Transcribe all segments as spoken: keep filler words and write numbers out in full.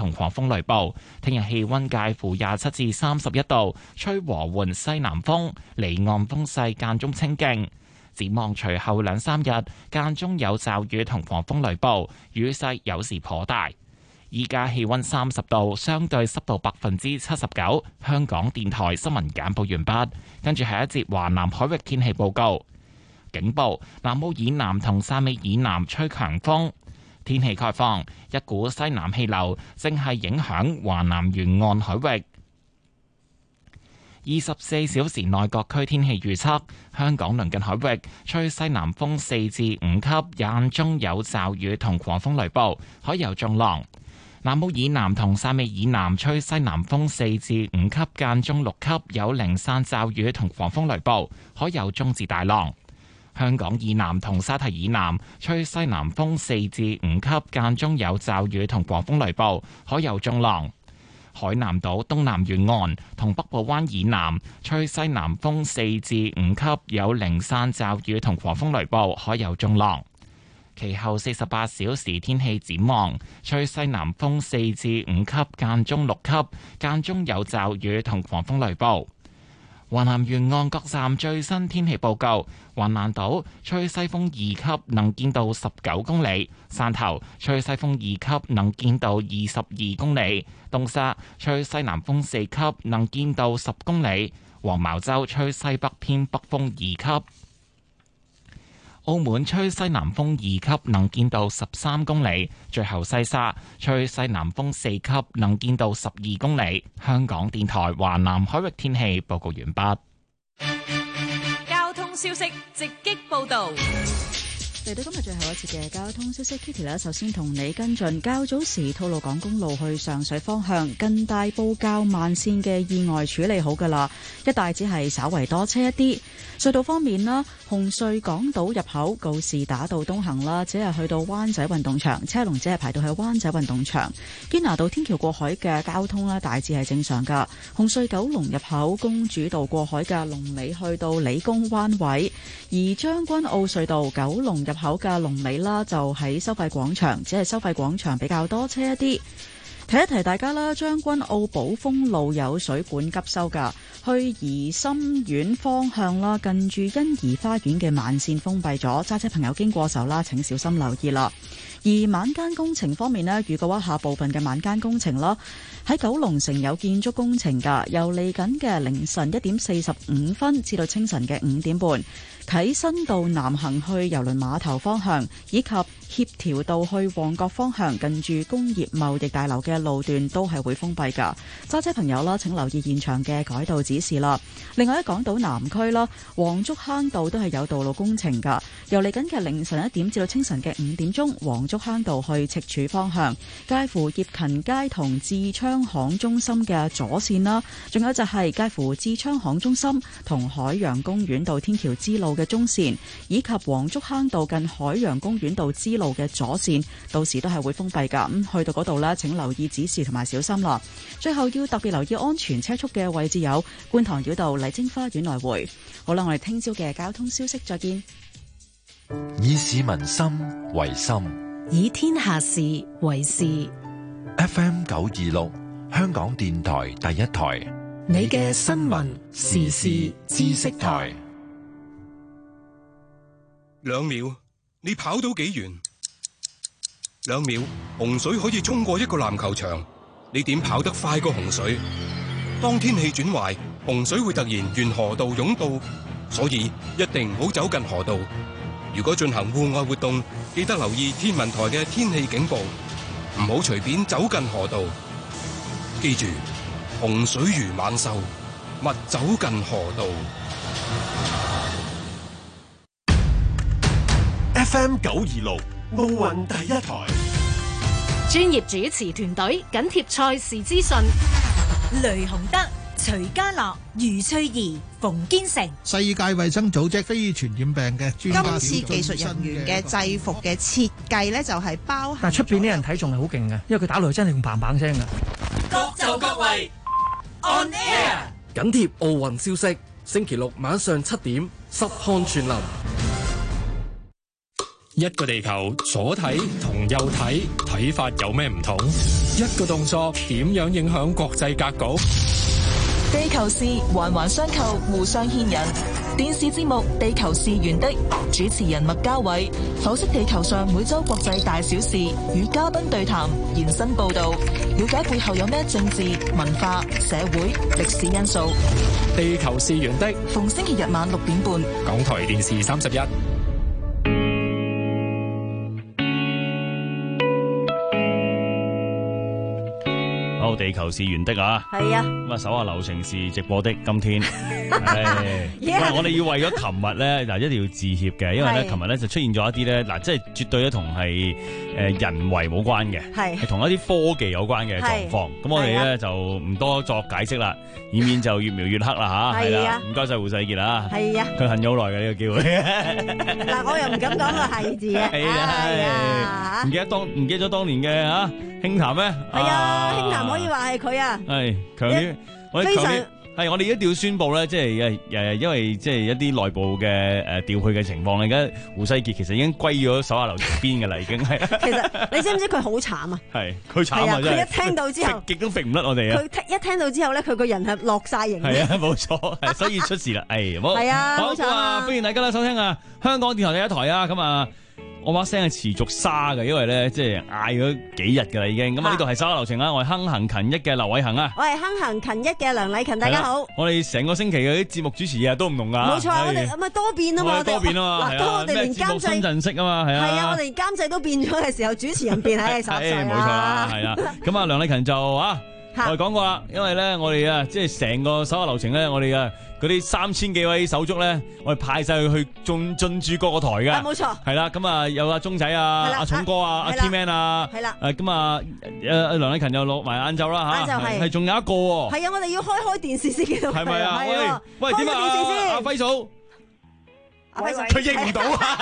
同狂風雷暴。聽日氣溫介乎廿七至三十一度，吹和緩西南風，離岸風勢間中清勁。展望隨後兩三日間中有驟雨同狂風雷暴，雨勢有時頗大。依家氣溫三十度，相對濕度百分之七十九。香港電台新聞簡報完畢，跟住係一節華南海域天氣報告。警報：南澳以南同汕尾以南吹強風。天氣概況：一股西南氣流正係影響華南沿岸海域。二十四小時內各區天氣預測：香港鄰近海域吹西南風四至五級，間中有驟雨同狂風雷暴，海有中浪。南澳以南同汕尾以南吹西南風四至五級，間中六級，有零散驟雨同狂風雷暴，海有中至大浪。香港以南同沙堤以南吹西南風四至五級，間中有驟雨同狂風雷暴，海有中浪。海南島東南沿岸同北部灣以南吹西南風四至五級，有零散驟雨同狂風雷暴，海有中浪。其後四十八小時天氣展望，吹西南風四至五級，間中六級，間中有驟雨同狂風雷暴。華南沿岸各站最新天氣報告：橫瀾島吹西風二級，能見度十九公里；汕頭吹西風二級，能見度二十二公里；東沙吹西南風四級，能見度十公里；黃茅洲吹西北偏北風二級。澳門吹西南風二級，能見度十三公里；最後西沙吹西南風四級，能見度十二公里。香港電台華南海域天氣報告完畢。 交通消息直擊報道。 嚟到今日最後一次嘅交通消息 ，Kitty 咧，首先同你跟進較早時吐露港公路去上水方向近大埔滘慢線嘅意外處理好噶啦，一帶只係稍為多車一啲。隧道方面啦，紅隧港島入口告士打道東行啦，只係去到灣仔運動場，車龍只係排到去灣仔運動場。堅拿道天橋過海嘅交通啦，大致係正常噶。紅隧九龍入口公主道過海嘅龍尾去到理工灣位，而將軍澳隧道九龍入口嘅龍尾啦，就喺收費廣場，只係收費廣場比較多車一啲。提一提大家啦，將軍澳寶豐路有水管急修噶，去怡心苑方向啦，近住欣怡花園嘅慢線封閉咗，揸車朋友經過時候啦，請小心留意啦。而晚間工程方面呢，預告一下部分嘅晚間工程啦，喺九龍城有建築工程噶，由嚟緊嘅凌晨一點四十五分至到清晨嘅五點半，啟新道南行去郵輪碼頭方向，以及協調道去旺角方向，近住工業貿易大樓嘅路段都係會封閉噶。揸車朋友啦，請留意現場嘅改道指示啦。另外喺港島南區啦，黃竹坑道都係有道路工程噶，由嚟緊嘅凌晨一點至到清晨嘅五點鐘，黃竹坑道去赤柱方向，介乎業勤街同智昌行中心嘅左線啦，仲有就係介乎智昌行中心同海洋公園道天橋支路嘅中線，以及黃竹坑道近海洋公園道支路嘅左線，到時都係會封閉噶。咁去到嗰度呢，請留意指示同埋小心啦。最後要特別留意安全車速嘅位置有觀塘繞道麗晶花園來回。好啦，我哋聽朝嘅交通消息再見。 以市民心為心， 以天下事為事。 F M 九二六，香港電台第一台， 你嘅新聞時事知識台。 兩秒，你跑到幾遠？兩秒，洪水可以衝過一個籃球場，你點跑得快過洪水？當天氣轉壞，洪水會突然沿河道湧到，所以一定唔好走近河道。如果進行戶外活動，記得留意天文台嘅天氣警報，唔好隨便走近河道。記住，洪水如猛獸，勿走近河道。 F M 九二六奧運第一台， 專業主持團隊緊貼賽事資訊。 雷洪德、徐家樂、余翠怡、馮堅成。 世界衛生組織非傳染病嘅專家。 今次技術人員嘅制服嘅設計呢，就係包含。 但係出邊啲人睇仲係好勁嘅，因為佢打落去真係用砰砰聲嘅。 各就各位 On Air， 緊貼奧運消息，星期六晚上七點，實看全能。 一個地球左睇同右睇睇法有咩唔同？ 一個動作點樣影響國際格局？ 地球事環環相扣，互相牽引。電視節目《地球事原的》主持人麥嘉偉剖析地球上每周國際大小事，與嘉賓對談，延伸報道，了解背後有咩政治、文化、社會、歷史因素。 地球事原的， 逢星期日晚六點半， 港台電視三十一。 好，地球是圓的啊， 係啊， 咁啊手下留情是直播的今天，唉喂我哋要為咗琴日咧嗱，一定要致歉嘅，因為咧琴日咧就出現咗一啲咧嗱，即係絕對咧同係誒人為冇關嘅，係係同一啲科技有關嘅狀況。咁我哋咧就唔多作解釋啦，以免就越描越黑啦吓。係啦，唔該晒胡世傑啦，係啊，佢恨咗好耐嘅呢個機會。 嗱，我又唔敢講個係字嘅，係啊， 唔記得當唔記得咗當年嘅吓輕談咩？ 係啊，輕談可以話係佢啊，係強啲，我哋強啲。係，我哋一定要宣布咧，即係誒誒，因為即係一啲內部嘅誒調配嘅情況咧，而家胡世傑其實已經歸咗手下留情邊嘅啦，已經係。其實你知唔知佢好慘啊？係， 佢慘啊！ 佢一聽到之後， 極都揈唔甩我哋啊！ 佢一聽到之後咧，佢個人係落晒型。 係啊，冇錯，所以出事啦。誒，好， 係啊，好慘啊！歡迎大家啦收聽啊，香港電台第一台啊，咁啊。我把聲係持續沙嘅，因為咧即係嗌咗幾日㗎啦已經。咁啊呢度係手下留情啦，我係亨行勤益嘅劉偉恒啊， 我係亨行勤益嘅梁禮勤，大家好。 我哋成個星期嘅啲節目主持日都唔同噶。 冇錯，我哋咁啊多變啊嘛，我哋多變啊嘛。 嗱，當我哋連監製新陣式啊嘛，係啊。 係啊，我哋監製都變咗嘅時候，主持人變喺手上啦。 冇錯啦，係啦。咁啊，梁禮勤就啊，我哋講過啦，因為咧我哋啊，即係成個手下留情咧，我哋啊。嗰啲三千幾位手足咧，我哋派晒佢去進進駐各個台嘅， 冇錯， 係啦，咁啊有阿鐘仔啊、阿聰哥啊、阿 Kman 啊，係啦，誒咁啊誒梁禮勤又落埋晏晝啦嚇，係仲有一個喎， 係啊，我哋要開開電視先見到佢， 係咪啊？喂喂，點啊？阿輝嫂， 阿輝嫂， 佢認唔到啊！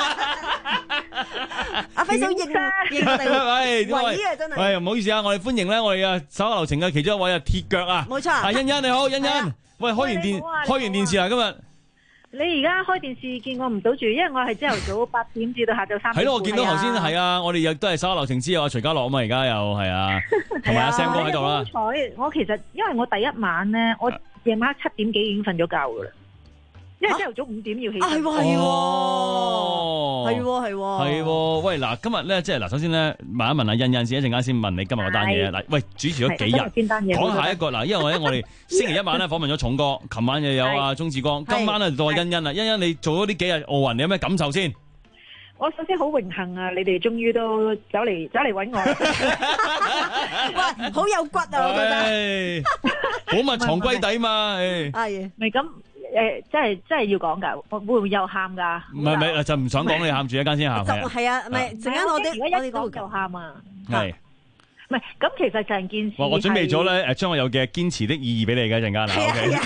阿輝嫂認認我哋，唯一啊真係， 喂唔好意思啊，我哋歡迎咧，我哋啊手下留情嘅其中一位啊鐵腳啊， 冇錯， 阿欣欣你好，欣欣。喂，開完電開完電視啦，今日你而家開電視見我唔到住，因為我係朝頭早八點至到下晝三點。 係咯，我見到頭先係啊，我哋亦都係手下留情之後，阿徐家樂啊嘛，而家又係啊，同埋阿 Sam 哥喺度啦。 好彩，我其實因為我第一晚咧，我夜晚七點幾已經瞓咗覺噶啦。因為朝頭早五點要起身， 係喎係喎，係喎係喎， 係喎。喂嗱，今日咧即係嗱，首先咧問一問阿欣欣先，一陣間先問你今日嗰單嘢嗱，喂，主持咗幾日？講下一個嗱，因為咧我哋星期一晚咧訪問咗重哥，琴晚又有阿鍾志光，今晚咧到阿欣欣啦。欣欣，你做咗呢幾日奧運，你有咩感受先？ 我首先好榮幸啊！你哋終於都走嚟走嚟揾我， 哇，好有骨啊！我覺得寶物藏龜底嘛， 係咪咁？誒，真係真係要講噶，我會唔會又喊噶？ 唔係唔係，就唔想講你喊住一間先喊。 係啊，唔係陣間我哋我哋都就喊啊。 係， 唔係咁，其實成件事。 我準備咗咧，誒，將我有嘅堅持的意義俾你嘅陣間啦。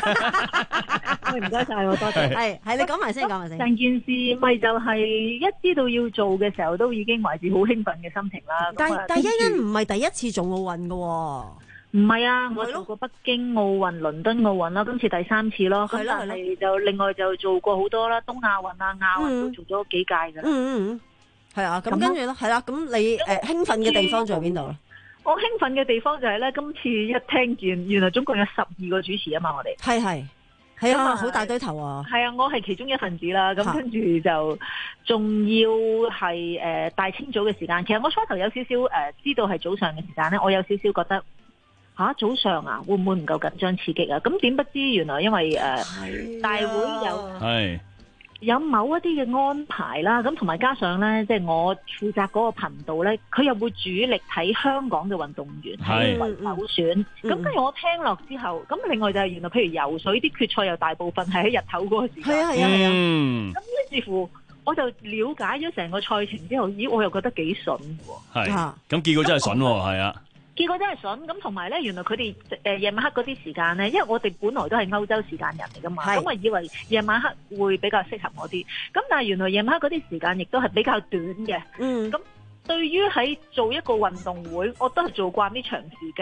OK，唔該晒，我多謝。 係係，你講埋先，講埋先。 成件事咪就係一知道要做嘅時候，都已經懷住好興奮嘅心情啦。 但但欣欣唔係第一次做奧運噶。 唔係啊，我做過北京奧運、倫敦奧運啦，今次第三次咯。咁但係就另外就做過好多啦，東亞運啊、亞運都做咗幾屆噶啦。 嗯嗯嗯，係啊，咁跟住咧，係啦，咁你誒興奮嘅地方在邊度咧？ 我興奮嘅地方就係咧，今次一聽見原來總共有十二個主持啊嘛，我哋係係係啊，好大堆頭啊！ 係啊，我係其中一份子啦。咁跟住就仲要係誒大清早嘅時間。其實我初頭有少少誒知道係早上嘅時間咧，我有少少覺得。吓、啊、早上啊，會唔會唔夠緊張刺激啊？咁點不知原來因為誒、呃啊、大會有係有某一啲嘅安排啦，咁同埋加上咧，即係我負責嗰個頻道咧，佢又會主力睇香港嘅運動員係為首選。咁跟住我聽落之後，咁另外就係原來譬如游水啲決賽又大部分係喺日頭嗰個時間。係啊係啊係啊。咁於是乎，我就了解咗成個賽程之後，咦，我又覺得幾筍喎。 係。咁結果真係筍喎，係啊。 結果真係筍咁，同埋咧，原來佢哋誒夜晚黑嗰啲時間咧，因為我哋本來都係歐洲時間人嚟噶嘛，咁我以為夜晚黑會比較適合我啲，咁但係原來夜晚黑嗰啲時間亦都係比較短嘅。嗯，咁對於喺做一個運動會，我都係做慣呢長時間，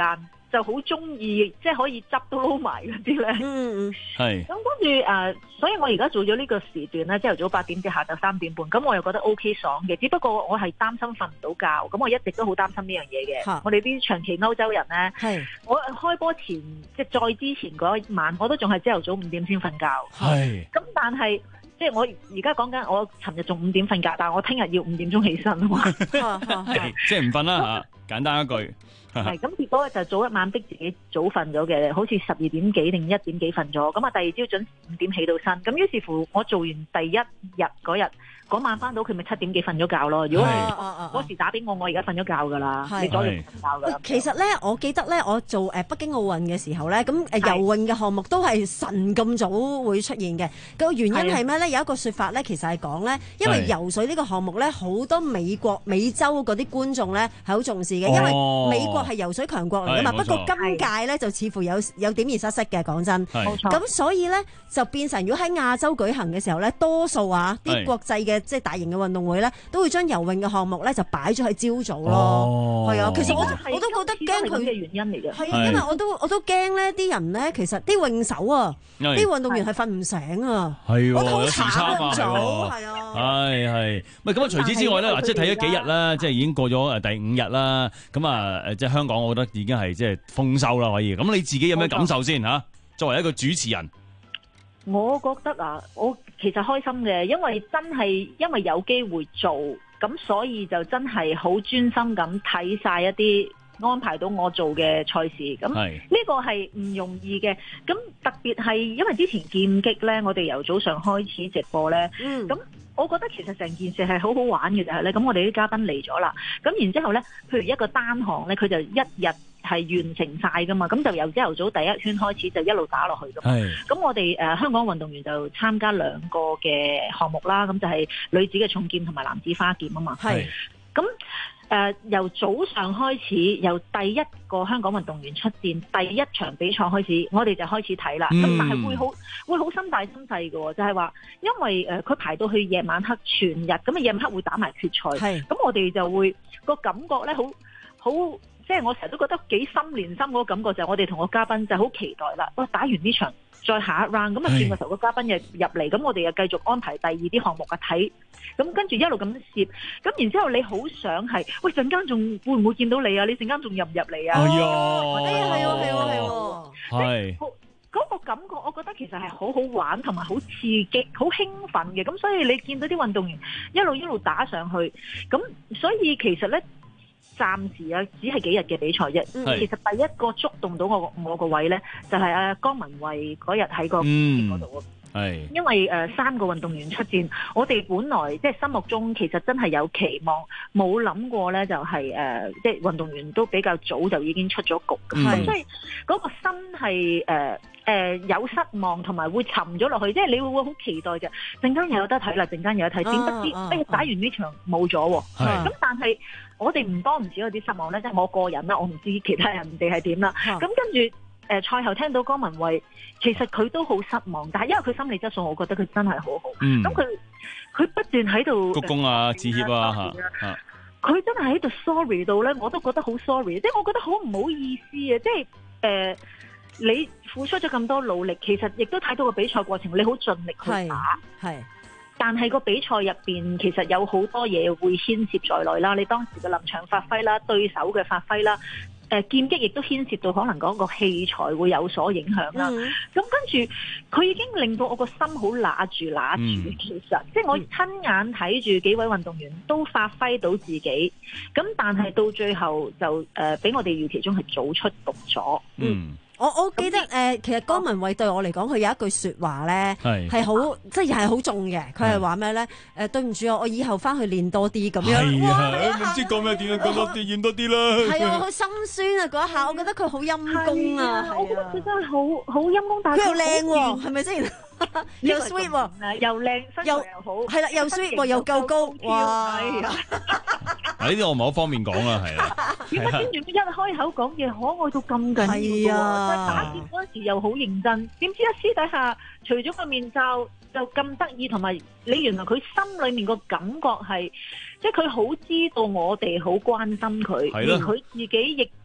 就好中意，即係可以執都撈埋嗰啲咧。 嗯嗯， 係。 咁跟住誒，所以我而家做咗呢個時段咧，朝頭早八點至下晝三點半，咁我又覺得 O K 爽嘅。只不過我係擔心瞓唔到覺，咁我一直都好擔心呢樣嘢嘅。我哋啲長期歐洲人咧， 係我開波前即係再之前嗰一晚，我都仲係朝頭早五點先瞓覺。 係。 咁但係即係我而家講緊，我尋日仲五點瞓覺，但係我聽日要五點鐘起身啊嘛。 即係唔瞓啦嚇，簡單一句。 係咁，結果就早一晚逼自己早瞓咗嘅，好似十二點幾定一點幾瞓咗。咁啊，第二朝準五點起到身。咁於是乎，我做完第一日嗰日嗰晚翻到，佢咪七點幾瞓咗覺咯。如果嗰時打俾我，我而家瞓咗覺㗎啦。你早啲瞓覺㗎啦。 其實咧，我記得咧，我做誒北京奧運嘅時候咧，咁誒游泳嘅項目都係神咁早會出現嘅。個原因係咩咧？有一個説法咧，其實係講咧，因為游水呢個項目咧，好多美國美洲嗰啲觀眾咧係好重視嘅，因為美國係游水強國嚟㗎嘛。不過今屆咧就似乎有有點而失色嘅，講真。 冇錯。 咁所以咧就變成如果喺亞洲舉行嘅時候咧，多數啊啲國際嘅即係大型嘅運動會咧，都會將游泳嘅項目咧就擺咗喺朝早咯。係啊，其實我我都覺得驚佢嘅原因嚟嘅。 係啊，因為我都我都驚咧啲人咧，其實啲泳手啊，啲運動員係瞓唔醒啊。 係喎， 有時差嘛。 係啊。 係係。喂，咁啊，除此之外咧，嗱，即係睇咗幾日啦，即係已經過咗誒第五日啦。咁啊誒，即係香港，我覺得已經係即係豐收啦，可以。咁你自己有咩感受先嚇？作為一個主持人， 我覺得啊，我其實開心嘅，因為真係因為有機會做，咁所以就真係好專心咁睇晒一啲安排到我做嘅賽事。咁呢個係唔容易嘅。咁特別係因為之前劍擊呢，我哋由早上開始直播呢。咁、嗯、我覺得其實成件事係好好玩嘅就係呢。咁我哋啲嘉賓嚟咗啦，咁然之後呢，譬如一個單項呢，佢就一日係完成晒噶嘛，咁就由朝頭早第一圈開始就一路打落去噶嘛。咁我哋誒、呃、香港運動員就參加兩個嘅項目啦，咁就係女子嘅重劍同埋男子花劍啊嘛。係咁誒，由早上開始，由第一個香港運動員出戰第一場比賽開始，我哋就開始睇啦。咁、嗯、但係會好會好心大心細嘅，就係、是、話因為誒佢、呃、排到去夜晚黑全日，咁啊夜晚黑會打埋決賽。係咁我哋就會個感覺咧，好好。即係我成日都覺得幾心連心嗰個感覺，就係我哋同個嘉賓就好期待啦。哇！打完呢場再下一 round， 咁啊轉個頭個嘉賓又入嚟，咁我哋又繼續安排第二啲項目嘅睇。咁跟住一路咁攝，咁然之後你好想係，喂陣間仲會唔會見到你啊？你陣間仲入唔入嚟啊？ 哎呀！ 哎呀，係喎係喎係喎， 係嗰個感覺，我覺得其實係好好玩同埋好刺激、好興奮嘅。咁所以你見到啲運動員一路一路打上去，咁所以其實咧。暫時啊，只係幾日嘅比賽啫。其實第一個觸動到我我個位咧，就係、是、阿江文慧嗰日喺個嗰度。係、嗯，因為誒、呃、三個運動員出戰，我哋本來即係心目中其實真係有期望，冇諗過咧就係、是、誒、呃、即係運動員都比較早就已經出咗局咁、嗯，所以嗰個心係誒誒有失望同埋會沉咗落去，即係你會會好期待嘅。陣間又有得睇啦，陣間又有睇，點不知誒、哎、打完呢場冇咗喎。咁但係。我哋唔多唔少有啲失望咧，即係我個人啦，我唔知其他人哋係點啦。咁、嗯、跟住誒賽後聽到江文慧，其實佢都好失望，但係因為佢心理質素，我覺得佢真係好好。咁佢佢不斷喺度鞠躬啊、致歉啊嚇， 佢真係喺度 sorry 到咧，我都覺得好 sorry，即係我覺得好唔好意思啊！即係誒、呃，你付出咗咁多努力，其實亦都睇到個比賽過程，你好盡力去打，係。但係個比賽入邊，其實有好多嘢會牽涉在內啦。你當時嘅臨場發揮啦，對手嘅發揮啦，誒、呃、劍擊亦都牽涉到可能嗰個器材會有所影響啦。咁、嗯、跟住佢已經令到我個心好揦住揦住。嗯、其實即係我親眼睇住幾位運動員都發揮到自己，咁但係到最後就誒俾、呃、我哋預期中係早出局咗。嗯。 我我記得誒、呃，其實江文慧對我嚟講，佢有一句説話咧，係好即係又係好重嘅。佢係話咩咧？誒、呃、對唔住啊，我以後翻去練多啲咁樣。係啊， 唔知講咩點啊，講多啲，練多啲啦。係啊，好心酸啊嗰一下，我覺得佢好陰功啊。 我覺得佢真係好好陰功，但係佢又靚喎，係咪先？又 sweet 喎， 又靚，身材又好， 係啦，又 sweet 喎，又夠高，哇！ 嗱，呢啲我唔係好方便講啦，係啦。 點解跟住一開口講嘢可愛到咁緊要嘅？打劍嗰時又好認真，點知一私底下除咗個面罩就咁得意，同埋你原來佢心裏面個感覺係，即係佢好知道我哋好關心佢，而佢自己亦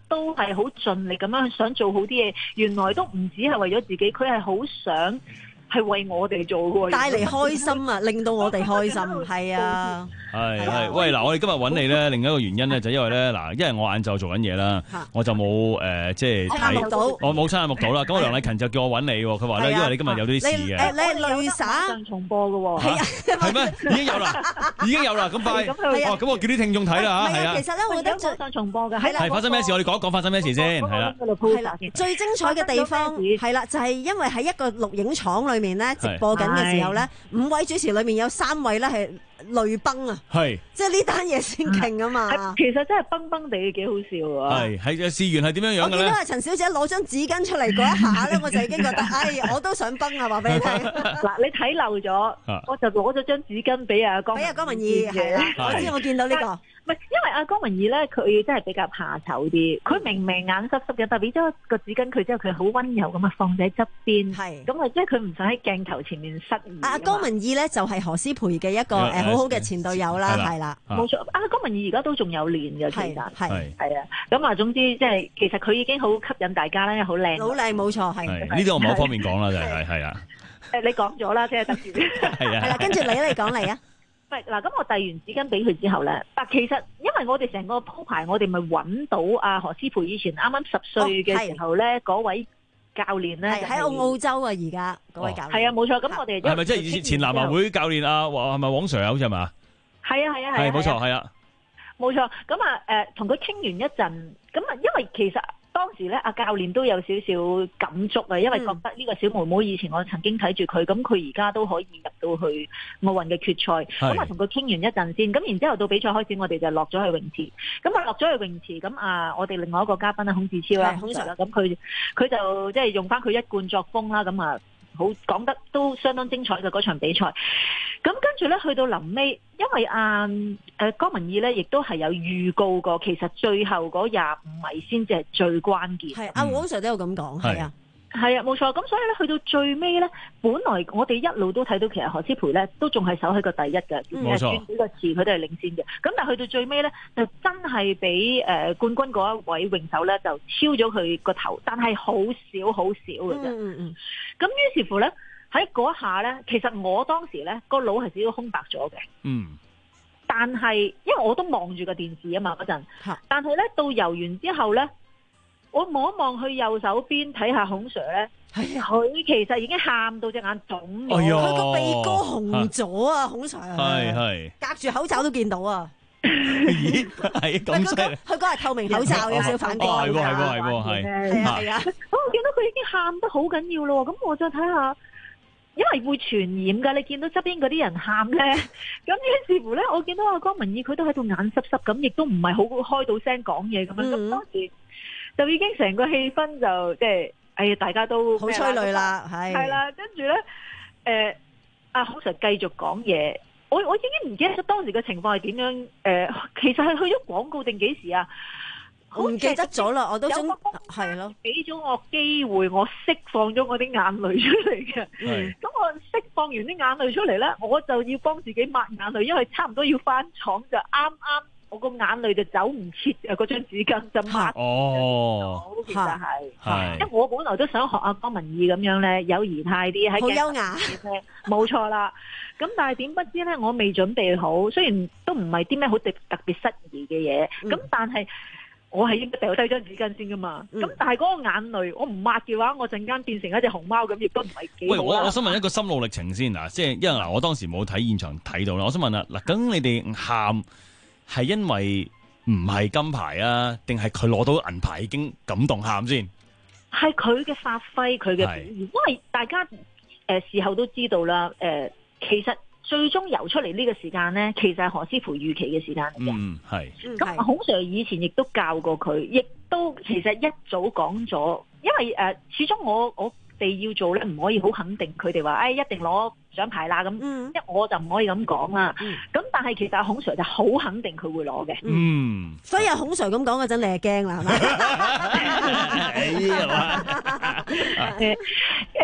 都係好盡力咁樣想做好啲嘢，原來都唔止係為咗自己，佢係好想係為我哋做嘅， 帶嚟開心啊，令到我哋開心，係啊， 係係。喂，嗱，我哋今日揾你咧，另一個原因咧，就因為咧，嗱，因為我晏晝做緊嘢啦，我就冇誒，即係睇，我冇親眼目睹啦。咁梁麗勤就叫我揾你，佢話咧，因為你今日有啲事嘅。 誒，你係淚灑重播嘅喎， 係啊， 係咩？已經有啦，已經有啦，咁快。哦，咁我叫啲聽眾睇啦嚇，係啊。 其實咧，我覺得網上重播嘅， 係發生咩事？我哋講一講發生咩事先，係啦。 係啦，最精彩嘅地方係啦，就係因為喺一個錄影廠裏面咧直播緊嘅時候咧，五位主持裏面有三位咧係淚崩啊！係，即係呢單嘢先勁啊嘛！ 其實真係崩崩地幾好笑啊！ 係係嘅，事源係點樣樣嘅咧？ 我見到阿陳小姐攞張紙巾出嚟嗰一下咧，我就已經覺得，哎，我都想崩啊！話俾你聽。 嗱，你睇漏咗，我就攞咗張紙巾俾阿江俾阿江文義係啦，我知我見到呢個。 唔係，因為阿江文義咧，佢真係比較怕醜啲。佢明明眼濕濕嘅，但係俾咗個紙巾佢之後，佢好温柔咁啊放喺側邊。係，咁啊，即係佢唔想喺鏡頭前面失意。 阿江文義咧就係何詩蓓嘅一個誒好好嘅前隊友啦，係啦， 冇錯。阿江文義而家都仲有練嘅，其實係係啊。咁啊，總之即係其實佢已經好吸引大家啦，因為好靚。 好靚，冇錯，係。 呢啲我唔係好方便講啦，就係係啊。 誒，你講咗啦，即係得住。 係啊。 係啦，跟住你嚟講嚟啊。 嗱，咁我遞完紙巾俾佢之後咧，但其實因為我哋成個鋪排，我哋咪揾到阿何詩蓓以前啱啱十歲嘅時候咧，嗰位教練咧喺澳洲啊，而家嗰位教練係啊，冇錯。咁我哋係咪即係以前前南華會教練啊？係咪黃 Sir 啊？好似係嘛？ 係啊係啊係，冇錯係啊， 冇錯。咁啊誒，同佢傾完一陣，咁啊，因為其實。當時咧，阿教練都有少少感觸啊，因為覺得呢個小妹妹以前我曾經睇住佢，咁佢而家都可以入到去奧運嘅決賽。咁啊，同佢傾完一陣先，咁然之後到比賽開始，我哋就落咗去泳池。咁啊，落咗去泳池，咁啊，我哋另外一個嘉賓啊，孔志超啦，孔 Sir 啦，咁佢佢就即係用翻佢一貫作風啦，咁啊。好講得都相當精彩嘅嗰場比賽，咁跟住咧去到臨尾，因為阿誒江文義咧，亦都係有預告過，其實最後嗰廿五米先至係最關鍵。 係阿黃 Sir 都有咁講，係啊。 係啊，冇錯。咁所以咧，去到最尾咧，本來我哋一路都睇到，其實何詩蓓咧都仲係守喺個第一嘅，冇錯。轉幾個詞佢都係領先嘅。咁但係去到最尾咧，就真係俾誒冠軍嗰一位泳手咧就超咗佢個頭，但係好少好少嘅啫。嗯嗯。咁於是乎咧，喺嗰一下咧，其實我當時咧個腦係少少空白咗嘅。嗯。但係因為我都望住個電視啊嘛嗰陣，但係咧到游完之後咧。我望一望去右手邊睇下孔 Sir 咧，佢其實已經喊到隻眼腫咗， 佢個鼻哥紅咗啊！孔 Sir 係係隔住口罩都見到啊！ 咦，係咁犀利？ 佢嗰日透明口罩有少少反光， 係喎係喎係喎係係啊！ 咁我見到佢已經喊得好緊要咯，咁我再睇下，因為會傳染㗎。你見到側邊嗰啲人喊咧，咁於是乎咧，我見到阿江文義佢都喺度眼濕濕咁，亦都唔係好開到聲講嘢咁樣。咁當時就已經成個氣氛就即係，哎呀，大家都好催淚啦，係係啦，跟住咧，誒，阿孔 Sir 繼續講嘢，我我已經唔記得咗當時嘅情況係點樣，誒、呃，其實係去咗廣告定幾時啊？ 我唔記得咗啦，我都中係咯， 俾咗我機會，我釋放咗我啲眼淚出嚟嘅。咁我釋放完啲眼淚出嚟咧，我就要幫自己抹眼淚，因為差唔多要翻廠就啱啱。我個眼淚就走唔切啊！嗰張紙巾就抹哦，其實係，因為我本來都想學阿江文義咁樣咧，友誼態啲，喺好優雅， 冇錯啦。咁但係點不知咧，我未準備好，雖然都唔係啲咩好特特別失儀嘅嘢，咁、嗯、但係我係應該掉低張紙巾先噶嘛。咁、嗯、但係嗰個眼淚，我唔抹嘅話，我陣間變成一隻熊貓咁，亦都唔係幾好啦。喂， 我我想問一個心路歷程先嗱，即係因為嗱，我當時冇睇現場睇到啦，我想問啦，嗱，咁你哋喊？係因為唔係金牌啊，定係佢攞到銀牌已經感動喊先？ 係佢嘅發揮，佢嘅表現，因為大家誒、呃、事後都知道啦。誒、呃，其實最終游出嚟呢個時間咧，其實係何詩蓓預期嘅時間嚟嘅。 嗯，係。 咁孔 Sir 以前亦都教過佢，亦都其實一早講咗，因為誒、呃、始終我我哋要做咧，唔可以好肯定佢哋話誒一定攞獎牌啦咁，即、嗯、我就唔可以咁講啦。咁、嗯、但係其實阿孔 Sir 就好肯定佢會攞嘅。 嗯，所以阿孔 Sir 咁講嗰陣，你係驚啦，係咪？ 誒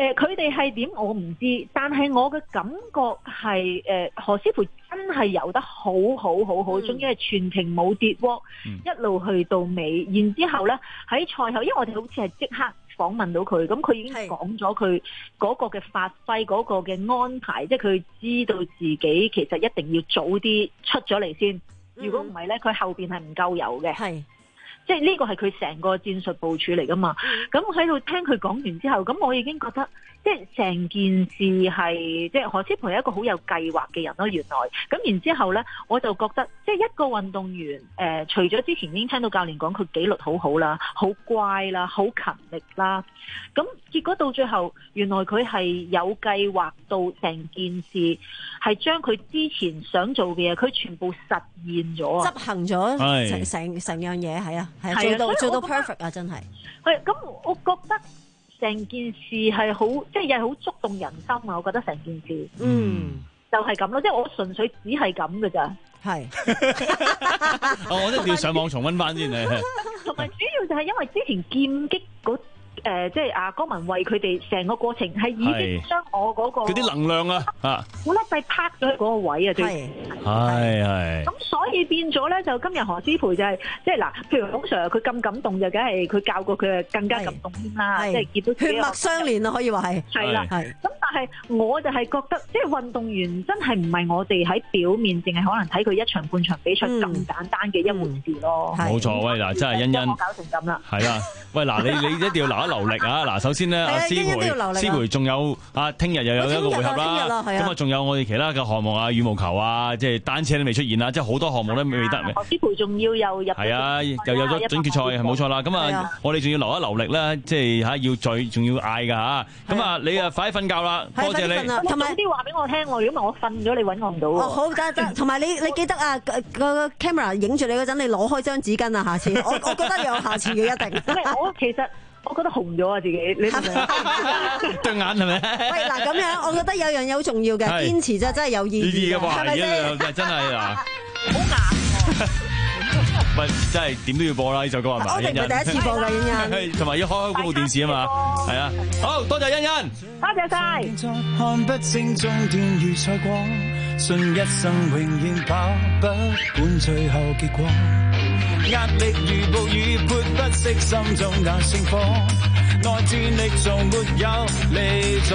誒，佢哋係點我唔知，但係我嘅感覺係誒、呃、何詩蓓真係游得好好好好，終於係全程冇跌喎，嗯、一路去到尾。然之後咧喺賽後，因為我哋好似係即刻訪問到佢，咁佢已經講咗佢嗰個嘅發揮，嗰、嗰個嘅安排，即係佢知道自己其實一定要早啲出咗嚟先。如果唔係咧，佢後邊係唔夠游嘅。係。即係呢個係佢成個戰術部署嚟噶嘛？咁我喺度聽佢講完之後，咁我已經覺得即係成件事係即係何詩蓓係一個好有計劃嘅人咯。原來咁然之後呢，我就覺得即係一個運動員誒、呃，除咗之前已經聽到教練講佢紀律好好啦、好乖啦、好勤力啦，咁結果到最後，原來佢係有計劃到成件事係將佢之前想做嘅嘢，佢全部實現咗，執行咗成成成樣嘢，係啊。係做到做到 perfect 啊！真係係咁，我覺得成件事係好，即係又係好觸動人心啊！我覺得成件事，嗯，就係咁咯，即係我純粹只係咁㗎咋，係。 我一定要上網重溫翻先啊！ 同埋主要就係因為之前劍擊嗰。誒、呃，即係阿江文慧佢哋成個過程係已經將我嗰、那個嗰啲能量啊，啊， 好粒細拍咗喺嗰個位啊，係係係。 咁所以變咗咧，就今日何詩蓓就係、是、即係嗱，譬如龍 Sir 佢咁感動，就梗係佢教過佢，更加感動添啦，即係見到血脈相連啊，可以話係。 係啦，係。咁但係我就係覺得，即係運動員真係唔係我哋喺表面淨係可能睇佢一場半場比賽咁、嗯、簡單嘅一回事咯。 冇錯，喂嗱，真係欣欣， 我搞成咁啦。 係啦，喂嗱，你你一定要留一留力啊！嗱，首先咧，阿詩蓓，詩蓓仲有啊，聽日又有一個回合啦。咁啊，仲有我哋其他嘅項目啊，羽毛球啊，即係單車都未出現啦，即係好多項目都未得。 何詩蓓仲要又入係啊，又有咗準決賽，係冇錯啦。咁啊，我哋仲要留一留力啦，即係嚇要再仲要嗌㗎嚇。咁啊，你啊快啲瞓覺啦，多謝你。 同埋啲話俾我聽喎，如果唔係我瞓咗，你揾我唔到喎。 好得得，同埋你你記得啊，個 camera 影住你嗰陣，你攞開張紙巾啊，下次我我覺得有下次嘅一定。 我其實。我覺得紅咗啊！自己你係咪對眼係咪？ 喂嗱，咁樣我覺得有樣嘢好重要嘅，堅持就真係有意義嘅，係咪先？ 真係啊！ 好硬唔係真係點都要播啦呢首歌係咪？ 我哋唔係第一次播㗎，欣欣。 同埋要開開嗰部電視啊嘛，係啊！好多謝欣欣， 多謝晒。 看不清終點如賽過，信一生永遠跑，不管最後結果。壓力如暴雨潑不熄心中那星火，愛戰力從沒有離咗，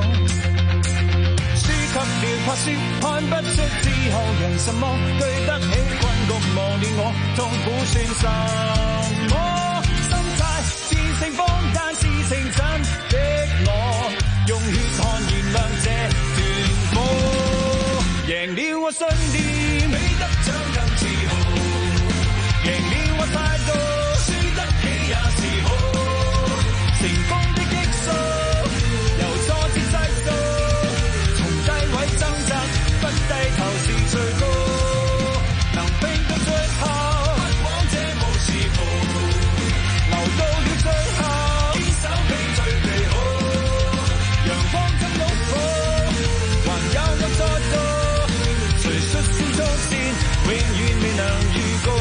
輸給了怕輸，看不出之後贏什麼，對得起困局磨練我，痛苦算什麼？心態戰勝荒誕是情真的我，用血汗燃亮這團火，贏了我信念，比得獎更自豪。贏了我態度，輸得起也是好。成功的激素，由挫折製造，從低位掙扎，不低頭是最高。能拼到最後，不枉這無時途。留到了最後，堅守比最美好。陽光跟擁抱，還有我在做。誰率先衝線，永遠未能預告。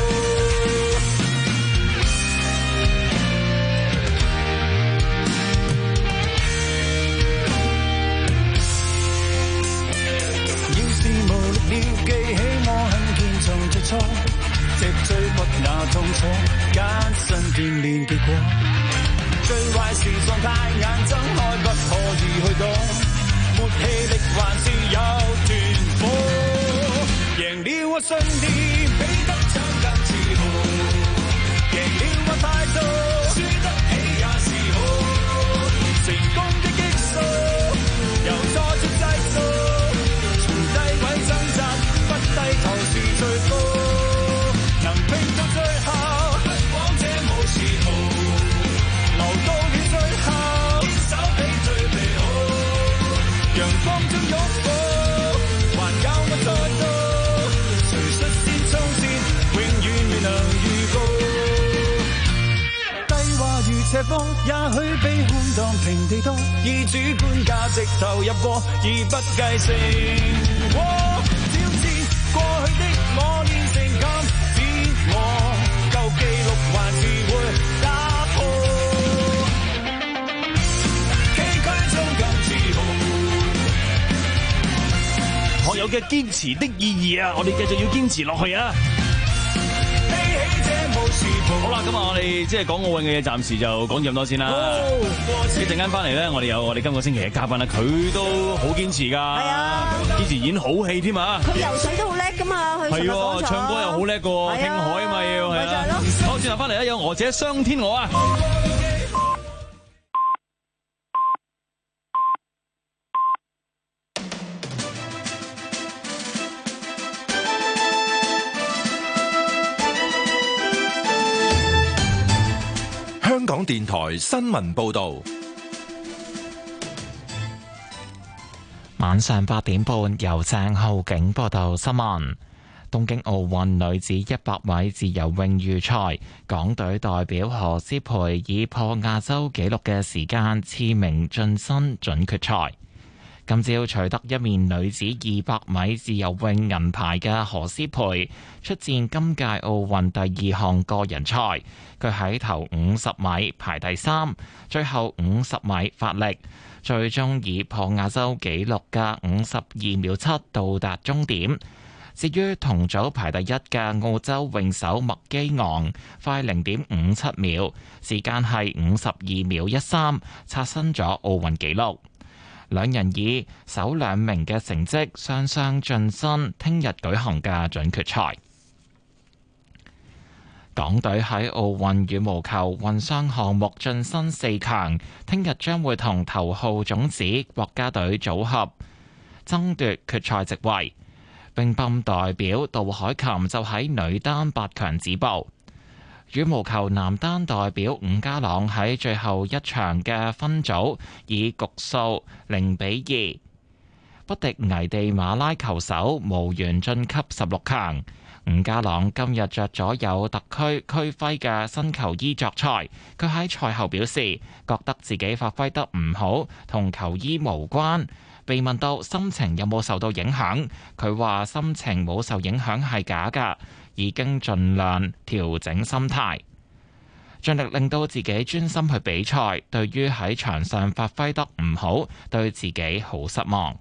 要記起我很堅從最初，脊椎骨那痛楚，艱辛鍛鍊結果。最壞是狀態，眼睜開不可以去躲，沒氣力還是有團火。贏了我信念，比得獎更自豪。贏了我態度，輸得起也是好。成功的激素，由挫折製造。低頭是最高，能拼到最後，不枉這無時途。留到了最後，堅守比最美好。陽光中擁抱，還有我在度。誰率先衝線，永遠未能預告。低話如斜坡，也許比空蕩平地多。以主觀價值投入過，而不計成果。過去的我練成今天我，舊記錄還是會打破。崎嶇中嘅堅持的意義啊！我哋繼續要堅持落去啊！好啦，咁啊，我哋即係講奧運嘅嘢，暫時就講咁多先啦。一陣間翻嚟咧，我哋有我哋今個星期嘅嘉賓啦，佢都好堅持噶，係啊，堅持演好戲添啊！ 佢游水都好叻噶嘛，佢係喎，唱歌又好叻個，聽海啊嘛要係啊。好，轉頭翻嚟咧，有我者雙天鵝啊！ 香港電台新聞報道， 晚上八點半由鄭浩景報道新聞。東京奧運女子一百米自由泳預賽，港隊代表何詩蓓以破亞洲紀錄嘅時間次名晉身準決賽。今朝取得一面女子二百米自由泳銀牌嘅何詩蓓出戰今屆奧運第二項個人賽，佢喺頭五十米排第三，最後五十米發力，最終以破亞洲紀錄嘅五十二秒七到達終點。至於同組排第一嘅澳洲泳手麥基昂，快零點五七秒，時間係五十二秒一三，刷新咗奧運紀錄。兩人以首兩名嘅成績雙雙晉身聽日舉行嘅準決賽。港隊喺奧運羽毛球混雙項目晉身四強，聽日將會同頭號種子國家隊組合爭奪決賽席位。乒乓代表杜海琴就喺女單八強止步。羽毛球男單代表伍家朗喺最後一場嘅分組以局數零比二不敵危地馬拉球手，無緣晉級十六強。伍家朗今日着咗有特區區徽嘅新球衣作賽，佢喺賽後表示覺得自己發揮得唔好，同球衣無關。被問到心情有冇受到影響，佢話心情冇受影響係假㗎，已經盡量調整心態，盡力令到自己專心去比賽。對於喺場上發揮得唔好，對自己好失望。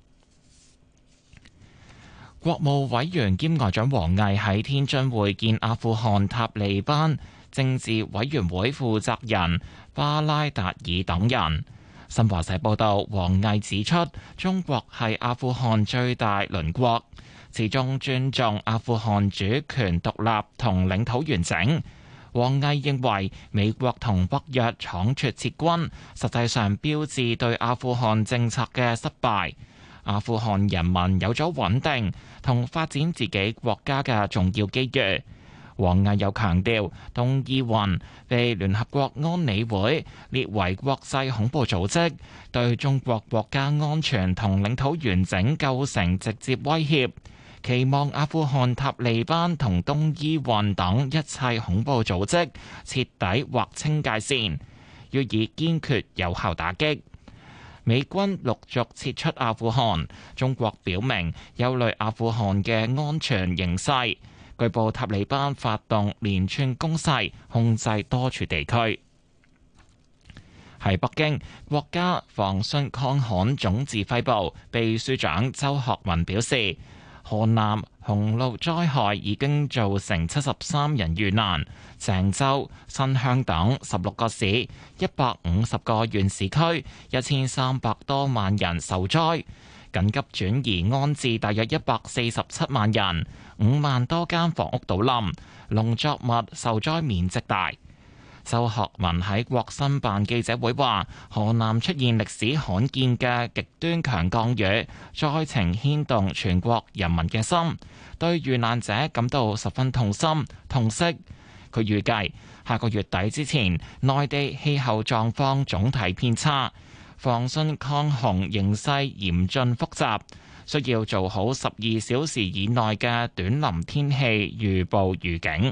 國務委員兼外長王毅喺天津會見阿富汗塔利班政治委員會負責人巴拉達爾等人。新華社報道，王毅指出，中國係阿富汗最大鄰國，始終尊重阿富汗主權獨立同領土完整。王毅認為，美國同北約倉促撤軍，實際上標誌對阿富汗政策嘅失敗。阿富汗人民有咗穩定同發展自己國家嘅重要機遇。王毅又強調，東伊運被聯合國安理會列為國際恐怖組織，對中國國家安全同領土完整構成直接威脅，期望阿富汗塔利班同東伊運等一切恐怖組織徹底劃清界線，要以堅決有效打擊。美軍陸續撤出阿富汗，中國表明憂慮阿富汗嘅安全形勢。據報塔利班發動連串攻勢，控制多處地區。喺北京，國家防汛抗旱總指揮部秘書長周學文表示，河南洪澇災害已經造成七十三人遇難，鄭州、新鄉等十六個市、一百五十個縣市區、一千三百多萬人受災，緊急轉移安置大約一百四十七萬人，五萬多間房屋倒冧，農作物受災面積大。周學文喺國新辦記者會話，河南出現歷史罕見嘅極端強降雨，災情牽動全國人民嘅心，對遇難者感到十分痛心痛惜。佢預計下個月底之前，內地氣候狀況總體偏差，防汛抗洪形勢嚴峻複雜，需要做好十二小時以內嘅短臨天氣預報預警。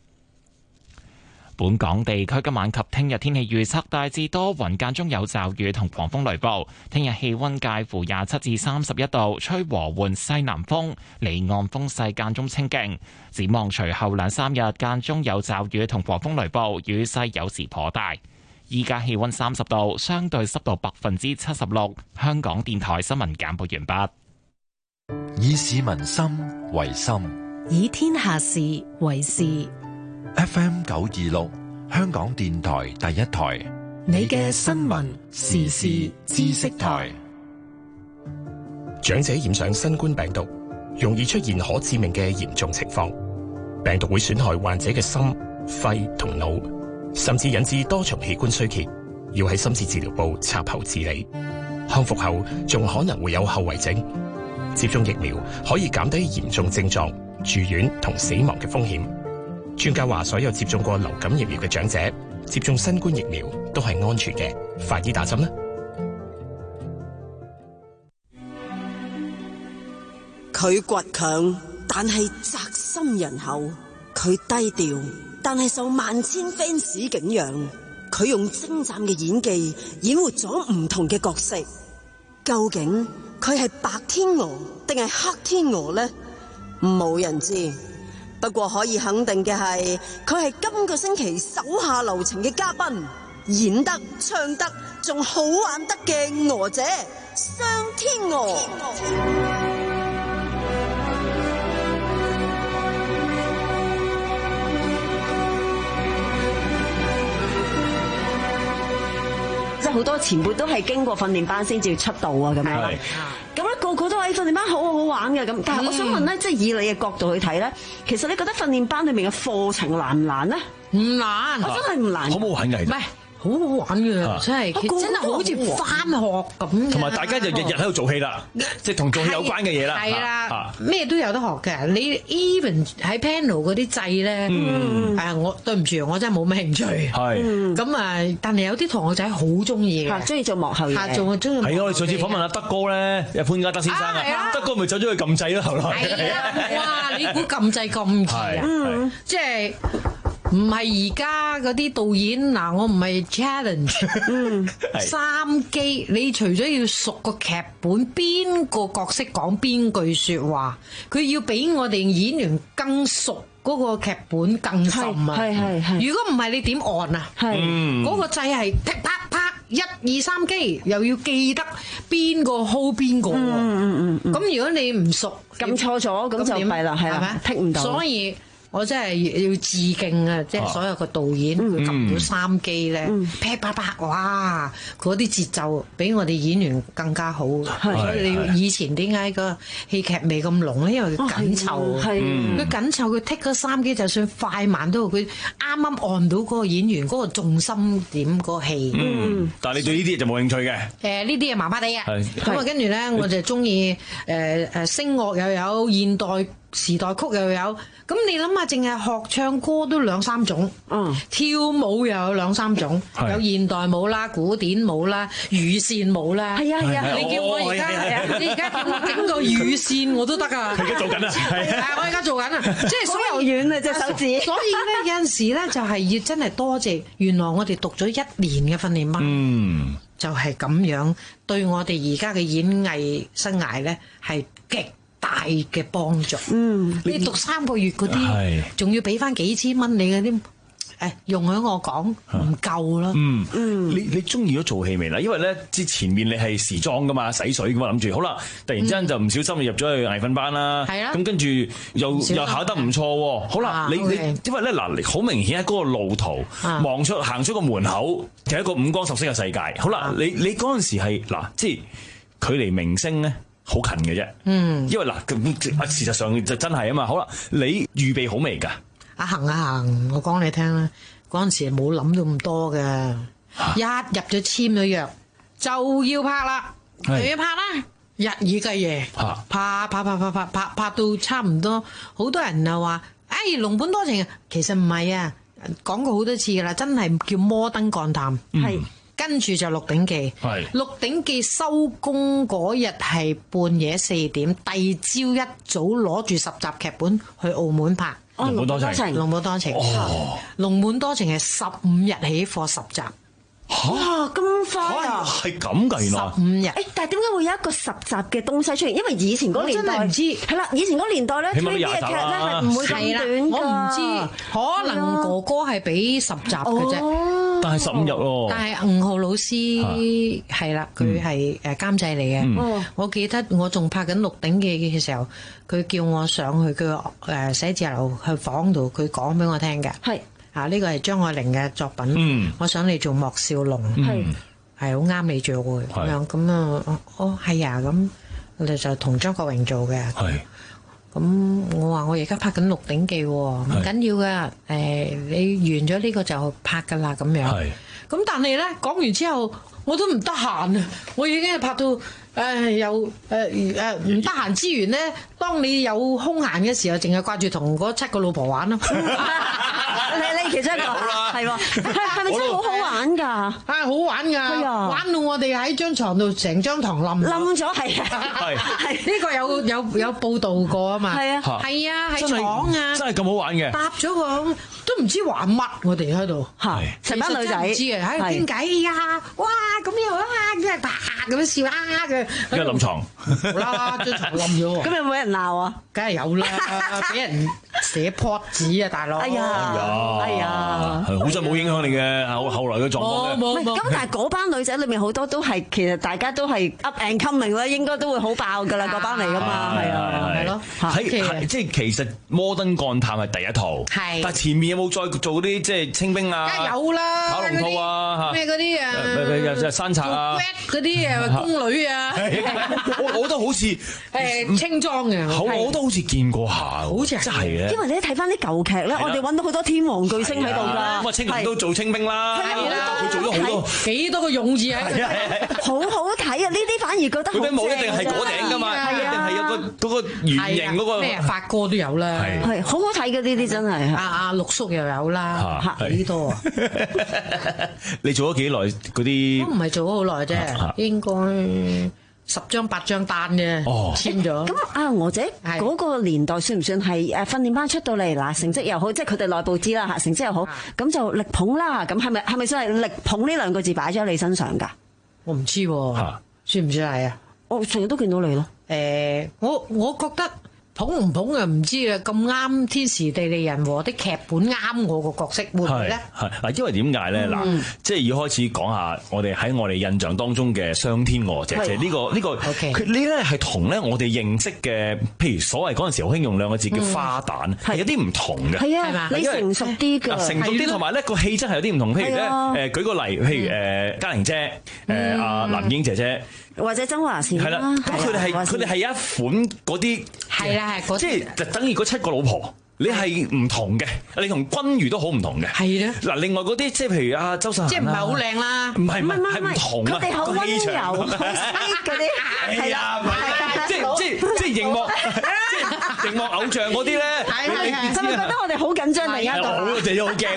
本港地區今晚及聽日天氣預測大致多雲，間中有驟雨同狂風雷暴。聽日氣溫介乎廿七至三十一度，吹和緩西南風，離岸風勢間中清勁。展望隨後兩三日間中有驟雨同狂風雷暴，雨勢有時頗大。依家氣溫三十度，相對濕度百分之七十六。香港電台新聞簡報完畢。 以市民心為心， 以天下事為事。 F M 九二六，香港電台第一台， 你嘅新聞時事知識台。 長者染上新冠病毒，容易出現可致命嘅嚴重情況。病毒會損害患者嘅心、肺同腦，甚至引致多重器官衰竭，要喺深切治療部插喉治理。康復後仲可能會有後遺症。接種疫苗可以減低嚴重症狀、住院同死亡嘅風險。專家話，所有接種過流感疫苗嘅長者接種新冠疫苗都係安全嘅，快啲打針啦！ 佢倔強，但係宅心仁厚；佢低調，但係受萬千 fans 敬仰。佢用精湛嘅演技演活咗唔同嘅角色。究竟佢係白天鵝定係黑天鵝呢？冇人知。不過可以肯定嘅係，佢係今個星期手下留情嘅嘉賓，演得、唱得仲好玩得嘅鵝姐雙天鵝。即係好多前輩都係經過訓練班先至出道啊，咁樣。咁咧個個都喺訓練班好好玩嘅咁，但係我想問咧，即係以你嘅角度去睇咧，其實你覺得訓練班裏面嘅課程難唔難咧？ 唔難， 我真係唔難。 好唔好玩㗎？ 唔係。好好玩嘅，真係真係好似返學咁。 同埋大家就日日喺度做戲啦，即係同做戲有關嘅嘢啦。 係啦，咩都有得學嘅。你 even 喺 panel 嗰啲掣咧，誒我對唔住，我真係冇咩興趣。係咁啊，但係有啲同學仔好中意嘅， 中意做幕後嘢。 做中意。 係啊，我哋上次訪問阿德哥咧，潘家德先生啊，德哥咪走咗去撳掣咯，後來。 係啊，哇！你估撳掣咁易啊？即係。唔係而家嗰啲導演嗱，我唔係 challenge，嗯，三機，你除咗要熟個劇本，邊個角色講邊句說話，佢要比我哋演員更熟嗰個劇本更深啊！係係係。如果唔係，你點按啊？係，嗰個掣係啪啪啪一二三機，又要記得邊個 hold 邊個喎。嗯嗯嗯。咁如果你唔熟， 撳錯咗，咁就弊啦，係啦，剔唔到。 所以。我真係要致敬啊！即係所有個導演佢撳到三機咧，噼啪啪，哇！嗰啲節奏比我哋演員更加好。所以你以前點解個戲劇味咁濃咧？因為佢緊湊，佢緊湊，佢剔嗰三機，就算快慢都好，佢啱啱按到嗰個演員嗰個重心點嗰個戲。嗯， 但係你對呢啲嘢就冇興趣嘅。 誒呢啲嘢麻麻地嘅。咁啊，跟住咧我就中意誒誒聲樂又有現代時代曲又有，咁你諗下，淨係學唱歌都兩三種，嗯，跳舞又有兩三種，有現代舞啦、古典舞啦、乳扇舞啦，係啊係啊，你叫我而家，你而家叫我整個乳扇我都得啊， 佢而家做緊啊，係啊，我而家做緊啊，即係所有軟啊隻手指， 所以咧有陣時咧就係要真係多謝，原來我哋讀咗一年嘅訓練班，嗯，就係咁樣對我哋而家嘅演藝生涯咧係極大嘅幫助，嗯，你讀三個月嗰啲，仲要俾翻幾千蚊你嗰啲，誒，用喺我講唔夠咯， 嗯嗯，你你中意咗做戲未啦？因為咧，之前面你係時裝噶嘛，洗水噶嘛，諗住好啦，突然之間就唔小心入咗去藝訓班啦，係啦，咁跟住又又考得唔錯，好啦，你你因為咧嗱，好明顯喺嗰個路途望出行出個門口，係一個五光十色嘅世界，好啦，你你嗰陣時係嗱，即係距離明星咧。好近嘅啫，嗯，因為嗱，咁事實上就真係啊嘛。好啦，你預備好未㗎？ 阿恒阿恒，我講你聽啦，嗰陣時冇諗到咁多嘅，一入咗簽咗約就要拍啦，就要拍啦，日以繼夜，拍拍拍拍拍拍拍到差唔多，好多人就話，哎，龍本多情啊，其實唔係啊，講過好多次㗎啦，真係叫摩登幹探，係。跟住就《鹿鼎記》，《鹿鼎記》收工嗰日係半夜四點，第二朝一早攞住十集劇本去澳門拍。 龍本多情， 龍本多情，龍本多情係十五日起課十集。 哇，咁快啊！ 係咁㗎，原來十五日。 誒，但係點解會有一個十集嘅東西出現？因為以前嗰年代唔知係啦，以前嗰年代咧，呢啲嘅劇咧係唔會咁短㗎。 我唔知，可能哥哥係俾十集嘅啫。 但係十五日喎。 但係吳浩老師係啦，佢係誒監製嚟嘅。我記得我仲拍緊《鹿鼎記》嘅時候，佢叫我上去佢誒寫字樓去房度，佢講俾我聽嘅。係啊，呢個係張愛玲嘅作品。我想你做莫少龍，係係好啱你做嘅咁樣。咁啊，哦係啊，咁我哋就同張國榮做嘅。係。咁我話我而家拍緊《鹿鼎記》喎，唔緊要㗎，誒你完咗呢個就拍㗎啦咁樣。咁但係咧講完之後，我都唔得閒啊！我已經係拍到誒又誒誒唔得閒之餘咧，當你有空閒嘅時候，淨係掛住同嗰七個老婆玩咯。 你你其中一個係喎，係咪真係好好玩㗎？ 啊，好玩㗎！玩到我哋喺張床度成張床冧冧咗，係啊， 係係呢個有有有報導過啊嘛，係啊係啊喺床啊， 真係咁好玩嘅， 搭咗個都唔知玩乜，我哋喺度嚇成班女仔唔知啊喺度傾偈啊，哇咁樣啊，即係啪咁樣笑啊嘅， 一冧床， 好啦張床冧咗喎， 咁有冇人鬧啊？ 梗係有啦，俾人寫 pot 紙啊，大佬， 哎呀哎呀， 係好在冇影響你嘅後後來嘅狀況嘅。咁但係嗰班女仔裏面好多都係其實大家都係 up and coming 啦，應該都會好爆㗎啦，嗰班嚟㗎嘛，係啊，係咯， 喺即係其實《摩登幹探》係第一套，係，但係前面有冇再做啲即係清兵啊？梗有啦， 跑龍套啊， 咩嗰啲啊， 誒山賊啊， 嗰啲誒宮女啊， 我我覺得好似誒清裝嘅， 好，我都好似見過下，好似真係嘅。 因為你睇翻啲舊劇咧，我哋揾到好多天王巨星喺度㗎。 咁啊，清兵都做清兵啦，佢做咗好多幾多個勇字啊， 好好睇啊！呢啲反而覺得好正。佢啲帽一定係嗰頂㗎嘛，一定係有個嗰個圓形嗰個咩發哥都有啦， 係好好睇嘅呢啲真係。 阿阿陸叔又有啦，幾多啊？ 你做咗幾耐嗰啲？ 都唔係做咗好耐啫，應該十張八張單啫，簽咗。 咁阿娥姐嗰個年代算唔算係誒訓練班出到嚟嗱，成績又好，即係佢哋內部知啦嚇，成績又好，咁就力捧啦。咁係咪係咪算係力捧呢兩個字擺咗喺你身上㗎？ 我唔知喎，算唔算係啊？ 我成日都見到你咯。 誒，我我覺得。捧唔捧啊？唔知啊！咁啱天時地利人和，啲劇本啱我個角色，會唔會咧？ 係嗱，因為點解咧？嗱、嗯，即係要開始講下我哋喺我哋印象當中嘅雙天娥姐姐呢、呢個呢、呢個，佢呢咧係同咧我哋認識嘅，譬如所謂嗰陣時好興用兩個字叫花旦，係、嗯、有啲唔同嘅。係啊， 你成熟啲㗎， 成熟啲，同埋咧個氣質係有啲唔同。譬如咧，誒舉個例，譬如誒嘉玲姐，誒阿藍英姐姐。 或者曾華倩係啦，咁佢哋係佢哋係一款嗰啲係啦係， 即係就等於嗰七個老婆，你係唔同嘅，你同君如都好唔同嘅。 係啦，嗱， 另外嗰啲即係譬如阿周秀， 即係唔係好靚啦， 唔係唔係係唔同啊， 佢哋好溫柔，好 sweet 嗰啲，係啊， 即係即係即係熒幕，即係熒幕偶像嗰啲咧， 係係係，係咪覺得我哋好緊張嚟而家度？ 好，自己好驚。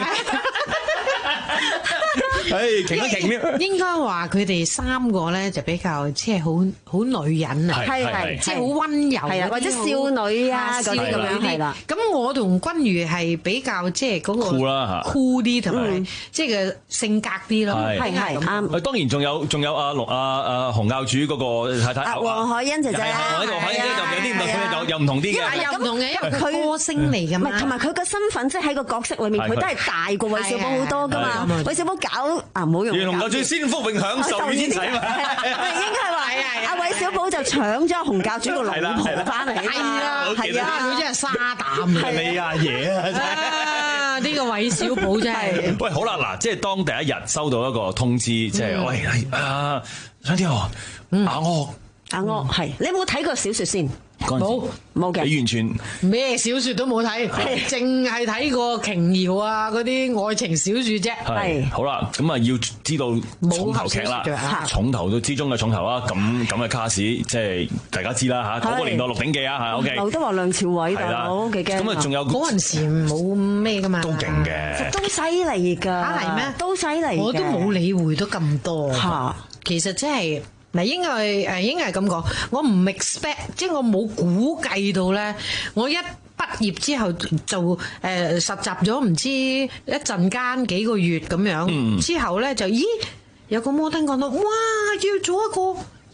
誒，停一停咧。 應該話佢哋三個咧就比較即係好好女人啊， 係係， 即係好溫柔， 係啊，或者少女啊嗰啲咁樣係啦。 咁我同君如係比較即係嗰個酷啦嚇， 酷啲同埋即係嘅性格啲咯，係係啱。 當然仲有仲有阿龍阿阿洪教主嗰個太太黃海欣姐姐， 黃海欣姐就有啲佢又又唔同啲嘅， 又唔同嘅，因為佢歌星嚟㗎嘛， 同埋佢個身份即係喺個角色裏面，佢都係大過韋小寶好多㗎嘛。韋小寶搞啊唔好用。 洪教主先福永享受與天齊嘛， 應該係話阿韋小寶就搶咗洪教主個老婆翻嚟，係啊係啊， 佢真係沙膽啊！你阿爺啊，真係呢個韋小寶真係。 喂，好啦，嗱，即係當第一日收到一個通知，即係喂啊，雙天娥阿岳阿岳係，你有冇睇過小説先？ 冇冇嘅， 你完全咩小説都冇睇，淨係睇過瓊瑤啊嗰啲愛情小説啫。 係好啦，咁啊要知道重頭劇啦，重頭到之中嘅重頭啦，咁咁嘅卡士即係大家知啦嚇，嗰個年代《鹿鼎記》啊嚇 ，OK。 劉德華、梁朝偉大佬幾驚。 咁啊仲有嗰陣時冇咩噶嘛， 都勁嘅， 都犀利㗎，嚇係咩？都犀利， 我都冇理會到咁多嚇。其實真係。嗱，應該誒應該係咁講，我唔 expect，即係我冇估計到咧。我一畢業之後就誒、呃、實習咗唔知一陣間幾個月咁樣，嗯、之後咧就咦有個摩登講到，哇要做一個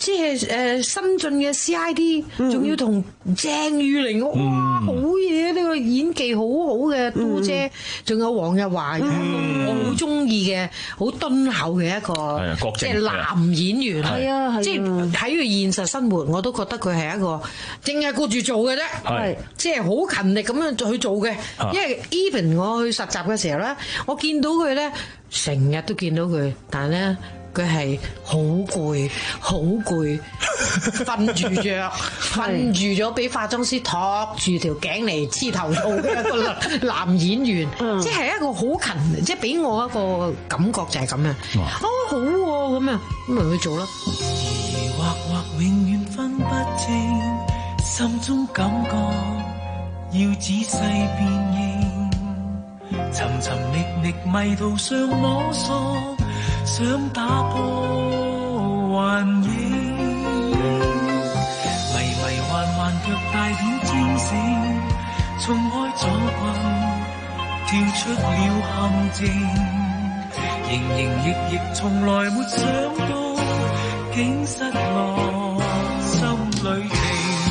即係誒新進嘅 C I D， 仲要同鄭裕玲，哇好嘢！呢個演技好好嘅都姐，仲有黃日華，我好中意嘅，好敦厚嘅一個即係男演員。係啊，即係喺佢現實生活，我都覺得佢係一個淨係顧住做嘅啫，係即係好勤力咁樣去做嘅。因為 even 我去實習嘅時候咧，我見到佢咧，成日都見到佢，但係咧。佢係好攰，好攰，瞓住着，瞓住咗，俾化妝師托住條頸嚟黐頭套嘅一個男演員，嗯、即係一個好勤力，即係俾我一個感覺就係咁樣。哦，好喎，咁樣咁咪去做咯。 疑惑惑永遠分不清，心中感覺要仔細辨認，尋尋覓覓迷途上摸索。想打破幻影，迷迷幻幻卻帶點清醒，衝開阻困，跳出了陷阱，營營役役從來沒想到，竟失落心裏情。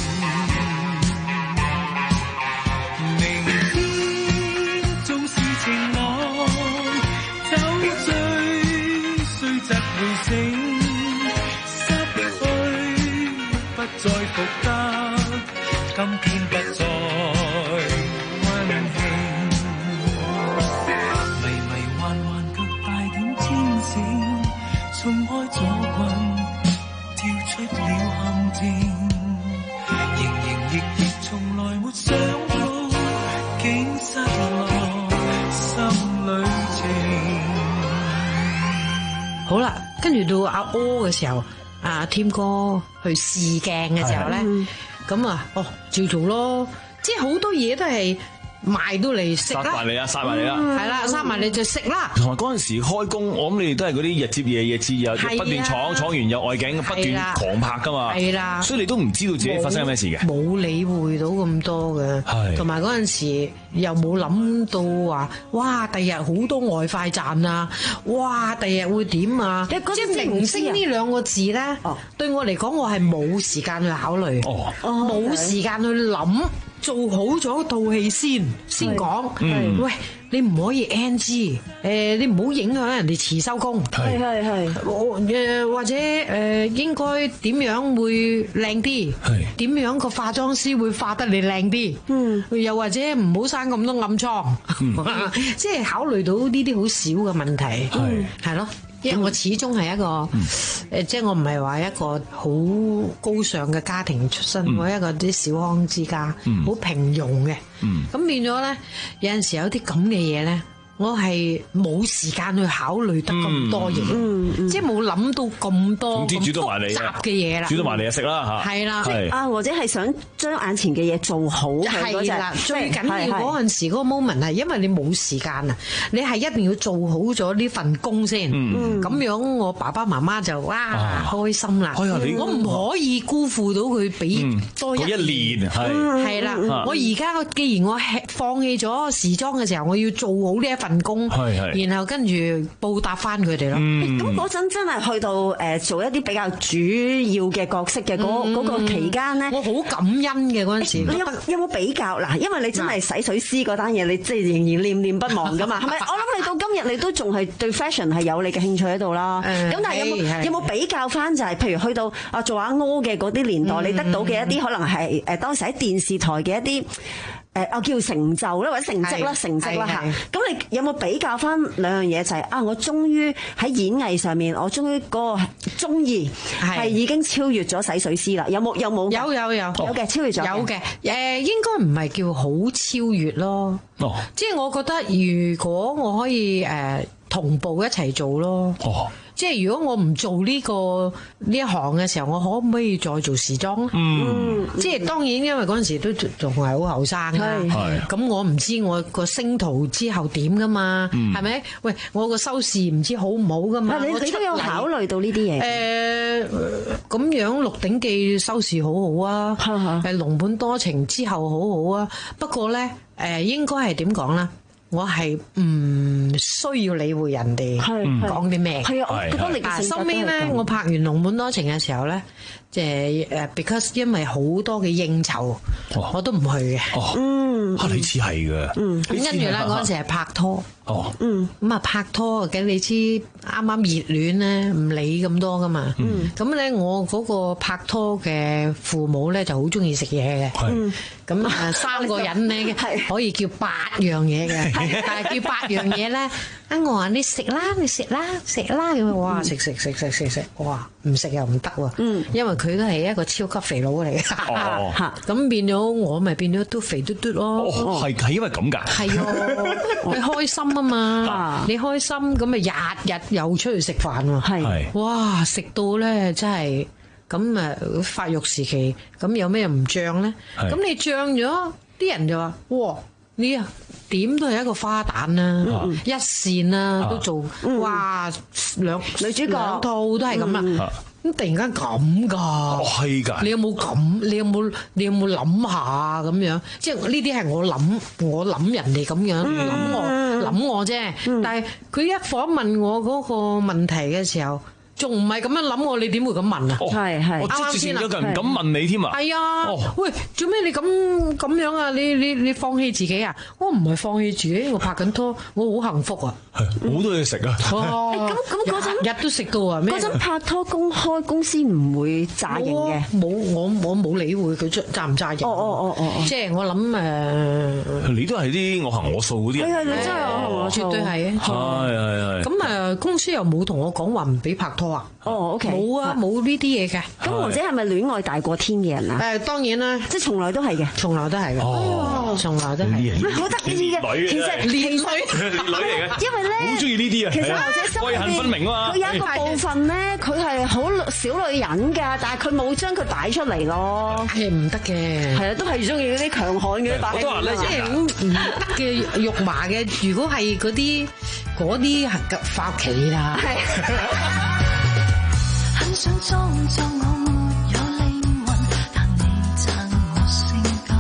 明天縱是晴朗，酒醉疾會醒，失去不再復得，今天不再溫馨，迷迷幻幻卻帶點清醒，衝開阻困，跳出了陷阱，營營役役從來沒想到，竟失落心裏情。 好啦，跟住到阿柯嘅時候，阿添哥去試鏡嘅時候咧，咁啊，哦，照做咯，即係好多嘢都係賣到嚟食啦， 殺埋你啊，殺埋你啊， 係啦，殺埋你就食啦。 同埋嗰陣時開工，我諗你哋都係嗰啲日接夜夜接又不斷闖，闖完有外景，不斷狂拍噶嘛，係啦，所以你都唔知道自己發生咩事嘅， 冇理會到咁多嘅，係，同埋嗰陣時又冇諗到話，哇，第日好多外快賺啊，哇，第日會點啊？即係明星呢兩個字咧，對我嚟講，我係冇時間去考慮，冇時間去諗。做好咗套戲先先講，喂，你唔可以 N G， 誒，你唔好影響人哋遲收工，係係係，我誒或者誒應該點樣會靚啲，係點樣個化妝師會化得你靚啲，嗯，又或者唔好生咁多暗瘡，即係考慮到呢啲好少嘅問題，係係咯。因為我始終係一個誒、嗯，即係我唔係話一個好高尚嘅家庭出身，嗯、我一個啲小康之家，好、嗯、平庸嘅，咁、嗯、變咗咧，有陣時有啲咁嘅嘢咧。我係冇時間去考慮得咁多嘢，嗯嗯、即係冇諗到咁多咁複雜嘅嘢啦。煮到埋嚟就食啦嚇，係啦， 啊或者係想將眼前嘅嘢做好。係啦，最緊要嗰陣時嗰個 moment 係因為你冇時間啊，你係一定要做好咗呢份工先。咁、嗯、樣我爸爸媽媽就哇、啊、開心啦。哎、我唔可以辜負到佢俾多一年。嗯、一年係係啦，我而家既然我放棄咗時裝嘅時候，我要做好呢一份工，然後跟住報答翻佢哋咯。咁嗰陣真係去到誒做一啲比較主要嘅角色嘅嗰嗰個期間咧，我好感恩嘅嗰陣時。你有有冇比較嗱？因為你真係洗水絲嗰單嘢，你即係仍然念念不忘噶嘛？係咪？我諗你到今日你都仲係對 fashion 係有你嘅興趣喺度啦。咁但係有冇有冇比較翻就係譬如去到啊做阿柯嘅嗰啲年代，你得到嘅一啲可能係誒當時喺電視台嘅一啲。誒，我叫成就啦，或者成績啦，成績啦嚇。咁你有冇比較翻兩樣嘢？就係啊，我終於喺演藝上面，我終於嗰個中意係已經超越咗洗水絲啦。有冇？有冇？有有有有嘅超越咗。有嘅誒，應該唔係叫好超越咯。哦，即係我覺得，如果我可以誒同步一齊做咯。哦。即係如果我唔做呢個呢一行嘅時候，我可唔可以再做時裝？嗯，即係當然，因為嗰陣時都仲係好後生啦。係，咁我唔知我個星途之後點噶嘛？係咪？喂，我個收視唔知好唔好噶嘛？你你都有考慮到呢啲嘢？誒，咁樣《鹿鼎記》收視好好啊，誒《儂本多情》之後好好啊。不過咧，誒應該係點講咧？ 我係唔需要理會人哋講啲咩。 係啊，我覺得你嘅性格都係咁。 收尾咧，我拍完《龍本多情》嘅時候咧，即係誒，because 因為好多嘅應酬，我都唔去嘅。 哦， 嗯， 嚇你似係嘅。 嗯，咁跟住咧，嗰陣時係拍拖。 哦， 嗯，咁啊拍拖嘅，你知啱啱熱戀咧，唔理咁多噶嘛。嗯，咁咧我嗰個拍拖嘅父母咧就好中意食嘢嘅。 係。 咁啊三個人咧可以叫八樣嘢嘅，但係叫八樣嘢咧，啊我話你食啦，你食啦，食啦咁啊，哇食食食食食食，哇唔食又唔得喎。嗯，因為佢都係一個超級肥佬嚟嘅。 哦， 咁變咗我咪變咗都肥嘟嘟咯。 哦，係係因為咁㗎。 係啊，你開心啊嘛，你開心咁咪日日又出去食飯喎。係，哇食到咧真係〜咁誒發育時期，咁有咩唔漲咧？咁你漲咗，啲人就話：哇！你啊點都係一個花旦啦，嗯、一線啦、啊、都做，嗯、哇兩女主角兩套都係咁啦。咁、嗯、突然間咁㗎？ 哦係㗎！ 你有冇咁？你有冇你有冇諗下咁樣？即係呢啲係我諗，我諗人哋咁樣諗、嗯、我諗我啫。嗯、但係佢一訪問我嗰個問題嘅時候。仲唔係咁樣諗我？你點會咁問啊？ 係係， 我之前有個人唔敢問你添啊！ 係啊，喂，做咩你咁咁樣啊？你你你放棄自己啊？我唔係放棄自己，我拍緊拖，我好幸福啊！ 係好多嘢食啊！ 咁咁嗰陣日日都食到啊！ 嗰陣拍拖公開公司唔會炸型嘅， 冇我我冇理會佢炸唔炸型。 哦哦哦哦， 即係我諗誒， 你都係啲我行我素嗰啲人。 係係，你真係我行我素， 絕對係啊！ 係係係。 咁誒，公司又冇同我講話唔俾拍拖。 哦 ，OK， 冇啊，冇呢啲嘢嘅。 咁或者係咪戀愛大過天嘅人啊？ 誒，當然啦， 即係從來都係嘅， 從來都係嘅。哦，從來都係。 好得意嘅，其實女女嚟嘅， 因為咧好中意呢啲啊。 其實或者心愛恨分明啊嘛。 佢有一個部分咧，佢係好小女人㗎，但係佢冇將佢擺出嚟咯。 係唔得嘅。係啊，都係中意嗰啲強悍嘅擺。 我都話咧， 即係唔得嘅肉麻嘅。如果係嗰啲嗰啲係發企啦。 很想裝作我沒有靈魂，但你讚我性感。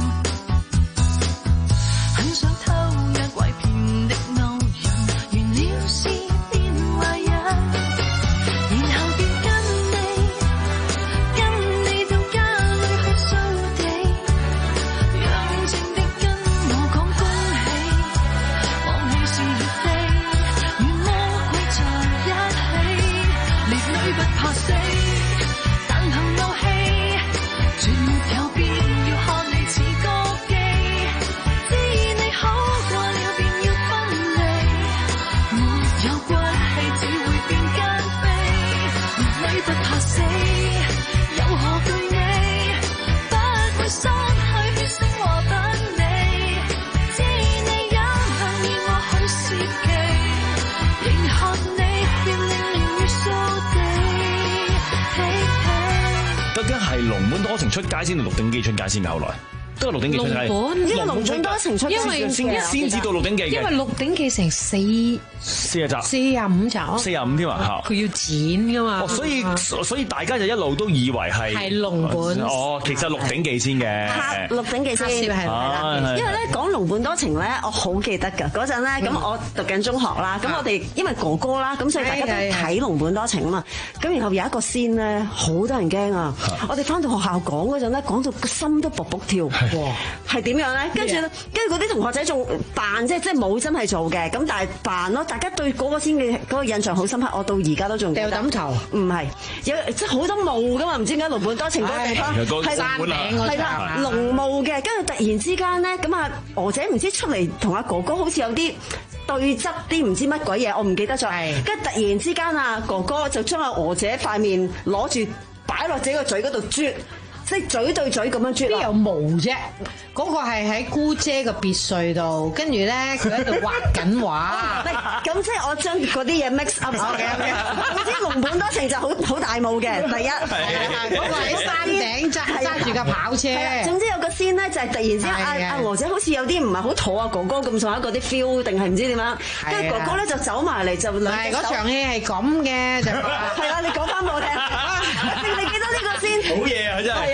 很想偷一為騙的路人，完了事變壞人，然後便跟你跟你到家裏去掃地，讓靜的跟我講恭喜，放棄是要飛，與魔鬼在一起。烈女不怕死，但憑怒氣，絕沒有必要看你似歌姬。知你好過了便要分離，沒有骨氣只會變奸妃。烈女不怕死，有何懼你？不會失去血性和品味。知你也能以我好時期，迎合你便令年月掃地。 究竟係龍本多情出街先定鹿鼎記出街先嘅？後來都係鹿鼎記出街。 龍本因為龍本多情出街先先至到鹿鼎記嘅。 因為鹿鼎記成四四十集， 四十五集， 四十五添啊！ 佢要剪噶嘛。 哦，所以所以大家就一路都以為係係龍本。 哦，其實鹿鼎記先嘅。 拍鹿鼎記先係啦。 因為咧講龍本多情咧，我好記得㗎。嗰陣咧，咁我讀緊中學啦，咁我哋因為哥哥啦，咁所以大家都睇龍本多情啊嘛。咁然後有一個仙咧，好多人驚啊！我哋翻到學校講嗰陣咧，講到個心都卜卜跳。哇！係點樣咧？跟住咧，跟住嗰啲同學仔仲扮，即係即係冇真係做嘅，咁但係扮咯。大家對嗰個仙嘅嗰個印象好深刻，我到而家都仲記得。掉抌頭？唔係，有即係好多霧噶嘛？唔知點解龍本多情嗰個地方係山頂嗰係啦，濃霧嘅。跟住突然之間咧，咁啊娥姐唔知出嚟同阿哥哥好似有啲對質啲唔知乜鬼嘢，我唔記得咗。跟住突然之間啊，哥哥就將阿娥姐塊面攞住擺落自己個嘴嗰度啜。即係嘴對嘴咁樣啜， 邊有毛啫？嗰、那個係喺姑姐個別墅度，跟住咧佢喺度畫緊畫。 咁即係我將嗰啲嘢 mix up 嘅。總之龍本多情就好好大霧嘅，第一。 嗰個喺山頂揸揸住架跑車。 總之有個仙咧，就係突然之間阿阿娥姐好似有啲唔係好妥啊哥哥咁上下嗰啲 feel，定係唔知點樣？跟住哥哥咧就走埋嚟就兩隻手。 嗰場戲係咁嘅就。 係啦，你講翻我聽。你你記得呢個先？ 好嘢啊！真係。 唔係嗰場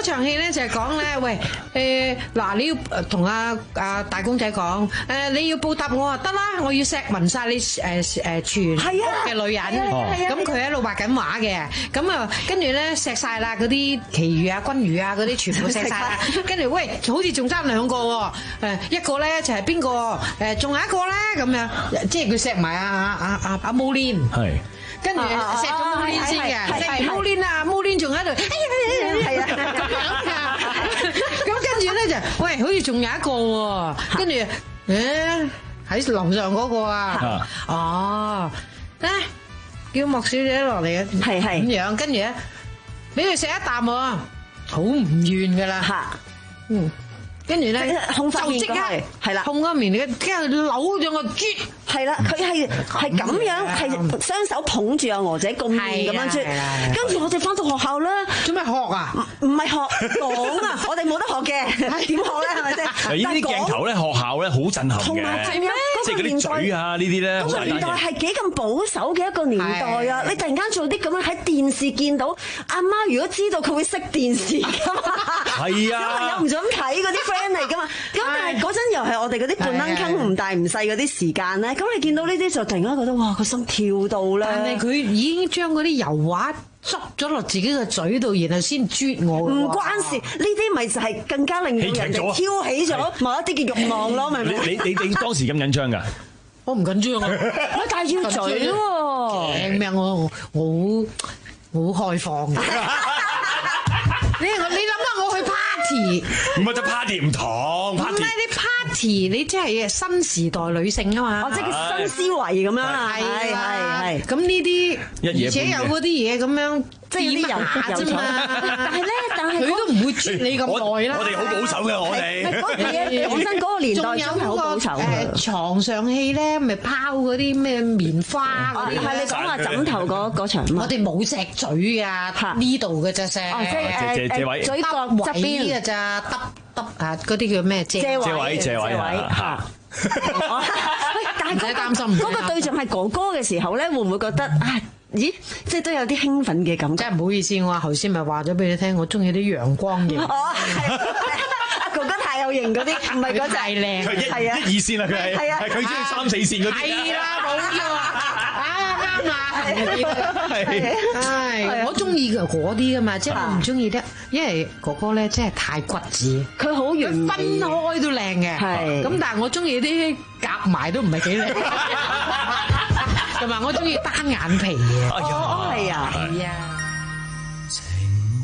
場戲咧就係講咧，喂誒嗱，你要同阿阿大公仔講誒，你要報答我啊，得啦，我要錫暈曬你誒誒全屋嘅女人。咁佢喺度畫緊畫嘅，咁啊跟住咧錫曬啦，嗰啲奇遇啊、君如啊嗰啲全部錫曬啦。跟住喂，好似仲爭兩個喎，誒一個咧就係邊個？誒仲有一個咧咁樣，即係佢錫埋阿阿阿阿毛蓮。係。跟住錫咗毛蓮先嘅，錫完毛蓮啊，毛蓮仲喺度，係啊咁樣㗎。咁跟住咧就，喂，好似仲有一個喎，跟住誒喺樓上嗰個啊，哦，咧叫莫小姐落嚟嘅，係係咁樣，跟住咧俾佢食一啖喎，好唔怨㗎啦嚇，嗯。跟住咧，就即刻係啦，控個面嚟嘅，跟住扭咗個啜，係啦，佢係係咁樣，係雙手捧住阿娥姐個面咁樣啜。跟住我哋翻到學校咧，做咩學啊？唔唔係學講啊，我哋冇得學嘅，點學咧？係咪先？呢啲鏡頭咧，學校咧好震撼嘅，同埋係咩？即係嗰啲嘴啊，呢啲咧，嗰個年代係幾咁保守嘅一個年代啊！你突然間做啲咁樣喺電視見到，阿媽如果知道佢會熄電視㗎嘛？係啊，小朋友唔想睇嗰啲嚟噶嘛，咁但係嗰陣又係我哋嗰啲半撚坑唔大唔細嗰啲時間咧，咁你見到呢啲就突然間覺得哇個心跳到咧。但係佢已經將嗰啲油畫捉咗落自己嘅嘴度，然後先啜我。唔關事，呢啲咪就係更加令到人哋挑起咗某一啲嘅慾望咯，明唔明？你你你當時咁緊張㗎？我唔緊張啊，但係要嘴喎。驚咩？我我好好開放嘅。你你諗下我去 party，唔係就 party 唔同，唔係你 party 你即係新時代女性啊嘛，哦即係新思維咁樣啊，係係係，咁呢啲而且有嗰啲嘢咁樣，即係有啲油啫嘛，但係咧，但係佢都唔會啜你咁耐啦，我哋好保守嘅我哋，嗰嘢講真嗰個年代真係好保守嘅，誒牀上戲咧咪拋嗰啲咩棉花嗰啲，係你講下枕頭嗰嗰場，我哋冇錫嘴啊，呢度嘅啫錫，即係誒誒嘴角側邊嘅咋，耷耷啊嗰啲叫咩遮遮位遮位嚇。喂，但係唔使擔心，嗰個對象係哥哥嘅時候咧，會唔會覺得啊？咦，即係都有啲興奮嘅感覺。真係唔好意思，我頭先咪話咗俾你聽，我中意啲陽光型。哦，阿哥哥太有型嗰啲，唔係嗰太靚。係啊，一二線啦，佢係係佢中意三四線嗰啲。係啦，冇錯啊，啱啦，係係，我中意嗰啲噶嘛，即係我唔中意得，因為哥哥咧真係太骨子，佢好完美，分開都靚嘅。係咁，但係我中意啲夾埋都唔係幾靚。同埋我中意單眼皮嘅，哦係啊，係啊。情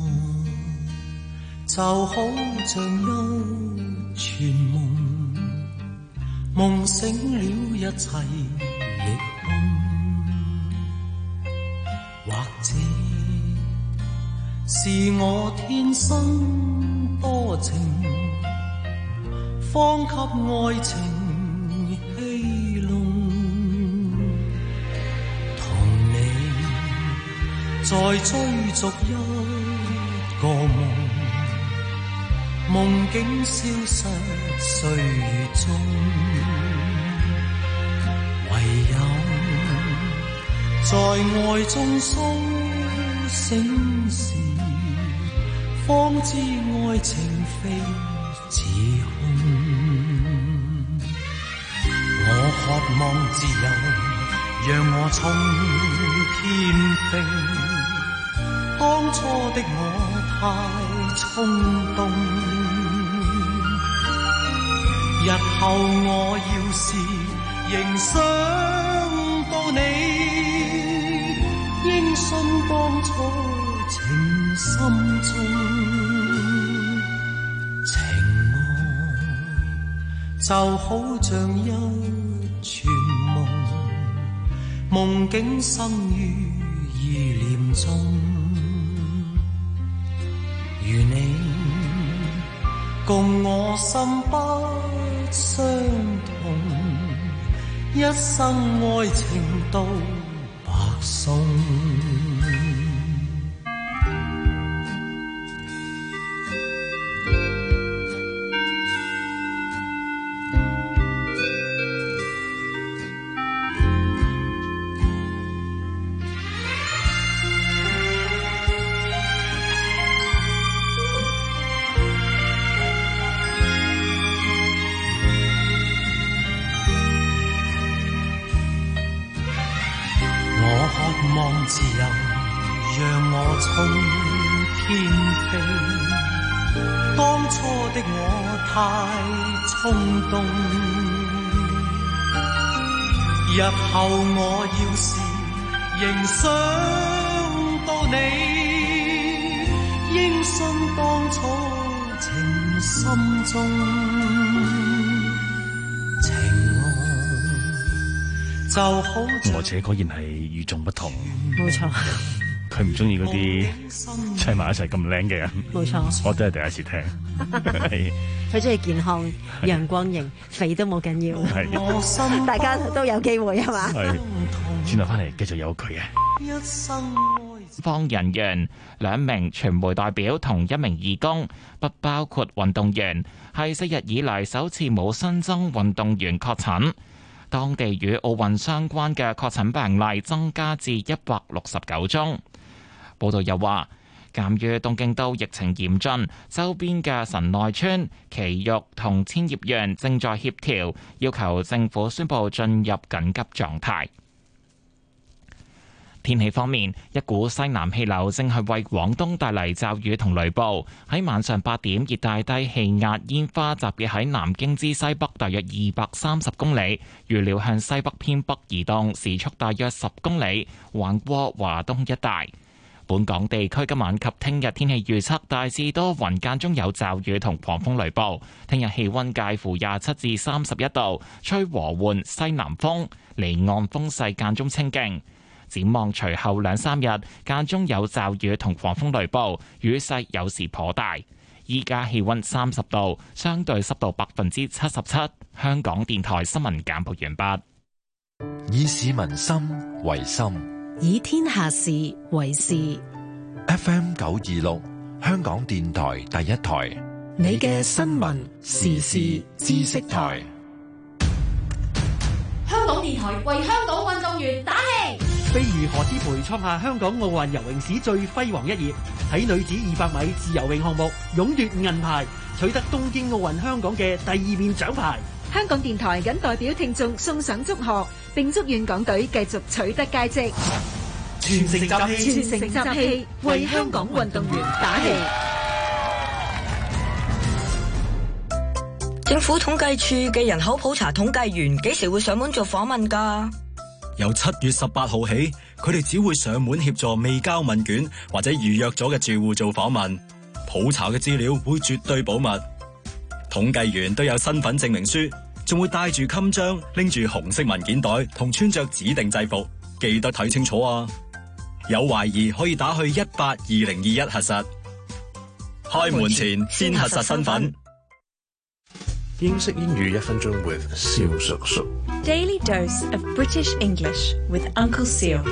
愛就好像一串夢，夢醒了一切亦空，或者是我天生多情，方給愛情戲弄。再追逐一個夢，夢境消失歲月中，唯有在愛中甦醒時，方知愛情非自空。我渴望自由，讓我衝天飛。當初的我太衝動，日後我要是仍想到你，應信當初情深中。情愛就好像一串夢，夢境生於意念中。如你共我心不相同，一生愛情都白送。 由讓我衝天飛。當初的我太衝動，日後我要是仍想到你，應信當初情深中，情愛就好。 我姐果然係與眾不同， 冇錯。 佢唔中意嗰啲砌埋一齊咁靚嘅人， 冇錯， 我都係第一次聽。 佢中意健康、陽光型，肥都冇緊要。 係， 大家都有機會係嘛？ 係，轉頭翻嚟繼續有佢嘅。 方人員、兩名傳媒代表同一名義工，不包括運動員，係四日以嚟首次冇新增運動員確診。當地與奧運相關嘅確診病例增加至一百六十九宗。報道又話，鑑於東京都疫情嚴峻，周邊嘅神奈川、埼玉同千葉縣正在協調，要求政府宣布進入緊急狀態。天氣方面，一股西南氣流正係為廣東帶嚟驟雨同雷暴。喺晚上八點，熱帶低氣壓煙花集結喺南京之西北大約二百三十公里，預料向西北偏北移動，時速大約十公里，橫過華東一帶。本港地區今晚及聽日天氣預測大致多雲，間中有驟雨同狂風雷暴。聽日氣溫介乎廿七至三十一度，吹和緩西南風，離岸風勢間中清勁。展望隨後兩三日間中有驟雨同狂風雷暴，雨勢有時頗大。依家氣溫三十度，相對濕度百分之七十七。香港電台新聞簡報完畢。 以市民心為心， 以天下事為事。 F M 九二六，香港電台第一台， 你嘅新聞時事知識台。 香港電台為香港運動員打氣。 飛魚何詩蓓創下香港奧運游泳史最輝煌一頁，喺女子二百米自由泳項目勇奪銀牌，取得東京奧運香港嘅第二面獎牌。 香港電台謹代表聽眾送上祝賀，並祝願港隊繼續取得佳績。 全城集氣， 全城集氣，為香港運動員打氣。 政府統計處嘅人口普查統計員幾時會上門做訪問㗎？ 由七月十八號起，佢哋只會上門協助未交問卷或者預約咗嘅住戶做訪問。普查嘅資料會絕對保密。統計員都有身份證明書，仲會帶住襟章，拎住紅色文件袋，同穿着指定制服，記得睇清楚啊！有懷疑可以打去一八二零二一核實。開門前先核實身份。 英式英語一分鐘 with 蕭叔叔。 Daily dose of British English with Uncle Seal.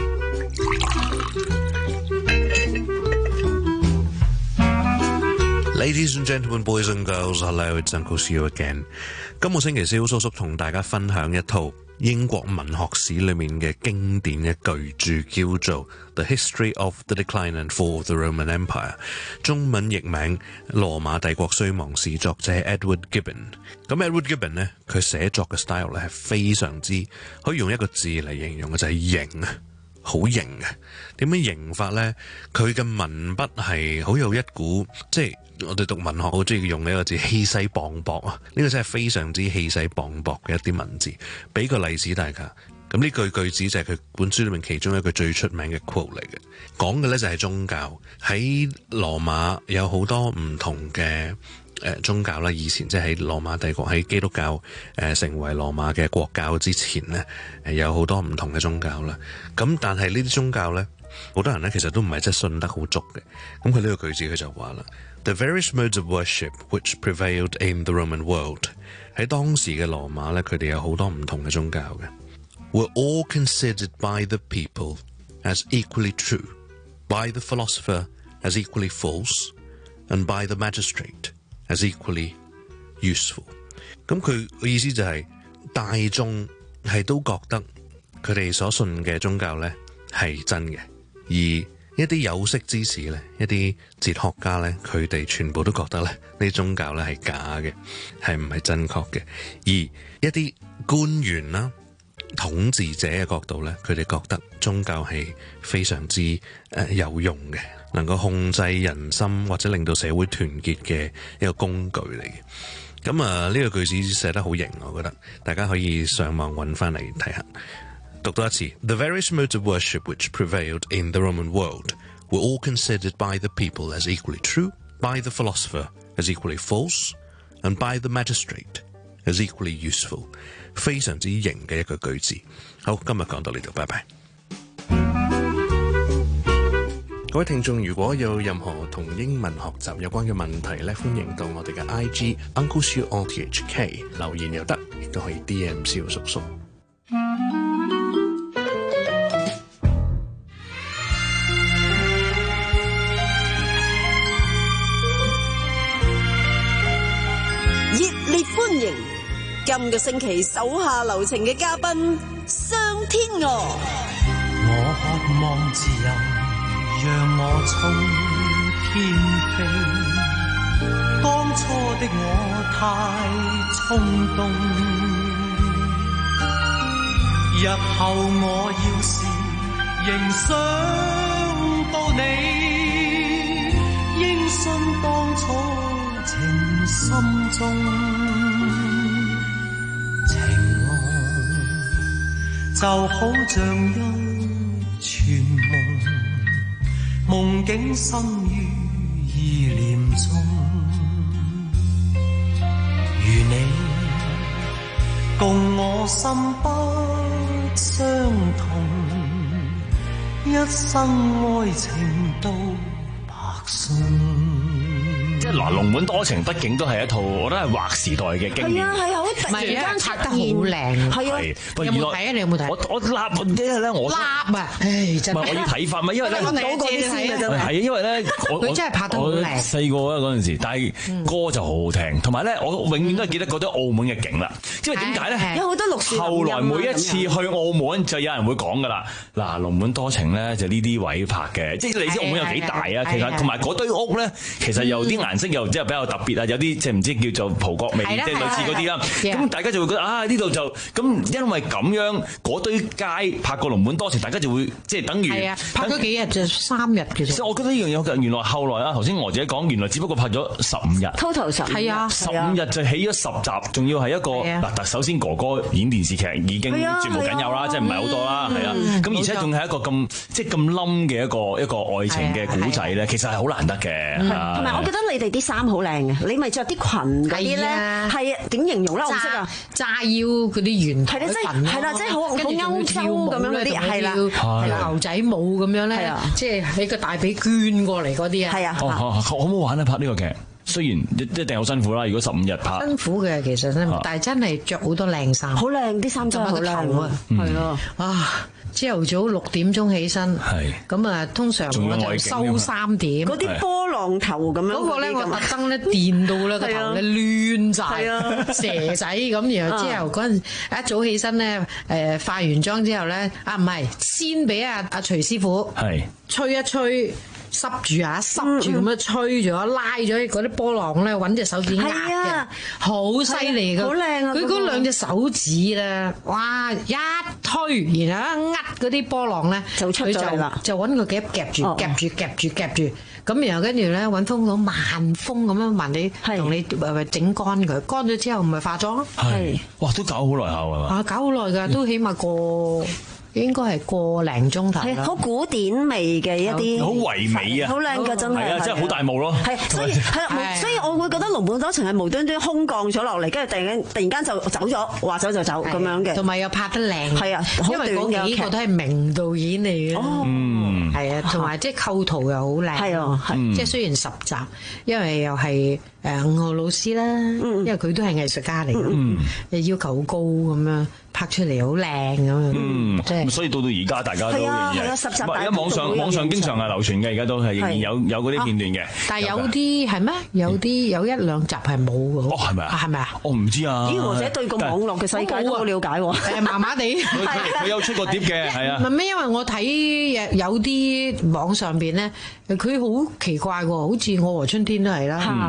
Ladies and gentlemen, boys and girls, hello, it's Uncle Seal again. 今個星期蕭叔叔同大家分享一套英國文學史裏面嘅經典嘅巨著，叫做《The History of the Decline and Fall of the Roman Empire》，中文譯名《羅馬帝國衰亡史》，作者係 Edward Gibbon。咁 Edward Gibbon 咧，佢寫作嘅 style 咧係非常之可以用一個字嚟形容嘅，就係型啊，好型嘅。點樣型法咧？佢嘅文筆係好有一股，即係我哋讀文學好中意用呢一個字，氣勢磅礴啊！呢個真係非常之氣勢磅礴嘅一啲文字。俾個例子大家，咁呢句句子就係佢本書裏面其中一句最出名嘅 quote 嚟嘅，講嘅咧就係宗教。喺羅馬有好多唔同嘅誒宗教啦，以前即係喺羅馬帝國，喺基督教誒、呃、成為羅馬嘅國教之前咧，誒有好多唔同嘅宗教啦。咁但係呢啲宗教咧，好多人咧其實都唔係真係信得好足嘅。咁佢呢個句子佢就話啦。The various modes of worship which prevailed in the Roman world 喺當時嘅羅馬咧，佢哋有好多唔同嘅宗教嘅 were all considered by the people as equally true, by the philosopher as equally false, and by the magistrate as equally useful。咁佢嘅意思就係、是、大眾係都覺得佢哋所信嘅宗教咧係真嘅，而一啲有識之士咧，一啲哲學家咧，佢哋全部都覺得咧，呢啲宗教咧係假嘅，係唔係真確嘅。而一啲官員啦， 統治者嘅角度咧，佢哋覺得宗教係非常之誒有用嘅，能夠控制人心或者令到社會團結嘅一個工具嚟嘅。咁啊，呢個句子寫得好型，我覺得大家可以上網揾翻嚟睇下。讀多一次 The various modes of worship which prevailed in the Roman world were all considered by the people as equally true, by the philosopher as equally false, and by the magistrate as equally useful。 非常之型嘅一個句子。好，今日講到呢度，拜拜。各位聽眾，如果有任何同英文學習有關嘅問題咧，歡迎到我哋嘅 I G Uncle Siu O T H K 留言又得，亦都可以 D M 蕭叔叔。 熱烈歡迎今個星期手下留情嘅嘉賓商天娥。 我渴望自由，讓我衝天飛。當初的我太衝動，日後我要是仍想到你，應信當初情深中情愛，就好像一串夢，夢境生於意念中。如你共我心不相同，一生愛情都白送。 即係嗱，龍門多情畢竟都係一套，我覺得係劃時代嘅經典。 係啊係啊，好突然間拍得好靚。 係啊， 有冇睇啊？你有冇睇？ 我我立，因為咧我立啊！唉，真係。 唔係我要睇翻，咪因為咧揾到嗰啲先啊！真係。 係啊，因為咧我佢真係拍得好靚。 細個啊嗰陣時，但係歌就好好聽，同埋咧我永遠都係記得嗰啲澳門嘅景啦。因為點解咧？ 有好多綠樹林蔭啊。 後來每一次去澳門就有人會講㗎啦。嗱，龍門多情咧就呢啲位拍嘅，即係你知澳門有幾大啊？其實同埋嗰堆屋咧，其實有啲顏色又即係比較特別啊，有啲即係唔知叫做葡國味，即係類似嗰啲啦。咁大家就會覺得啊，呢度就咁，因為咁樣嗰堆街拍過龍門多情，大家就會即係等於係啊，拍咗幾日就三日其實。 我覺得呢樣嘢原來後來啊，頭先我自己講，原來只不過拍咗十五日 ，total 十係啊， 十五日就起咗十集，仲要係一個嗱，首先哥哥演電視劇已經絕無僅有啦，即係唔係好多啦，係啊，咁而且仲係一個咁即係咁冧嘅一個一個愛情嘅古仔咧，其實係好難得嘅。 同埋我覺得你哋啲衫好靚嘅，你咪着啲裙嗰啲咧，係啊，點形容咧？我唔識啊， 紮腰嗰啲圓係啦，即係係啦，即係好好歐洲咁樣嗰啲，係啦， 係啦，牛仔帽咁樣咧，即係喺個大髀捐過嚟嗰啲啊， 係啊， 好好唔好玩啊？拍呢個劇雖然一一定好辛苦啦，如果十五日拍， 辛苦嘅其實真，但係真係着好多靚衫， 好靚啲衫真係好靚啊，係咯， 啊！朝頭早六點鐘起身，咁啊通常我就收三點。 嗰啲波浪頭咁樣， 嗰個咧我特登咧電到咧個頭咧亂晒，蛇仔咁。然後之後嗰陣一早起身咧，誒化完妝之後咧，啊唔係先俾阿阿徐師傅吹一吹。濕住啊，濕住咁樣吹咗，拉咗嗰啲波浪咧，揾隻手指壓嘅，好犀利嘅， 好靚啊！ 佢嗰兩隻手指咧，哇一推，然後一壓嗰啲波浪咧， 就出咗嚟啦， 就揾個夾夾住，夾住，夾住，夾住，咁然後跟住咧揾風筒慢風咁樣慢你同你誒整乾佢，乾咗之後唔係化妝咯， 係，哇都搞好耐下係嘛？ 啊搞好耐㗎，都起碼過。應該係個零鐘頭啦， 好古典味嘅一啲， 好唯美啊， 好靚㗎真係， 係啊，真係好大霧咯， 係，所以係，所以我會覺得龍門多情係無端端空降咗落嚟，跟住突然間突然間就走咗，話走就走咁樣嘅， 同埋又拍得靚， 係啊， 因為嗰幾個都係名導演嚟嘅， 嗯， 係啊，同埋即係構圖又好靚， 係啊，係， 即係雖然十集，因為又係誒吳浩老師啦，因為佢都係藝術家嚟嘅，要求好高咁樣。拍出嚟好靚咁樣， 嗯，即係所以到到而家大家都係啊，十集而家網上網上經常係流傳嘅，而家都係仍然有有嗰啲片段嘅。 但係有啲係咩？有啲有一兩集係冇嘅。 哦，係咪啊？ 係咪啊？ 我唔知啊。 咦，或者對個網絡嘅世界都好了解喎。 誒，麻麻地。 佢佢有出過碟嘅，係啊。 唔係咩？因為我睇有啲網上邊咧，佢好奇怪喎，好似《我和春天》都係啦。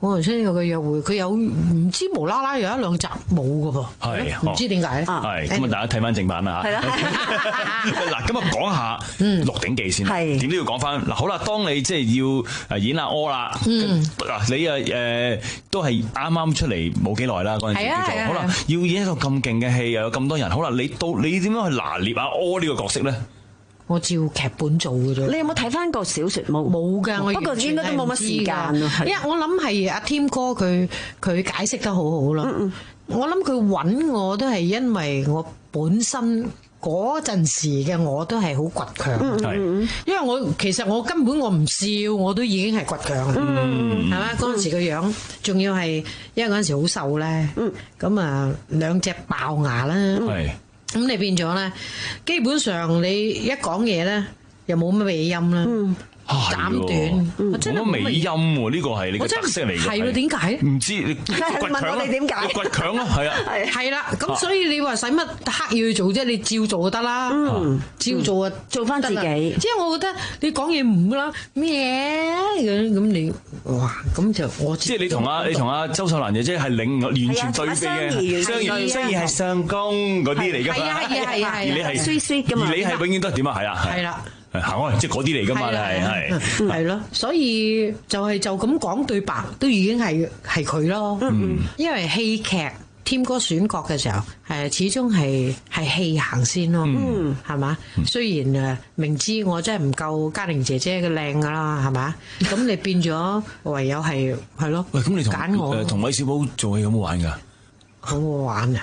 我頭先有個約會，佢有唔知無啦啦有一兩集冇㗎噃， 係唔知點解咧？ 係咁啊！大家睇翻正版啦嚇。係啦。嗱，咁啊講下《鹿鼎記》先，點都要講翻。嗱，好啦，當你即係要誒演阿柯啦，嗱你啊誒都係啱啱出嚟冇幾耐啦嗰陣時叫做，好啦，要演一個咁勁嘅戲，又有咁多人，好啦，你到你點樣去拿捏阿柯呢個角色咧？我照劇本做嘅啫。 你有冇睇翻個小説？冇冇㗎，我不過應該都冇乜時間咯。 因為我諗係阿添哥佢佢解釋得好好咯。嗯、我諗佢揾我都係因為我本身嗰陣時嘅我都係好倔強。係、嗯，因為我其實我根本我唔笑我都已經係倔強。嗯，係嘛？嗰陣時個樣，仲要係因為嗰陣時好瘦咧。嗯，咁啊兩隻爆牙啦。係。咁你變咗咧，基本上你一講嘢咧，又冇乜尾音啦，斬短， 冇乜尾音喎，呢個係你嘅特色嚟嘅。係喎，點解？唔知你倔強啦，你倔強啦，係啊， 係啦。咁所以你話使乜刻意去做啫？你照做就得啦，照做啊，做翻自己。即係我覺得你講嘢唔啦咩咁咁你，哇咁就我即係你同阿你同阿周秀蘭姐姐係領完全對比嘅，雙兒雙兒係相公嗰啲嚟㗎嘛。係啊係啊係啊，而你係 sweet sweet 㗎嘛，而你係永遠都係點啊？係啊係啦。行開，即係嗰啲嚟噶嘛，係係係咯，所以就係就咁講對白，都已經係係佢咯。嗯，因為戲劇添哥選角嘅時候，係始終係係戲行先咯。嗯，係嘛？雖然誒明知我真係唔夠嘉玲姐姐嘅靚噶啦，係嘛？咁你變咗唯有係係咯。 喂，咁你同揀我誒同韋小寶做戲有冇玩㗎？ 好好玩啊！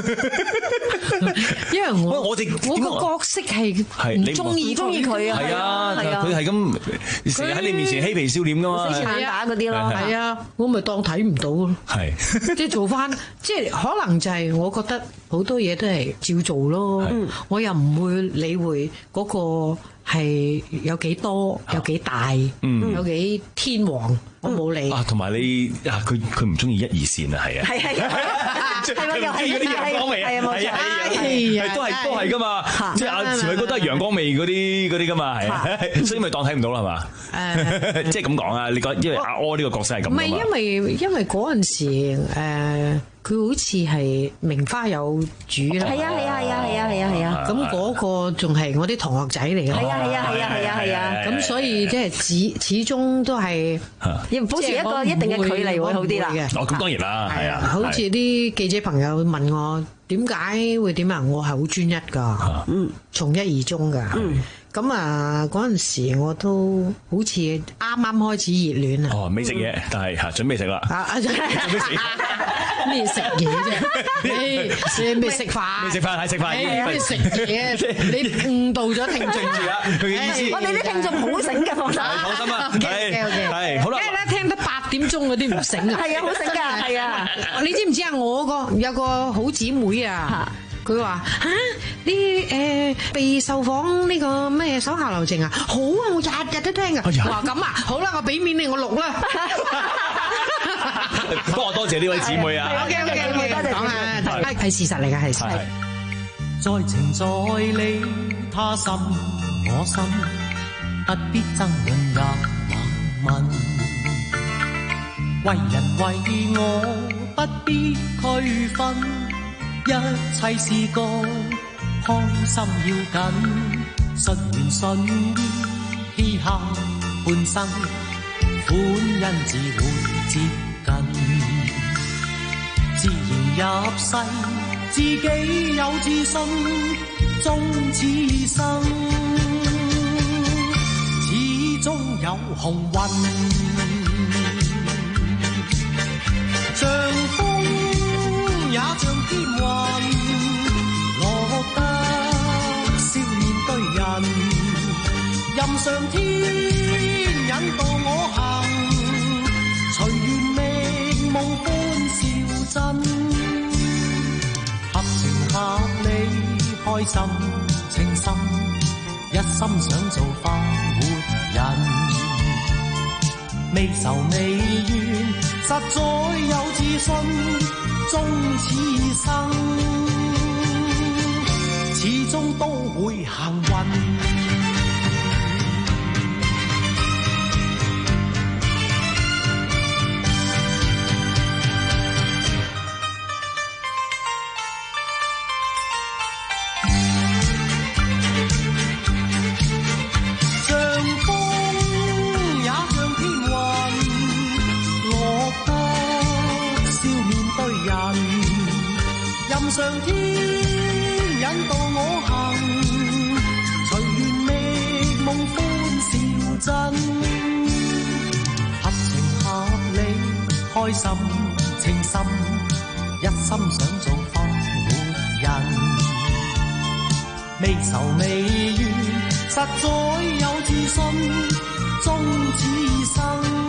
因為我我哋我個角色係唔中意中意佢啊， 係啊，佢係咁成日喺你面前嬉皮笑臉噶嘛， 死撐打嗰啲咯，係啊，我咪當睇唔到咯，係即係做翻，即係可能就係我覺得好多嘢都係照做咯，我又唔會理會嗰個係有幾多有幾大，有幾天王，我冇理啊，同埋你啊，佢佢唔中意一二線啊，係啊，係係。係喎，又係嗰啲陽光味啊！係啊，冇錯，係都係都係噶嘛，即係阿慈偉哥都係陽光味嗰啲嗰啲噶嘛，係啊，所以咪當睇唔到啦，係嘛？誒，即係咁講啊！你覺因為阿柯呢個角色係咁，唔係因為因為嗰陣時誒，佢好似係名花有主啦， 係啊係啊係啊係啊係啊係啊！ 咁嗰個仲係我啲同學仔嚟嘅， 係啊係啊係啊係啊係啊！ 咁所以即係始始終都係要保持一個一定嘅距離會好啲啦。 哦，咁當然啦，係啊， 好似啲記者朋友問我點解會點啊？我係好專一㗎，嗯，從一而終㗎。咁啊，嗰陣時我都好似啱啱開始熱戀啊！ 哦，未食嘢，但係嚇準備食啦。啊啊！準備食咩食嘢啫？你未食飯？ 未食飯係食飯。 咩食嘢？你誤導咗聽眾住啦！佢嘅意思。 我哋啲聽眾好醒嘅，放心。 放心啊！係係好啦。 因為咧聽得八點鐘嗰啲唔醒啊。 係啊，好醒㗎，係啊。 你知唔知啊？我個有個好姊妹啊。佢話嚇呢誒被受訪呢個咩手下留情啊，好啊，我日日都聽噶。話咁啊，好啦，我俾面你，我錄啦。 多謝多謝呢位姊妹啊。 OK OK OK，多謝講啊，係係事實嚟㗎，係事實。 在情在理，他心我心，不必爭論也冷問。為人為我，不必區分。一切是個開心要緊，順緣順意，嘻哈半生，歡欣自會接近。自然入世，自己有自信，終此生，始終有幸運。像風也像天雲，落得笑面對人，任上天引導我行，隨緣覓夢歡笑真，合情合理開心稱心，一心想做快活人，未愁未怨，實在有自信。終此生，始終都會幸運。 真，合情合理，開心稱心，一心想做快活人，未愁未怨，實在有自信，終此生。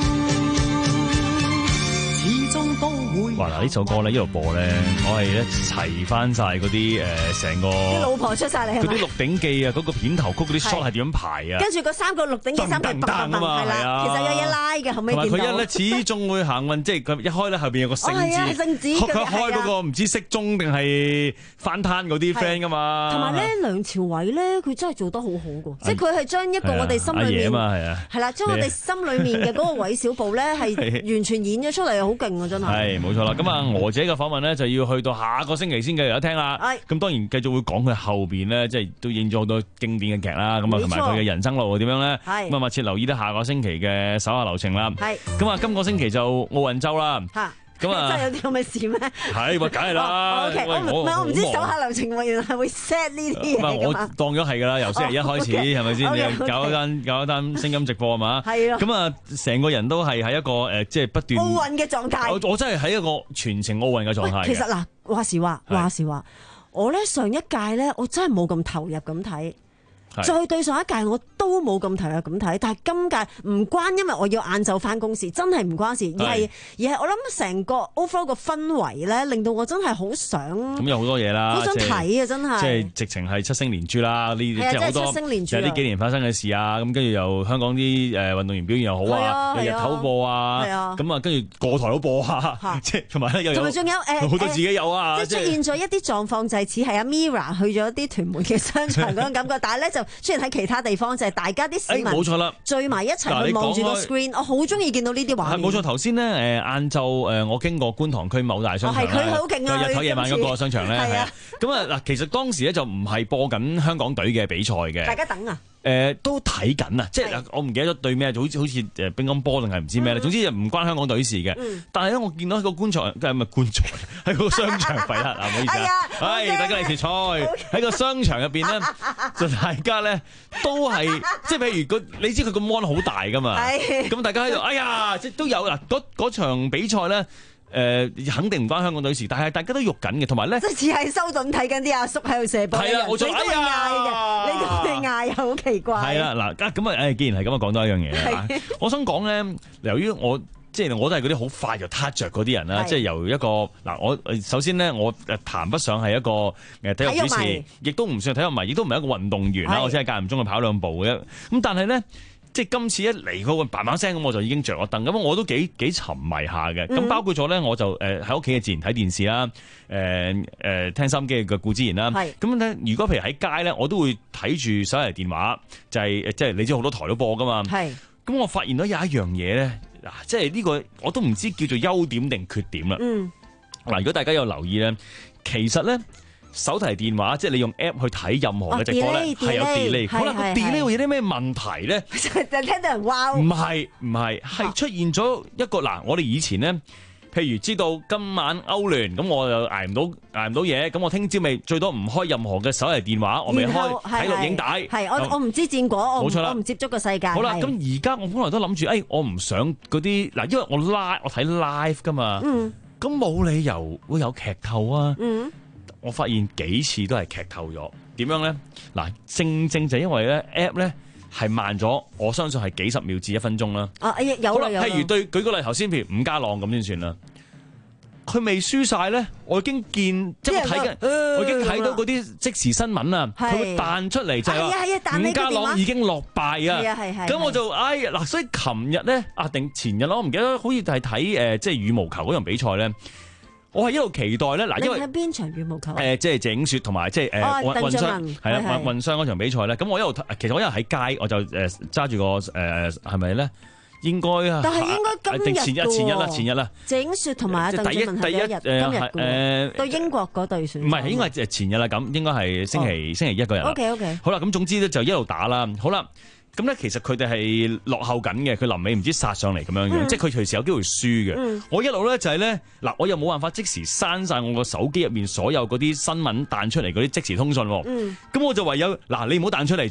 哇！嗱，呢首歌咧一路播咧，我係咧齊翻晒嗰啲誒成個啲老婆出晒嚟， 嗰啲《鹿鼎記》啊，嗰個片頭曲嗰啲 shot 係點樣排啊？ 跟住個三個《鹿鼎記》三個噔噔噔係啦，其實有嘢拉嘅，後尾見到。同埋佢一咧始終會行運，即係佢一開咧後邊有個聖字， 聖字佢開嗰個唔知骰盅定係翻攤嗰啲 friend 噶嘛。 同埋咧，梁朝偉咧，佢真係做得好好㗎，即係佢係將一個我哋心裏面係啦，將我哋心裏面嘅嗰個韋小寶咧係完全演咗出嚟，好勁啊！真係。 係冇錯啦。咁啊，娥姐嘅訪問咧就要去到下個星期先繼續有得聽啦。咁當然繼續會講佢後邊咧，即係都演咗好多經典嘅劇啦。咁啊，同埋佢嘅人生路點樣咧？咁啊，密切留意得下個星期嘅手下留情啦。咁啊，今個星期就奧運周啦。咁啊， 真係有啲咁嘅事咩？ 係，咪梗係啦。 O K，我唔係我唔知手下留情原來係會 set 呢啲嘢㗎嘛。 我當咗係㗎啦，由星期一開始係咪先？搞一單搞一單聲音直播係嘛？係啊。咁啊，成個人都係喺一個誒，即係不斷奧運嘅狀態。 我我真係喺一個全程奧運嘅狀態。 其實嗱，話時話話時話，我咧上一屆咧，我真係冇咁投入咁睇。再對上一屆我都冇咁投入咁睇，但係今屆唔關，因為我要晏晝翻公司，真係唔關事，而係而係我諗成個 overall 個氛圍咧，令到我真係好想咁有好多嘢啦， 好想睇啊！真係即係直情係七星連珠啦，呢啲即係好多有呢幾年發生嘅事啊，咁跟住又香港啲誒運動員表現又好啊，日日頭播啊，咁啊跟住個台都播啊，即係同埋咧又同埋仲有誒好多自己有啊， 即係出現咗一啲狀況，就係似係阿 Mira 去咗啲屯門嘅商場嗰種感覺，但係咧就出現喺其他地方，就係大家啲市民冇錯啦， 聚埋一齊去望住個 screen，我好中意見到呢啲畫面。 係冇錯，頭先咧誒晏晝誒我經過觀塘區某大商場， 係佢好勁啊！ 日頭夜晚嗰個商場咧，係啊，咁啊嗱，其實當時咧就唔係播緊香港隊嘅比賽嘅， 大家等啊。 誒、呃、都睇緊啊！即係我唔記得咗對咩，好似好似誒乒乓波定係唔知咩咧。嗯、總之就唔關香港隊事嘅。嗯、但係咧，我見到喺個官場，即係咪官場喺個商場廢啦？嗱，唔好意思啊。係、哎呀，大家嚟食菜喺個商場入邊咧，就大家咧都係即係譬如個你知佢個 mon 好大㗎嘛？咁大家喺度，哎呀，即都有嗱嗰嗰場比賽咧。誒、呃、肯定唔關香港隊事，但係大家都喐緊嘅，同埋咧， 即係似係修頓睇緊啲阿叔喺度射波， 係啦，冇錯， 你都係嗌嘅，你都係嗌又好奇怪。 係啦，嗱，咁啊，誒，既然係咁啊，講多一樣嘢啦。我想講咧，由於我即係我都係嗰啲好快就撻着嗰啲人啦，即係由一個嗱，我首先咧，我誒談不上係一個誒體育主持，亦都唔算體育迷，亦都唔係一個運動員啦，我只係間唔中去跑兩步嘅啫。咁但係咧。即係今次一嚟嗰個嘭嘭聲咁，我就已經着咗燈咁，我都幾幾沉迷下嘅。咁、嗯、包括咗咧，我就誒喺屋企嘅自然睇電視啦，誒、呃、誒、呃、聽收音機嘅顧之言啦。咁咧，如果譬如喺街咧，我都會睇住手提電話，就係、是、即係你知好多台都播噶嘛。咁我發現到有一樣嘢咧，嗱，即係呢個我都唔知叫做優點定缺點啦。嗱、嗯，如果大家有留意咧，其實咧。手提電話即係你用 app 去睇任何嘅直播咧，係、哦、有 delay。好啦，個 delay 會有啲咩問題咧？ 就聽到人哇！ 唔係唔係，係出現咗一個嗱，我哋以前咧，譬如知道今晚歐聯，咁我又捱唔到捱唔到嘢，咁我聽朝咪最多唔開任何嘅手提電話，我咪開睇錄影帶。係我我唔知戰果，我冇錯啦， 我唔接觸個世界。 好啦，咁而家我本來都諗住，誒，我唔想嗰啲嗱，因為我 live 我睇 live 噶嘛，咁冇理由會有劇透啊。嗯。我發現幾次都係劇透咗，點樣咧？嗱，正正就因為咧 app 咧係慢咗，我相信係幾十秒至一分鐘啦。 啊，有啦有啦。 譬如對舉個例，頭先譬如伍家朗咁先算啦，佢未輸晒咧，我已經見即係睇緊，我已經睇到嗰啲即時新聞啊，佢會彈出嚟就係話伍家朗已經落敗啊。咁我就哎呀嗱，所以琴日咧啊定前日我唔記得，好似係睇誒即係羽毛球嗰場比賽咧。我係一路期待咧，嗱，因為你睇邊場羽毛球？ 誒，即係謝影雪同埋即係誒混混雙，係啦，混混雙嗰場比賽咧。咁我一路其實我一路喺街，我就誒揸住個誒係咪咧？應該啊， 但係應該今日前日前日啦，前日啦。 謝影雪同埋鄧俊文係一日今日嘅，對英國嗰隊選。 唔係，應該係前日啦。咁應該係星期星期一嗰日。O K O K。好啦，咁總之咧就一路打啦。好啦。咁咧，其實佢哋係落後緊嘅，佢臨尾唔知殺上嚟咁樣樣，嗯、即係佢隨時有機會輸嘅。嗯、我一路咧就係咧，嗱，我又冇辦法即時刪晒我個手機入面所有嗰啲新聞彈出嚟嗰啲即時通訊。咁、嗯、我就唯有嗱，你唔好彈出嚟住，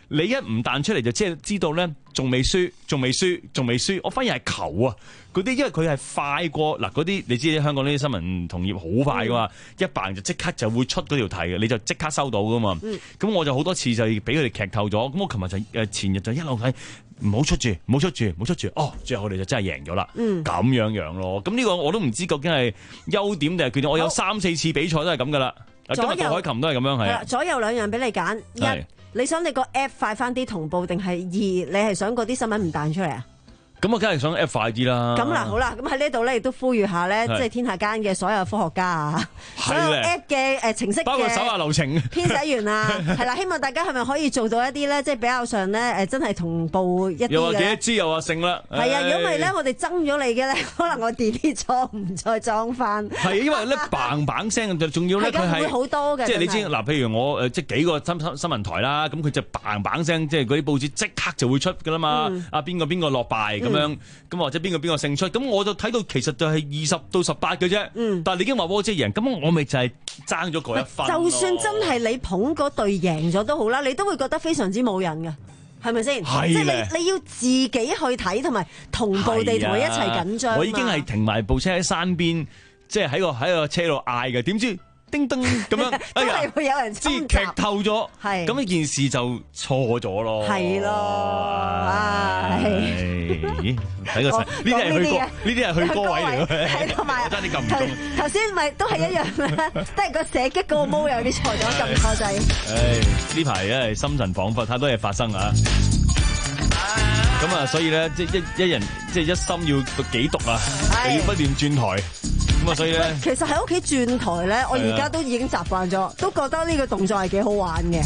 你一唔彈出嚟就即係知道咧，仲未輸，仲未輸，仲未輸。我反而係求啊，嗰啲因為佢係快過嗱嗰啲，你知香港呢啲新聞同業好快噶嘛，嗯、一扮就即刻就會出嗰條題嘅，你就即刻收到噶嘛。咁、嗯、我就好多次就俾佢哋劇透咗。咁我琴日就誒前日就一路睇，唔好出住，唔好出住，唔好出住。哦，最後我哋就真係贏咗啦。咁、嗯、樣樣咯。咁呢個我都唔知究竟係優點定係缺點。我有三四次比賽都係咁噶啦。今日杜海琴都係咁樣係。左右兩樣俾你揀，一你想你個 app 快翻啲同步，定係二你係想嗰啲新聞唔彈出嚟啊？咁我梗係想 app 快啲啦。咁嗱，好啦，咁喺呢度咧亦都呼籲下咧，即係天下間嘅所有科學家啊，所有 app 嘅誒程式嘅包括手下留情編寫員啊，係啦，希望大家係咪可以做到一啲咧，即係比較上咧誒，真係同步一啲嘅。又話幾多 G 又話勝啦。係啊，如果唔係咧，我哋憎咗你嘅咧，可能我 delete 咗唔再裝翻。係因為咧嘭嘭聲就仲要咧，佢係會好多嘅。即係你知嗱，譬如我誒即係幾個新新新聞台啦，咁佢就嘭嘭聲，即係嗰啲報紙即刻就會出㗎啦嘛。啊邊個邊個落敗。咁樣咁或者邊個邊個勝出，咁我就睇到其實就係二十到十八嘅啫。嗯，但係你已經話我即係贏，咁我咪就係爭咗嗰一分。就算真係你捧嗰隊贏咗都好啦，你都會覺得非常之冇癮㗎，係咪先？係即係你你要自己去睇，同埋同步地同佢一齊緊張。我已經係停埋部車喺山邊，即係喺個喺個車度嗌嘅，點知？叮叮咁樣，哎呀，會有人知劇透咗，係咁呢件事就錯咗咯，係咯，唉，睇個呢啲係去歌，呢啲係去歌位嚟嘅，係同埋爭啲撳唔中。頭先咪都係一樣啦，都係個射擊個毛有啲錯咗，撳錯掣。唉，呢排咧係心神恍惚，太多嘢發生啊！咁啊，所以咧，即係一一人即係一心要讀幾讀啊，就要不斷轉台。咁啊，所以咧，其實喺屋企轉台咧，我而家都已經習慣咗，都覺得呢個動作係幾好玩嘅。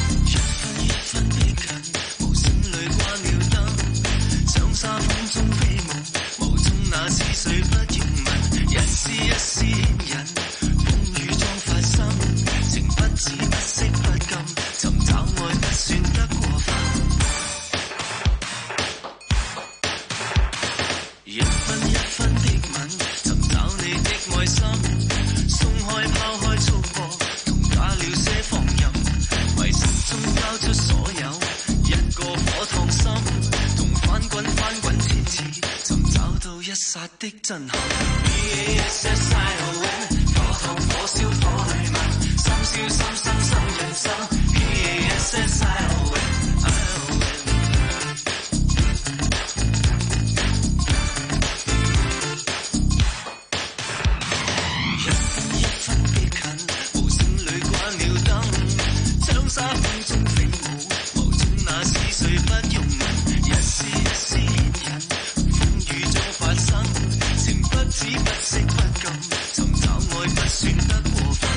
一剎的震撼 ，B A S S I O N， 火燙火燒火裏問，心燒心心心人心 ，B A S S I O N， 一分一分逼近，無聲裏關了燈，長沙風中飛舞，無中那是誰不用問，一絲一絲牽引。發生情不止不息不禁，尋找愛不算得過分。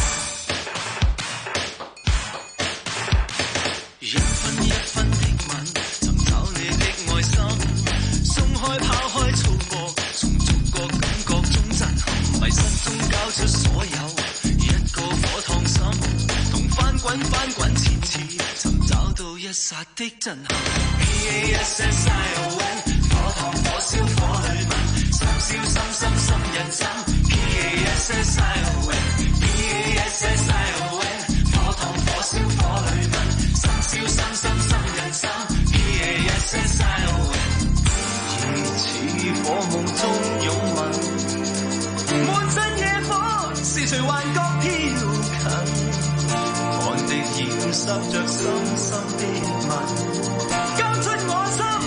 一分一分的吻，尋找你的愛心，鬆開拋開粗過，從逐個感覺中震撼，迷失中交出所有，一個火燙心，同翻滾翻滾前次，尋找到一剎的震撼。B A S S I O N。火燙火燒火裏問，心燒心心心人心 ，P A S S I O N，P A S S I O N， 火燙火燒火裏問，心燒心心心人心 ，P A S S I O N， 疑似火夢中擁吻，滿身野火是誰幻覺飄近，寒的染濕着深深的吻，交出我心。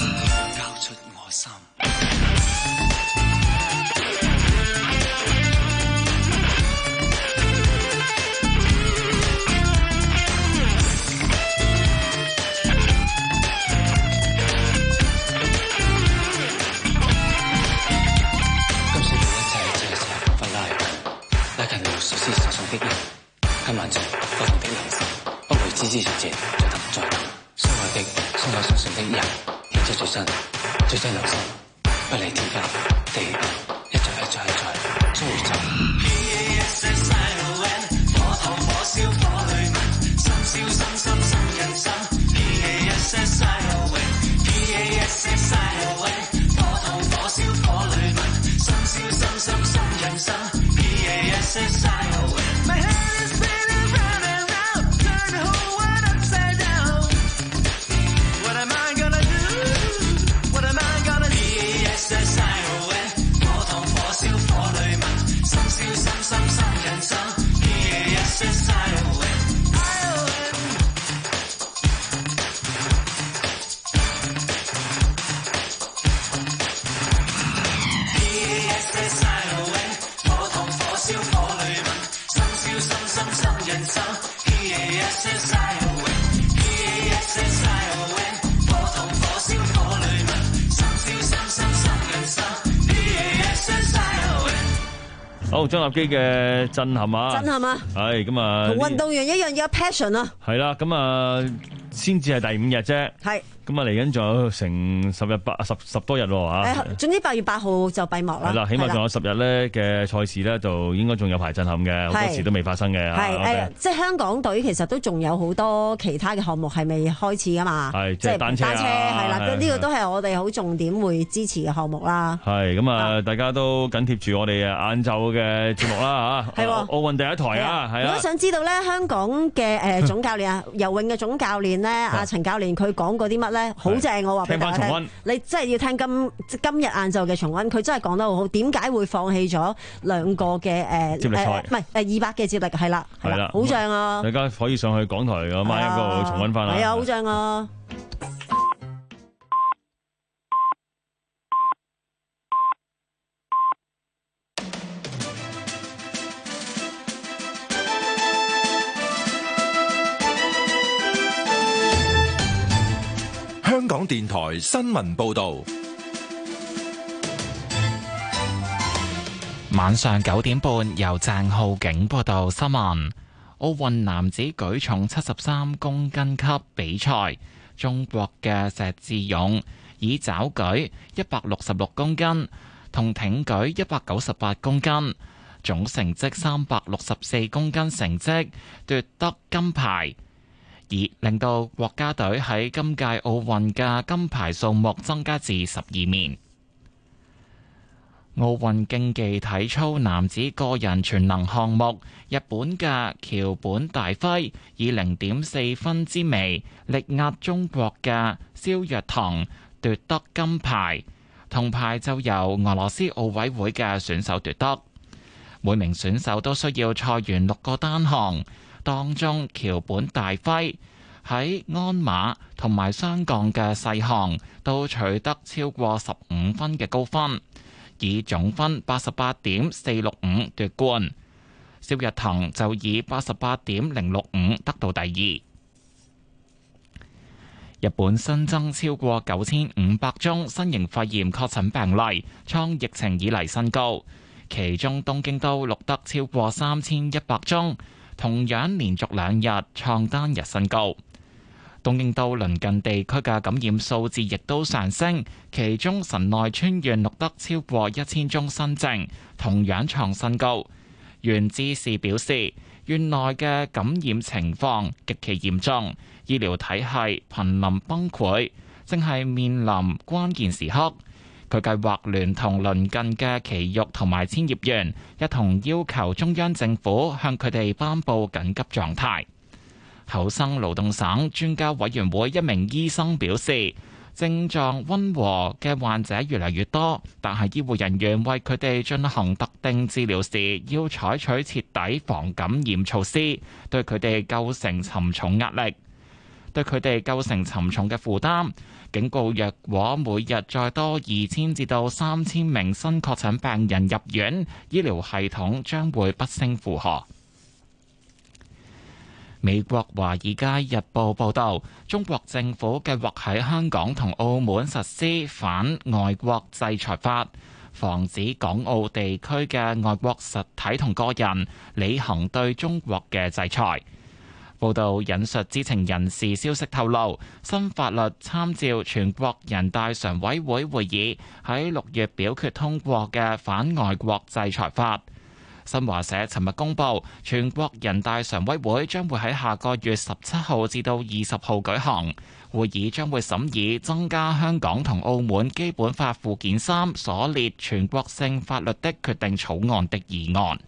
今晚做不同的人生，不會枝枝節節再等再等。相愛的、相愛相信的人，獻出最真、最真良心，不理天昏地暗，一再一再一再，終於就。P A S S I O N， 火燙火燒火裏問，心燒心心心人心。P A S S I O N，P A S S I O N， 火燙火燒火裏問，心燒心心心人心。P A S S I O N。My head is spinning round and round, turn the whole world upside down. 好，張立基嘅震撼啊！ 震撼啊！ 係咁啊， 同運動員一樣有 passion 啊！ 係啦，咁啊，先至係第五日啫。 係。 咁啊，嚟緊仲有成十日八十十多日喎嚇。 誒，總之八月八號就閉幕啦。 係啦，起碼仲有十日咧嘅賽事咧，就應該仲有排震撼嘅，好多時都未發生嘅。 係誒，即係香港隊其實都仲有好多其他嘅項目係未開始噶嘛。 係即係單車啊， 係啦，呢個都係我哋好重點會支持嘅項目啦。 係咁啊，大家都緊貼住我哋晏晝嘅節目啦嚇。係喎，奧運第一台啊，係啊。 如果想知道咧，香港嘅誒總教練啊，游泳嘅總教練咧，阿陳教練佢講過啲乜咧？好正，我話俾大家聽。你真係要聽今今日晏晝嘅重溫，佢真係講得好好。點解會放棄咗兩個嘅誒接力賽？ 唔係誒二百嘅接力係啦，係啦，好正啊！ 大家可以上去港台嘅 My 嗰度重溫翻啦。 係啊，好正啊！ 香港電台新聞報道， 晚上九點半由鄭浩景報道新聞。奧運男子舉重七十三公斤級比賽，中國嘅石智勇以抓舉一百六十六公斤同挺舉一百九十八公斤，總成績三百六十四公斤成績奪得金牌。而令到國家隊喺今屆奧運嘅金牌數目增加至十二面。奧運競技體操男子個人全能項目，日本嘅橋本大輝以零點四分之微力壓中國嘅蕭若騰奪得金牌，銅牌就由俄羅斯奧委會嘅選手奪得。每名選手都需要賽完六個單項。當中橋本大輝喺鞍馬同埋雙槓嘅細項都取得超過十五分嘅高分，以總分八十八點四六五奪冠。蕭若騰就以八十八點零六五得到第二。日本新增超過九千五百宗新型肺炎確診病例，創疫情以嚟新高，其中東京都錄得超過三千一百宗。同樣連續兩日創單日新高，東京都鄰近地區嘅感染數字亦都上升，其中神奈川縣錄得超過一千宗新症，同樣創新高。縣知事表示，縣內嘅感染情況極其嚴重，醫療體系瀕臨崩潰，正係面臨關鍵時刻。佢計劃聯同鄰近嘅埼玉同埋千葉縣一同要求中央政府向佢哋頒布緊急狀態。厚生勞動省專家委員會一名醫生表示，症狀溫和嘅患者越嚟越多，但係醫護人員為佢哋進行特定治療時，要採取徹底防感染措施，對佢哋構成沉重壓力，對佢哋構成沉重嘅負擔。警告：若果每日再多二千至到三千名新確診病人入院，醫療系統將會不勝負荷。美國《華爾街日報》報導，中國政府計劃喺香港同澳門實施反外國制裁法，防止港澳地區嘅外國實體同個人履行對中國嘅制裁。報道引述知情人士消息透露，新法律參照全國人大常委會會議喺六月表決通過嘅反外國制裁法。新華社尋日公佈，全國人大常委會將會喺下個月十七號至到二十號舉行，會議將會審議增加香港同澳門基本法附件三所列全國性法律的決定草案的議案。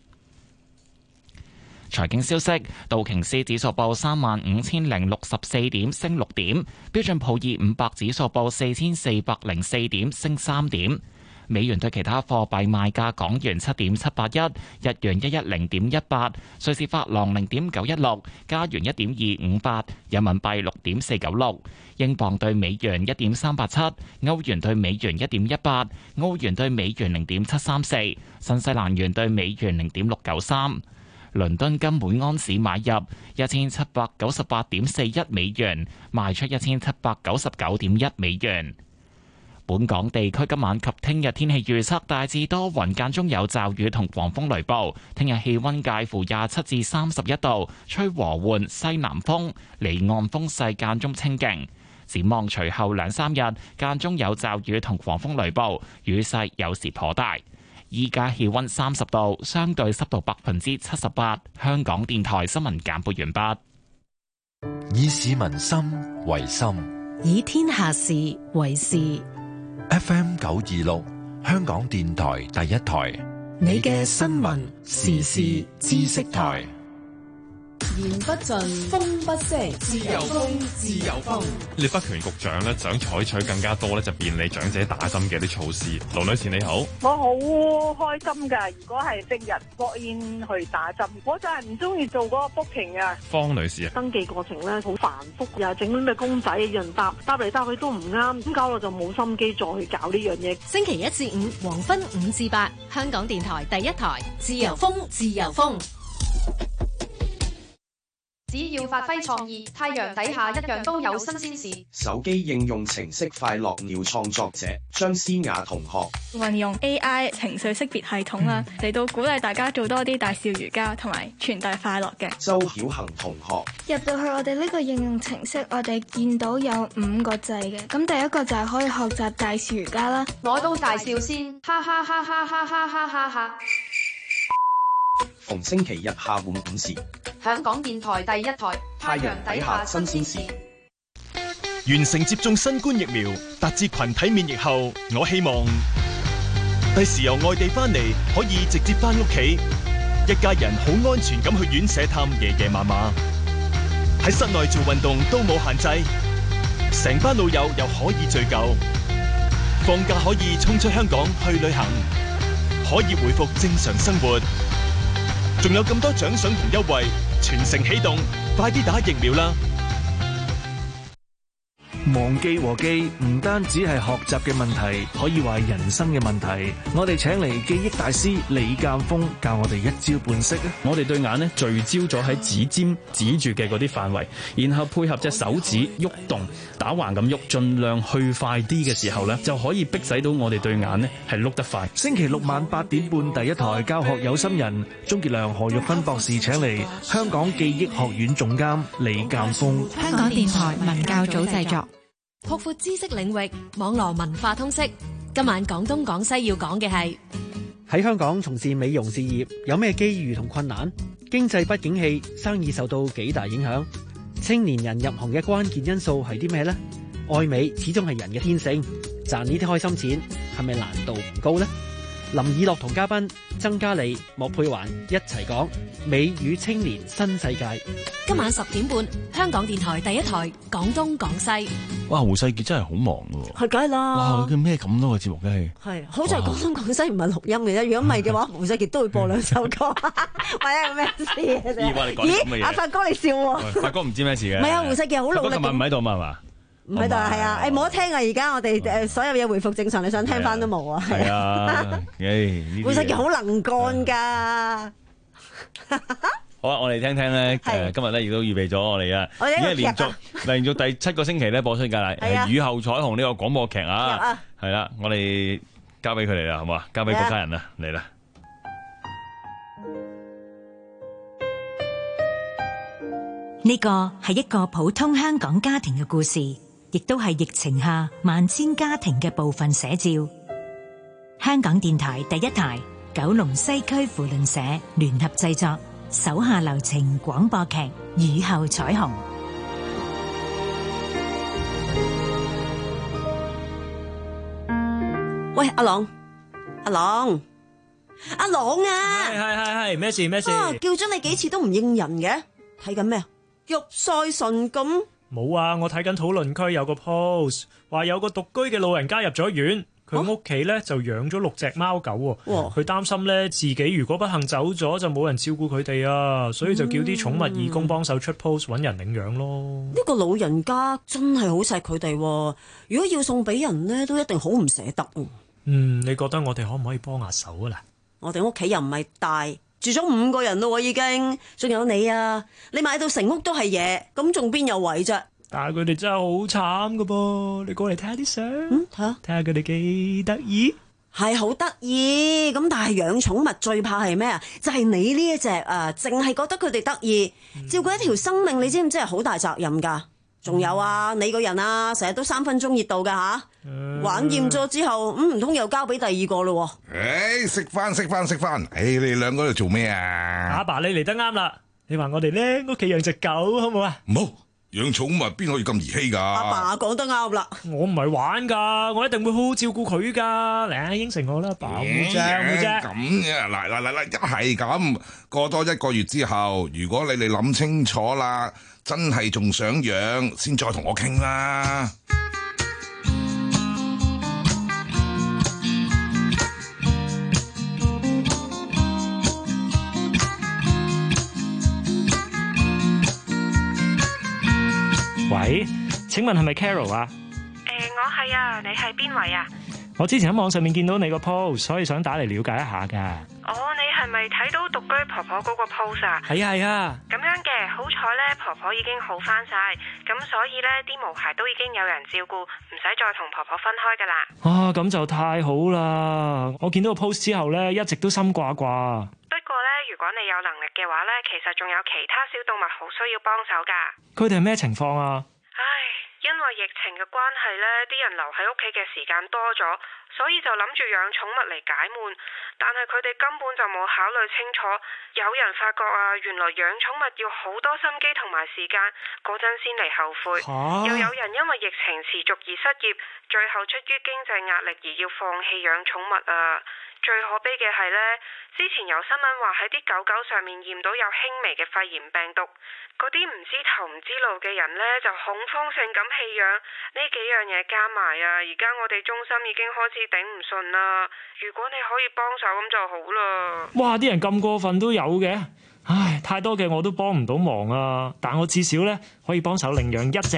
財經消息，道瓊斯指數報三萬五千零六十四點，升六點；標準普爾五百指數報四千四百零四點，升三點。美元對其他貨幣賣價：港元七點七八一，日元一一零點一八，瑞士法郎零點九一六，加元一點二五八，人民幣六點四九六，英鎊對美元一點三八七，歐元對美元一點一八，澳元對美元零點七三四，新西蘭元對美元零點六九三。倫敦金每安士買入一千七百九十八點四一美元，賣出一千七百九十九點一美元。 本港地區今晚及聽日天氣預測大致多雲，間中有驟雨同狂風雷暴。聽日氣溫介乎廿七至三十一度，吹和緩西南風，離岸風勢間中清勁。展望隨後兩三日間中有驟雨同狂風雷暴，雨勢有時頗大。依家氣溫三十度，相對濕度百分之七十八。香港電台新聞簡報完畢。 以市民心為心， 以天下事為事。 F M 九二六，香港電台第一台， 你嘅新聞時事知識台。 言不盡，風不息，自由風，自由風。 聶德權局長咧想採取更加多咧就便利長者打針嘅啲措施。盧女士你好， 我好開心㗎。如果係即日 walk in 去打針，我就係唔中意做嗰個 booking 啊。 方女士啊， 登記過程咧好繁複，又整啲咩公仔，有人答答嚟答去都唔啱，咁搞到就冇心機再去搞呢樣嘢。 星期一至五黃昏五至八，香港電台第一台，自由風，自由風。 只要發揮創意，太陽底下一樣都有新鮮事。 手機應用程式快樂鳥創作者張思雅同學， 運用 A I 情緒識別系統啦，嚟到鼓勵大家做多啲大笑瑜伽，同埋傳遞快樂嘅。 周曉恒同學， 入到去我哋呢個應用程式，我哋見到有五個掣嘅，咁第一個就係可以學習大笑瑜伽啦。 我都大笑先，哈哈哈哈哈哈哈哈哈。 逢星期日下午五時， 香港電台第一台，太陽底下新鮮事。 完成接種新冠疫苗，達至群體免疫後，我希望第時由外地翻嚟可以直接翻屋企，一家人好安全咁去院舍探爺爺嫲嫲，喺室內做運動都冇限制，成班老友又可以聚舊，放假可以衝出香港去旅行，可以回復正常生活。仲有咁多獎賞同優惠，全城起動，快啲打疫苗啦！ 忘記和記唔單止係學習嘅問題，可以話係人生嘅問題。我哋請嚟記憶大師李鑑峰教我哋一招半式啊！ 我哋對眼咧聚焦咗喺指尖指住嘅嗰啲範圍，然後配合隻手指喐動，打橫咁喐，盡量去快啲嘅時候咧，就可以逼使到我哋對眼咧係碌得快。 星期六晚八點半，第一台教學有心人鍾傑良、何玉芬博士請嚟香港記憶學院總監李鑑峰。 香港電台文教組製作。擴闊知識領域，網絡文化通識。今晚廣東廣西要講嘅係喺香港從事美容事業有咩機遇同困難？經濟不景氣，生意受到幾大影響？青年人入行嘅關鍵因素係啲咩呢？愛美始終係人嘅天性，賺呢啲開心錢係咪難度唔高呢？林以樂同嘉賓曾嘉莉、莫佩環一齊講美與青年新世界。 今晚十點半，香港電台第一台廣東廣西。 哇，胡世傑真係好忙㗎喎。 係梗係啦。 哇，佢咩咁多個節目嘅？ 係，好在廣東廣西唔係錄音嘅啫。如果唔係嘅話，胡世傑都會播兩首歌。喂，有咩事啊？咦，阿發哥你笑喎？ 發哥唔知咩事嘅。 唔係啊，胡世傑好努力。 今日唔喺度嘛係嘛？ 唔喺度係啊！誒冇得聽啊！而家我哋誒所有嘢回復正常，你想聽翻都冇啊！ 係啊，誒， 胡世傑好能幹㗎。 好啊！我哋聽聽咧，誒今日咧亦都預備咗我哋啊，已經係連續連續第七個星期咧播出㗎啦。係雨後彩虹呢個廣播劇啊，係啦，我哋交俾佢哋啦，好唔好啊？交俾國家人啦，嚟啦！ 呢個係一個普通香港家庭嘅故事，亦都係疫情下萬千家庭嘅部分寫照。香港電台第一台、九龍西區扶輪社聯合製作，手下留情廣播劇《雨後彩虹》。 喂，阿朗，阿朗，阿朗啊！ 係係係係，咩事咩事？ 啊，叫咗你幾次都唔應人嘅，睇緊咩啊？玉晒神咁？ 冇啊！我睇緊討論區有個 post，話有個獨居嘅老人家入咗院，佢屋企咧就養咗六隻貓狗喎。佢擔心咧自己如果不幸走咗，就冇人照顧佢哋啊，所以就叫啲寵物義工幫手出 post 揾人領養咯。 呢個老人家真係好錫佢哋，如果要送俾人咧，都一定好唔捨得。 嗯，你覺得我哋可唔可以幫下手啊？嗱， 我哋屋企又唔係大。住咗五個人咯，已經，仲有你啊！你買到成屋都係嘢，咁仲邊有位啫？ 但係佢哋真係好慘噶噃。你過嚟睇下啲相， 嗯，睇下睇下佢哋幾得意。 係好得意，咁但係養寵物最怕係咩啊？就係、是、你呢一隻啊，淨係覺得佢哋得意，照顧一條生命，你知唔知係好大責任㗎？仲有啊，你個人啊，成日都三分鐘熱度㗎吓，嗯、玩厭咗之後，咁唔通又交俾第二個咯？ 誒，食飯食飯食飯，誒，你哋兩個喺度做咩啊？ 阿爸，你嚟得啱啦，你話我哋咧屋企養隻狗好唔好啊？ 唔好。養寵物邊可以咁兒戲噶？ 阿爸講得啱啦， 我唔係玩噶，我一定會好好照顧佢噶。嚟，應承我啦，爸，好啫，好啫。 咁嘅，嗱嗱嗱嗱，一係咁，過多一個月之後，如果你哋諗清楚啦，真係仲想養，先再同我傾啦。 喂，請問係咪 Carol 啊？ 誒、呃，我係啊，你係邊位啊？ 我之前喺網上面見到你個 post，所以想打嚟了解一下噶。 哦，你係咪睇到獨居婆婆嗰個 post 啊？ 係啊係啊。 咁樣嘅，好彩咧，婆婆已經好翻晒，咁所以咧啲毛孩都已經有人照顧，唔使再同婆婆分開噶啦。 啊，咁就太好啦！我見到個 post 之後咧，一直都心掛掛。 不過咧，如果你有能力嘅話咧，其實仲有其他小動物好需要幫手噶。 佢哋係咩情況啊？ 唉，因為疫情嘅關係咧，啲人留喺屋企嘅時間多咗，所以就諗住養寵物嚟解悶。但係佢哋根本就冇考慮清楚，有人發覺啊，原來養寵物要好多心機同埋時間，嗰陣先嚟後悔。啊、又有人因為疫情持續而失業，最後出於經濟壓力而要放棄養寵物啊！最可悲嘅係呢，之前有新聞話喺啲狗狗上面驗到有輕微嘅肺炎病毒，嗰啲唔知頭唔知路嘅人呢，就恐慌性咁棄養，呢幾樣嘢加埋啊，而家我哋中心已經開始頂唔順啦。如果你可以幫手咁就好啦。 哇！啲人咁過分都有嘅，唉，太多嘅我都幫唔到忙啊，但我至少呢，可以幫手領養一隻。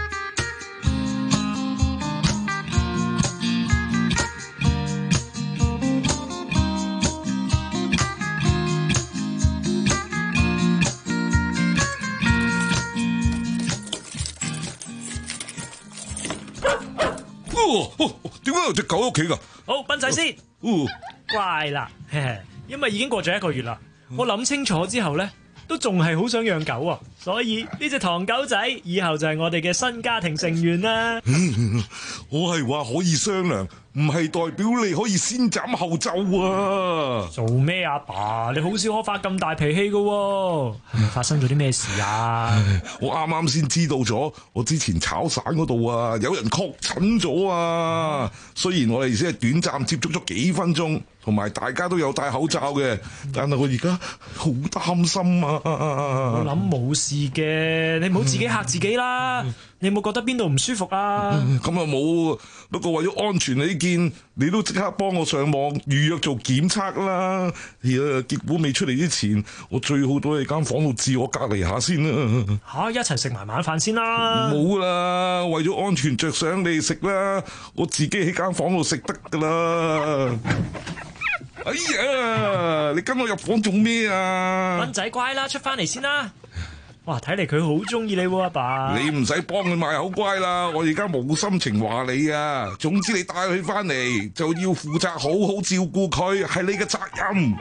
點解有隻狗喺屋企噶？ 好，斌仔先。 哦， 乖啦，因為已經過咗一個月啦，我諗清楚之後咧，都仲係好想養狗啊，所以呢隻唐狗仔以後就係我哋嘅新家庭成員啦。 我係話可以商量，唔係代表你可以先斬後奏啊！ 做咩啊，爸？你好少可發咁大脾氣噶，係咪發生咗啲咩事啊？ 我啱啱先知道咗，我之前炒散嗰度啊，有人確診咗啊！雖然我哋只係短暫接觸咗幾分鐘，同埋大家都有戴口罩嘅，但係我而家好擔心啊！ 我諗冇事嘅，你唔好自己嚇自己啦。你有冇覺得邊度唔舒服啊？ 咁啊冇，不過為咗安全起見，你都即刻幫我上網預約做檢測啦。而家結果未出嚟之前，我最好都喺間房度自我隔離下先啦。 吓、啊，一齊食埋晚飯先啦。 冇啦，為咗安全着想，你食啦，我自己喺間房度食得噶啦。哎呀，你跟我入房做咩啊？ 斌仔乖啦，出翻嚟先啦。哇，睇嚟佢好中意你喎，阿爸。 你唔使幫佢賣口乖啦，我而家冇心情話你啊。總之你帶佢翻嚟就要負責好好照顧佢，係你嘅責任。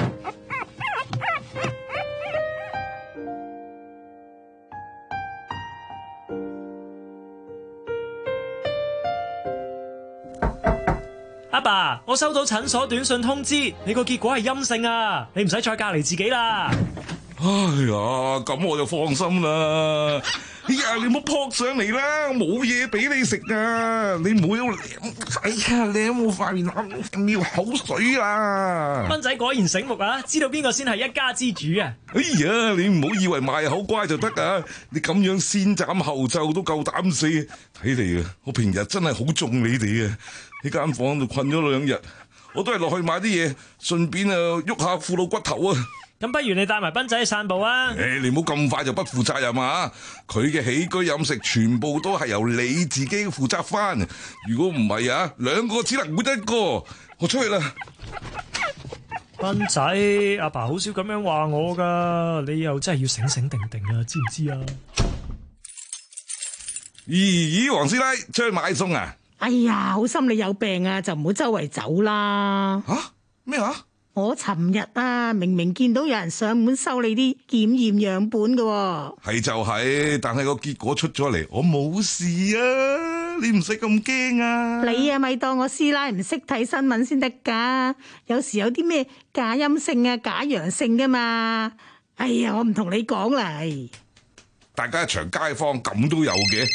阿爸，我收到診所短信通知，你個結果係陰性啊，你唔使再隔離自己啦。 哎呀，咁我就放心啦。哎呀，你唔好撲上嚟啦，冇嘢俾你食啊！你唔好有，哎呀，你有冇塊面流口水啊？ 斌仔果然醒目啊，知道邊個先係一家之主啊！ 哎呀，你唔好以為賣口乖就得啊！你咁樣先斬後奏都夠膽死，睇嚟啊，我平日真係好中你哋啊！喺間房度困咗兩日，我都係落去買啲嘢，順便啊喐下副老骨頭啊！ 咁不如你帶埋斌仔去散步啊！ 誒、欸，你唔好咁快就不負責任啊！佢嘅起居飲食全部都係由你自己負責翻。如果唔係啊，兩個只能換一個。我出去啦。 斌仔，阿爸好少咁樣話我噶，你又真係要醒醒定定啊，知唔知啊？ 咦咦，黃師奶出去買餸啊？ 哎呀，好心你有病啊，就唔好周圍走啦。 吓？咩話？ 我尋日啊，明明見到有人上門收你啲檢驗樣本㗎。 係就係，但係個結果出咗嚟，我冇事啊，你唔使咁驚啊。 你啊，咪當我師奶唔識睇新聞先得噶，有時有啲咩假陰性啊、假陽性噶嘛。哎呀，我唔同你講啦。 大家一場街坊咁都有嘅。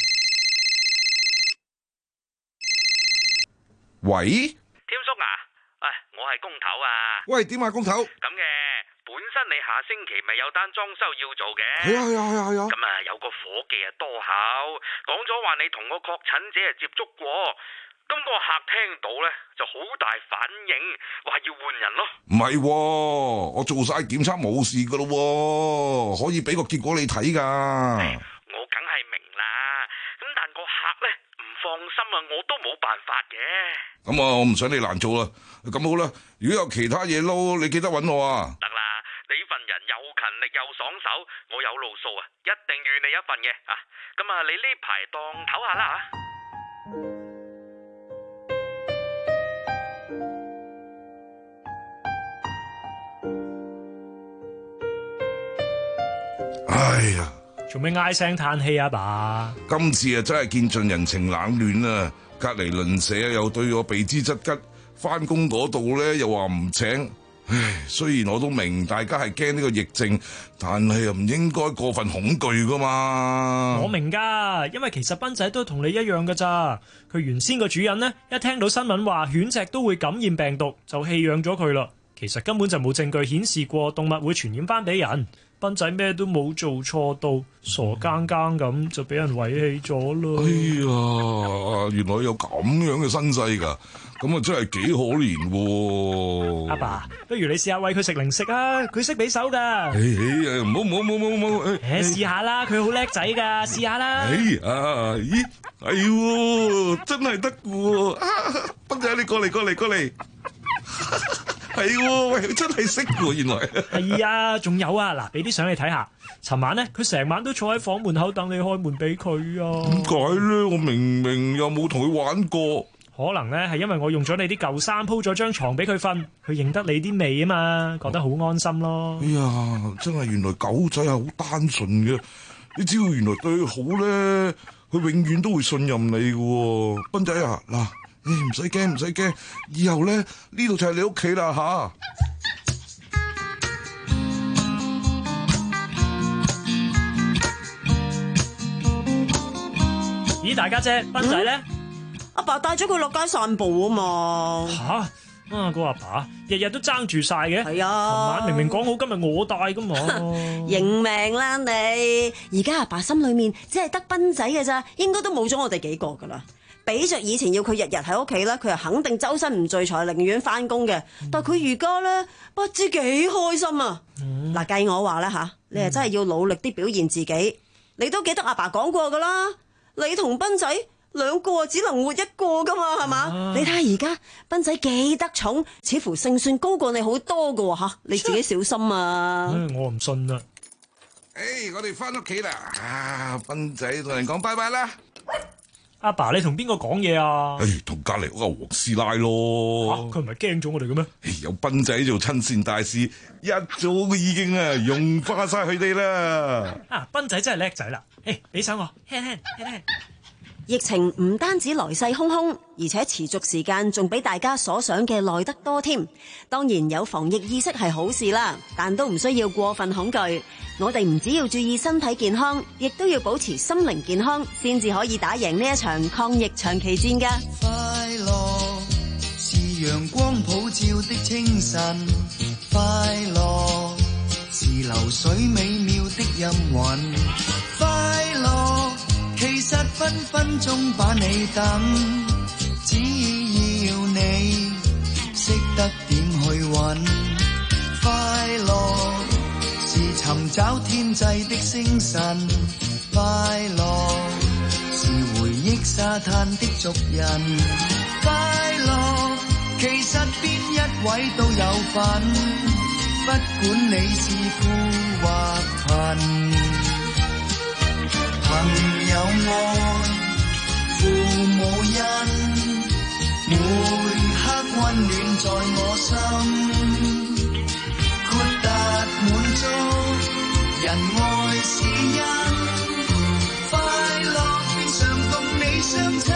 喂， 添叔啊，唉，我係工頭啊。 喂，點啊，工頭？ 咁嘅，本身你下星期咪有單裝修要做嘅。 係啊係啊係啊係啊。 咁啊，有個伙計啊多口，講咗話你同個確診者啊接觸過，咁個客聽到咧就好大反應，話要換人咯。 唔係喎，我做晒檢測冇事噶咯喎，可以俾個結果你睇噶。 我梗係明啦，咁但個客咧唔放心啊，我都冇辦法嘅。 咁啊，我唔想你難做啦。咁好啦，如果有其他嘢撈，你記得揾我啊。 得啦，你份人又勤力又爽手，我有路數啊，一定預你一份嘅啊。咁啊，你呢排當唞下啦吓。哎呀， 做咩唉聲嘆氣啊爸？ 今次啊真係見盡人情冷暖啊！隔籬鄰舍又對我避之則吉，翻工嗰度咧又話唔請。唉，雖然我都明大家係驚呢個疫症，但係又唔應該過分恐懼噶嘛。 我明噶，因為其實斌仔都同你一樣噶咋。佢原先個主人呢，一聽到新聞話犬隻都會感染病毒，就棄養咗佢啦。其實根本就冇證據顯示過動物會傳染翻俾人。斌仔咩都冇做錯到，傻更更咁就俾人遺棄咗咯。 哎呀，原來有咁樣嘅身世噶，咁啊真係幾可憐喎。 阿爸，不如你試下餵佢食零食啊，佢識俾手噶。 哎哎，唔好唔好唔好唔好， 誒，試下啦，佢好叻仔噶，試下啦。 哎呀，咦，係喎，真係得喎。斌仔，你過嚟過嚟過嚟。係喎，喂，佢真係識喎，原來。 係啊，仲有啊，嗱，俾啲相你睇下。尋晚咧，佢成晚都坐喺房門口等你開門俾佢啊。 點解咧？我明明又冇同佢玩過。 可能咧係因為我用咗你啲舊衫鋪咗張床俾佢瞓，佢認得你啲味啊嘛，覺得好安心咯。 哎呀，真係原來狗仔係好單純嘅，你只要原來對佢好咧，佢永遠都會信任你嘅。斌仔啊，嗱。誒，唔使驚，唔使驚，以後咧呢度就係你屋企啦吓。 咦，大家姐，斌仔咧？ 阿爸帶咗佢落街散步啊嘛。 吓，啊個阿爸日日都爭住晒嘅。 係啊， 琴晚明明講好今日我帶噶嘛。 認命啦你！而家阿爸心裏面只係得斌仔嘅咋，應該都冇咗我哋幾個噶啦。比着以前要佢日日喺屋企咧，佢係肯定周身唔聚財，寧願翻工嘅。但係佢而家咧，不知幾開心啊！嗱、嗯，計我話啦吓，你係真係要努力啲表現自己。你都記得阿爸講過噶啦，你同斌仔兩個只能活一個噶嘛，係嘛？啊、你睇下而家斌仔幾得寵，似乎勝算高過你好多噶吓，你自己小心啊！ 唉，我唔信啦。 誒，我哋翻屋企啦，啊，斌仔同人講拜拜啦。 阿爸，你同邊個講嘢啊？ 誒，同隔籬嗰個黃師奶咯。 佢唔係驚咗我哋嘅咩？ 有斌仔做親善大使，一早都已經啊融化晒佢哋啦。 啊，斌仔真係叻仔啦！誒，俾手我，輕輕輕輕。 疫情唔單止來勢洶洶，而且持續時間仲比大家所想嘅耐得多添。當然有防疫意識係好事啦，但都唔需要過分恐懼。我哋唔只要注意身體健康，亦都要保持心靈健康，先至可以打贏呢一場抗疫長期戰㗎。 快樂是陽光普照的清晨，快樂是流水美妙的音韻，快樂其實分分鐘把你等，只要你識得點去揾。快樂是尋找天際的星辰，快樂是回憶沙灘的族人，快樂其實邊一位都有份，不管你是富或貧。朋友友愛，父母恩，每刻溫暖在我心，豁達滿足，人愛是因，快樂變常共你相親，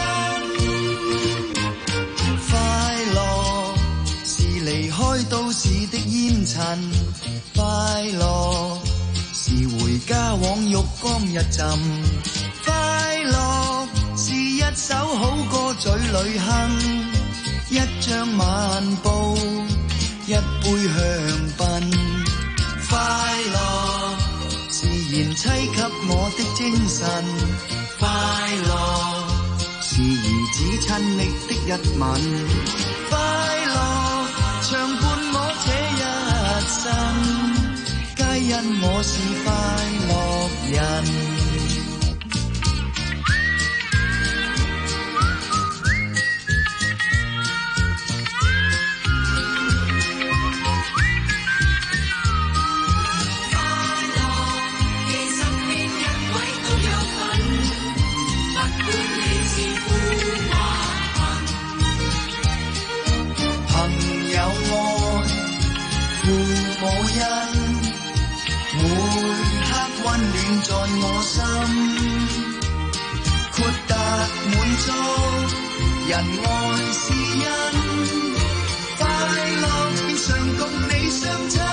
快樂是離開都市的煙塵，快樂是回家往浴缸一浸，快樂是一首好歌嘴裏哼，一張晚報，一杯香檳，快樂是賢妻給我的精神，快樂是兒子親昵的一吻，快樂長伴我這一生，皆因我是快樂人。在我心，豁達滿足，人愛是因，快樂變常共你相親，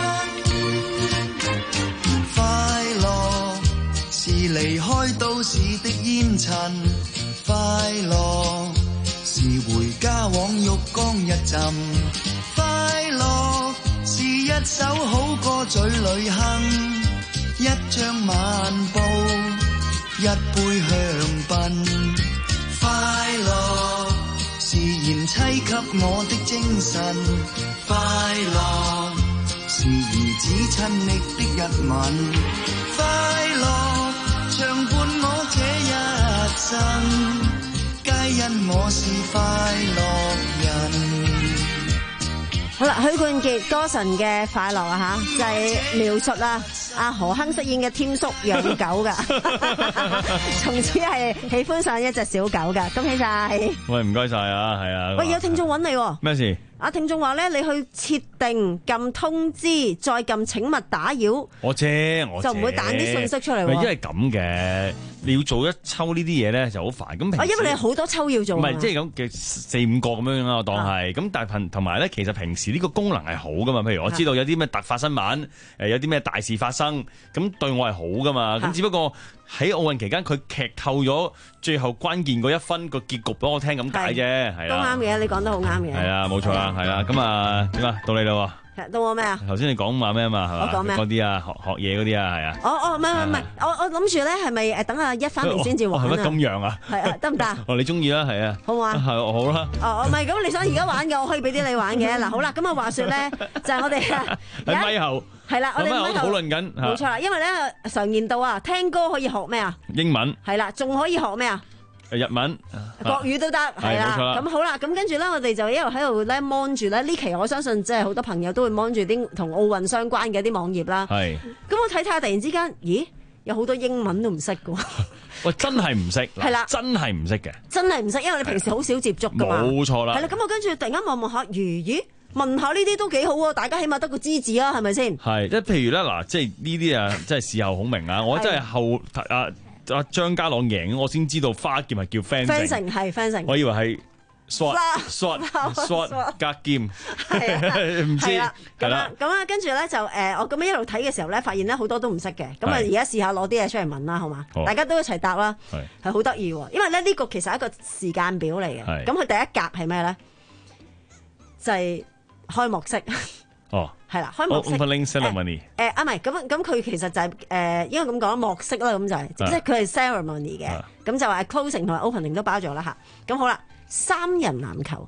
快樂是離開都市的煙塵，快樂是回家往浴缸一浸，快樂是一首好歌嘴裏哼，一張晚報，一杯香檳，快樂是賢妻給我的精神，快樂是兒子親昵的一吻，快樂長伴我這一生，皆因我是快樂人。 好啦，許冠傑歌神嘅快樂啊吓，就係、是、描述啦。阿何鏗飾演嘅添叔養狗噶，從此係喜歡上一隻小狗噶，恭喜晒！ 喂，唔該晒啊，係啊。 喂，有聽眾揾你喎。 咩事？ 阿聽眾話咧，你去設定撳通知，再撳請勿打擾。 我知，我知就唔會彈啲信息出嚟。 因為咁嘅，你要做一抽呢啲嘢咧就好煩。咁啊，因為你好多抽要做。唔係， 即係咁嘅四五個咁樣啦，我當係。咁、啊、但係同埋咧，其實平時呢個功能係好噶嘛。譬如我知道有啲咩突發新聞，誒有啲咩大事發生，咁對我係好噶嘛。咁只不過喺奧運期間，佢劇透咗最後關鍵嗰一分個結局俾我聽咁解啫，係都啱嘅，你講得好啱嘅。 係啊，冇錯啦，係啊，咁啊點啊，到你啦。 到我咩啊？ 頭先你講話咩嘛？係嘛？ 我講咩？ 嗰啲啊，學學嘢嗰啲啊，係啊。 哦哦，唔係唔係，我我諗住咧，係咪誒等阿一翻嚟先至玩啊？ 係咪咁樣啊？ 係啊，得唔得？ 哦，你中意啦，係啊。 好嘛？ 係好啦。 哦，唔係咁，你想而家玩嘅，我可以俾啲你玩嘅。嗱，好啦，咁啊話説咧，就係我哋喺咪後。 係啦，我哋咪討論緊。 冇錯啦，因為咧常言道啊，聽歌可以學咩啊？ 英文。 係啦，仲可以學咩啊？ 日文、 國語都得，係啦。咁好啦，咁跟住咧，我哋就一路喺度咧 mon 住咧。呢期我相信即係好多朋友都會 mon 住啲同奧運相關嘅啲網頁啦。 係。咁我睇睇下，突然之間，咦，有好多英文都唔識㗎喎。 喂，真係唔識。 係啦， 真係唔識嘅。 真係唔識，因為你平時好少接觸㗎嘛。 冇錯啦。 係啦，咁我跟住突然間望望下，咦咦，問下呢啲都幾好喎，大家起碼得個知字啊，係咪先？ 係，即係譬如咧，嗱，即係呢啲啊，即係事後孔明啊，我真係後啊。阿張家朗贏，我先知道花劍係叫 fencing， 係 fencing， 我以為係 shot shot shot 格劍，唔知係啦。 咁啊，咁啊，跟住咧就誒，我咁樣一路睇嘅時候咧，發現咧好多都唔識嘅。咁啊，而家試下攞啲嘢出嚟問啦，好嘛？大家都一齊答啦，係好得意喎。因為咧呢個其實係一個時間表嚟嘅。咁佢第一格係咩咧？就係開幕式。 哦， 係啦，開幕式 opening ceremony。 誒啊，唔係咁咁，佢其實就係誒應該咁講幕式啦，咁就係即係佢係 ceremony 嘅，咁就話 closing 同埋 opening 都包咗啦嚇。咁好啦，三人籃球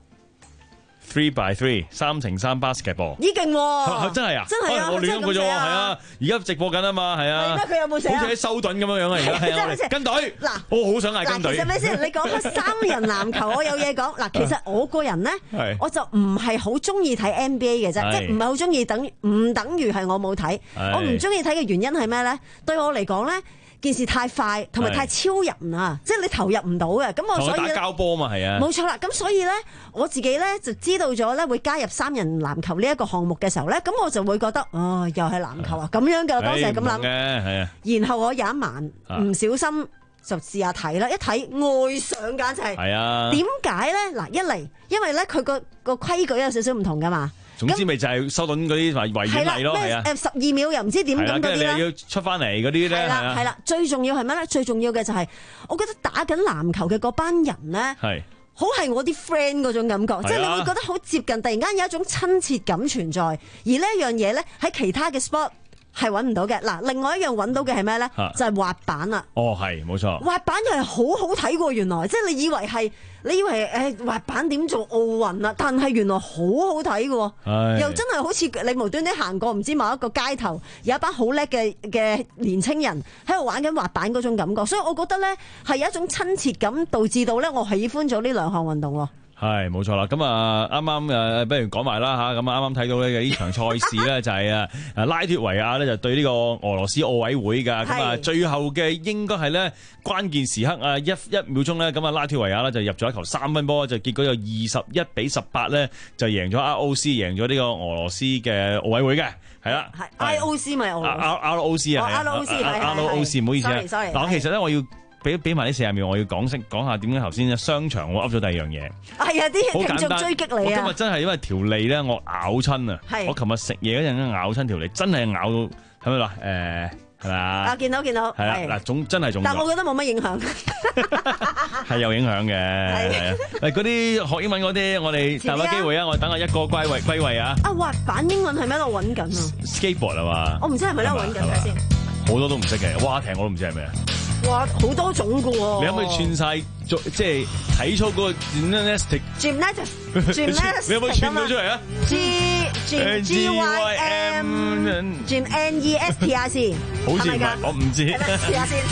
three by three 三乘三 basketball， 咦勁喎！ 真係啊， 真係啊， 我亂咗嘅啫喎，係啊，而家直播緊啊嘛，係啊。 佢有冇寫啊？ 好似喺修頓咁樣樣啊，而家係啊，跟隊嗱，我好想嗌跟隊。 其實咩先？你講開三人籃球，我有嘢講嗱。其實我個人咧，我就唔係好中意睇 N B A 嘅啫，即係唔係好中意，等唔等於係我冇睇。我唔中意睇嘅原因係咩咧？對我嚟講咧， 件事太快，同埋太超人啊，即係你投入唔到嘅。咁我所以打交波嘛，係啊， 冇錯啦。咁所以咧，我自己咧就知道咗咧會加入三人籃球呢一個項目嘅時候咧，咁我就會覺得，哦，又係籃球啊，咁樣嘅，當時係咁諗嘅，係啊。 然後我有一晚唔小心就試下睇啦，一睇愛上簡直係。係啊。點解咧？嗱，一嚟因為咧佢個個規矩有少少唔同噶嘛。 總之咪就係收到嗰啲維維園例咯，係啊， 誒十二秒又唔知點咁嗰啲啦，跟住你要出翻嚟嗰啲咧，係啦係啦，最重要係咩咧？最重要嘅就係，我覺得打緊籃球嘅嗰班人咧，係好係我啲 friend 嗰種感覺，即係你會覺得好接近，突然間有一種親切感存在，而呢一樣嘢咧喺其他嘅 sport 係揾唔到嘅。嗱，另外一樣揾到嘅係咩咧？就係滑板啦。哦，係冇錯。滑板又係好好睇過，原來即係你以為係。你以為誒滑板點做奧運啊？但係原來好好睇嘅，又真係好似你無端端行過唔知某一個街頭，有一班好叻嘅嘅年青人喺度玩緊滑板嗰種感覺，所以我覺得咧係有一種親切感，導致到咧我喜歡咗呢兩項運動喎。係冇錯啦，咁啊啱啱誒，不如講埋啦嚇，咁啊啱啱睇到咧呢場賽事咧就係啊誒拉脫維亞咧就對呢個俄羅斯奧委會㗎，咁啊最後嘅應該係咧關鍵時刻啊一一秒鐘咧，咁啊拉脫維亞咧就入咗一球三分波，就結果有二十一比十八咧就贏咗 R O C， 贏咗呢個俄羅斯嘅奧委會嘅，係啦，係 I O C 咪俄羅斯 R R O C 啊 R O C R O C 唔好意思啊，嗱其實咧我要。俾俾埋呢四十秒，我要講識講下點解頭先咧商場我噏咗第二樣嘢。係啊，啲聽眾追擊你啊！我今日真係因為條脷咧，我咬親啊！我琴日食嘢嗰陣咧咬親條脷，真係咬到係咪啦？誒係咪啊？啊見到見到係啦嗱，總真係總。但我覺得冇乜影響，係有影響嘅。係啊，誒嗰啲學英文嗰啲，我哋大把機會啊！我等下一個歸位歸位啊！啊滑板英文係咪喺度揾緊啊 ？Skateboard 係嘛？我唔知係咪喺度揾緊睇先。好多都唔識嘅，蛙艇我都唔知係咩啊！哇，好多種㗎喎！你可唔可以串晒做即係體操嗰個 gymnastic gymnastic？ 你有冇串到出嚟啊 ？G G G Y M G N E S T I 先，好似唔係，我唔知。試下先。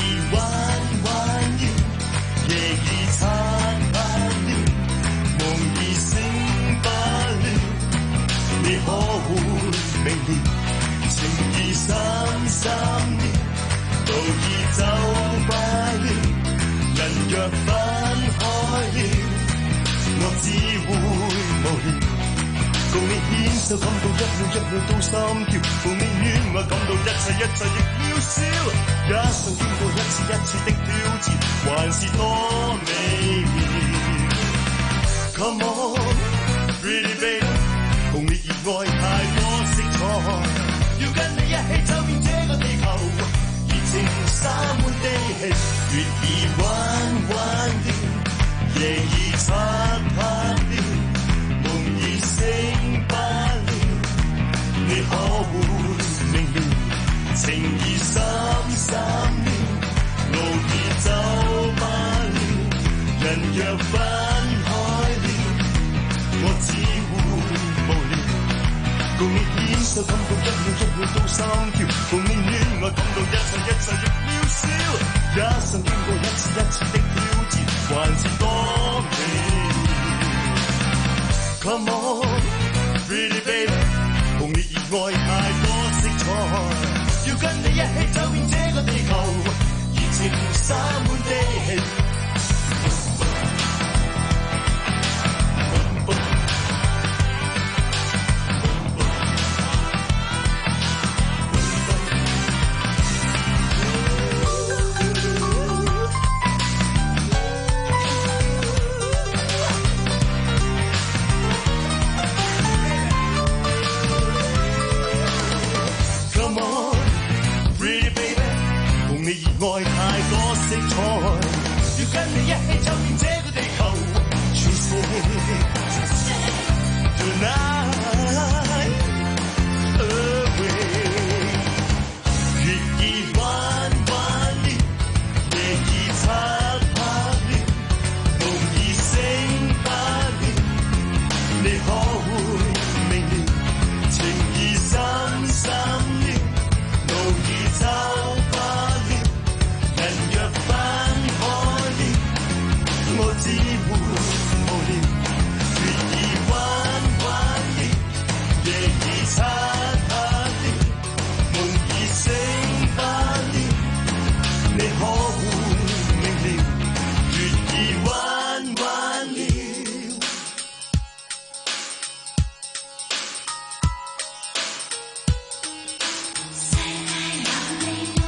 道已走快了，人若分開了，我只會無聊。共你牽手感到一秒一秒都心跳，共你戀愛感到一切一切亦渺小，也曾經過一次一次的挑戰，還是多美妙。Come on, pretty baby， 共你熱愛太多色彩，要跟你一起走遍這個地球。情灑滿地氣，月兒彎彎了，夜已漆黑了，夢已醒不了，你可會明了？情已深深了，路已走不了，人若分開了，我只會無聊。共你牽手感到一秒一秒都心跳，共你戀愛感到一切一切亦渺小，也曾經過一次一次的挑戰，還是多美妙。Come on, pretty baby， 共你熱愛太多色彩，要跟你一起走遍這個地球，熱情灑滿地氣。愛太多色彩。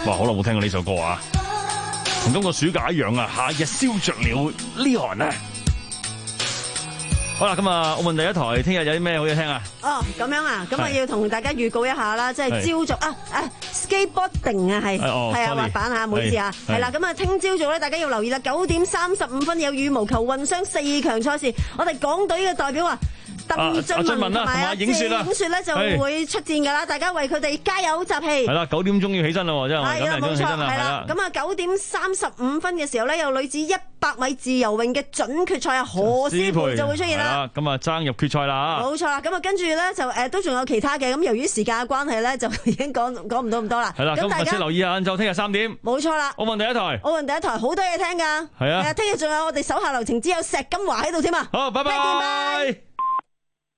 哇，好耐冇聽過呢首歌啊！同今個暑假一樣啊，夏日燒着了呢寒啊！好啦，咁啊，奧運第一台聽日有啲咩好嘢聽啊？ 哦，咁樣啊，咁啊要同大家預告一下啦，即係朝早啊啊 skateboarding 啊係係啊滑板啊，唔好意思啊，係啦，咁啊聽朝早咧，大家要留意啦，九點三十五分有羽毛球混雙四強賽事，我哋港隊嘅代表啊。鄧俊文同埋阿謝影雪咧就會出戰㗎啦，大家為佢哋加油集氣。係啦，九點鐘要起身啦，真係係啦，冇錯，係啦。咁啊，九點三十五分嘅時候咧，有女子一百米自由泳嘅準決賽啊，何詩蓓就會出現啦。 咁啊，爭入決賽啦。 冇錯啦，咁啊，跟住咧就誒都仲有其他嘅，咁由於時間嘅關係咧，就已經講講唔到咁多啦。 係啦，咁大家留意下，晏晝聽日三點。 冇錯啦。 奧運第一台。 奧運第一台好多嘢聽㗎。 係啊。 聽日仲有我哋手下留情，只有石金華喺度添啊。 好，拜拜。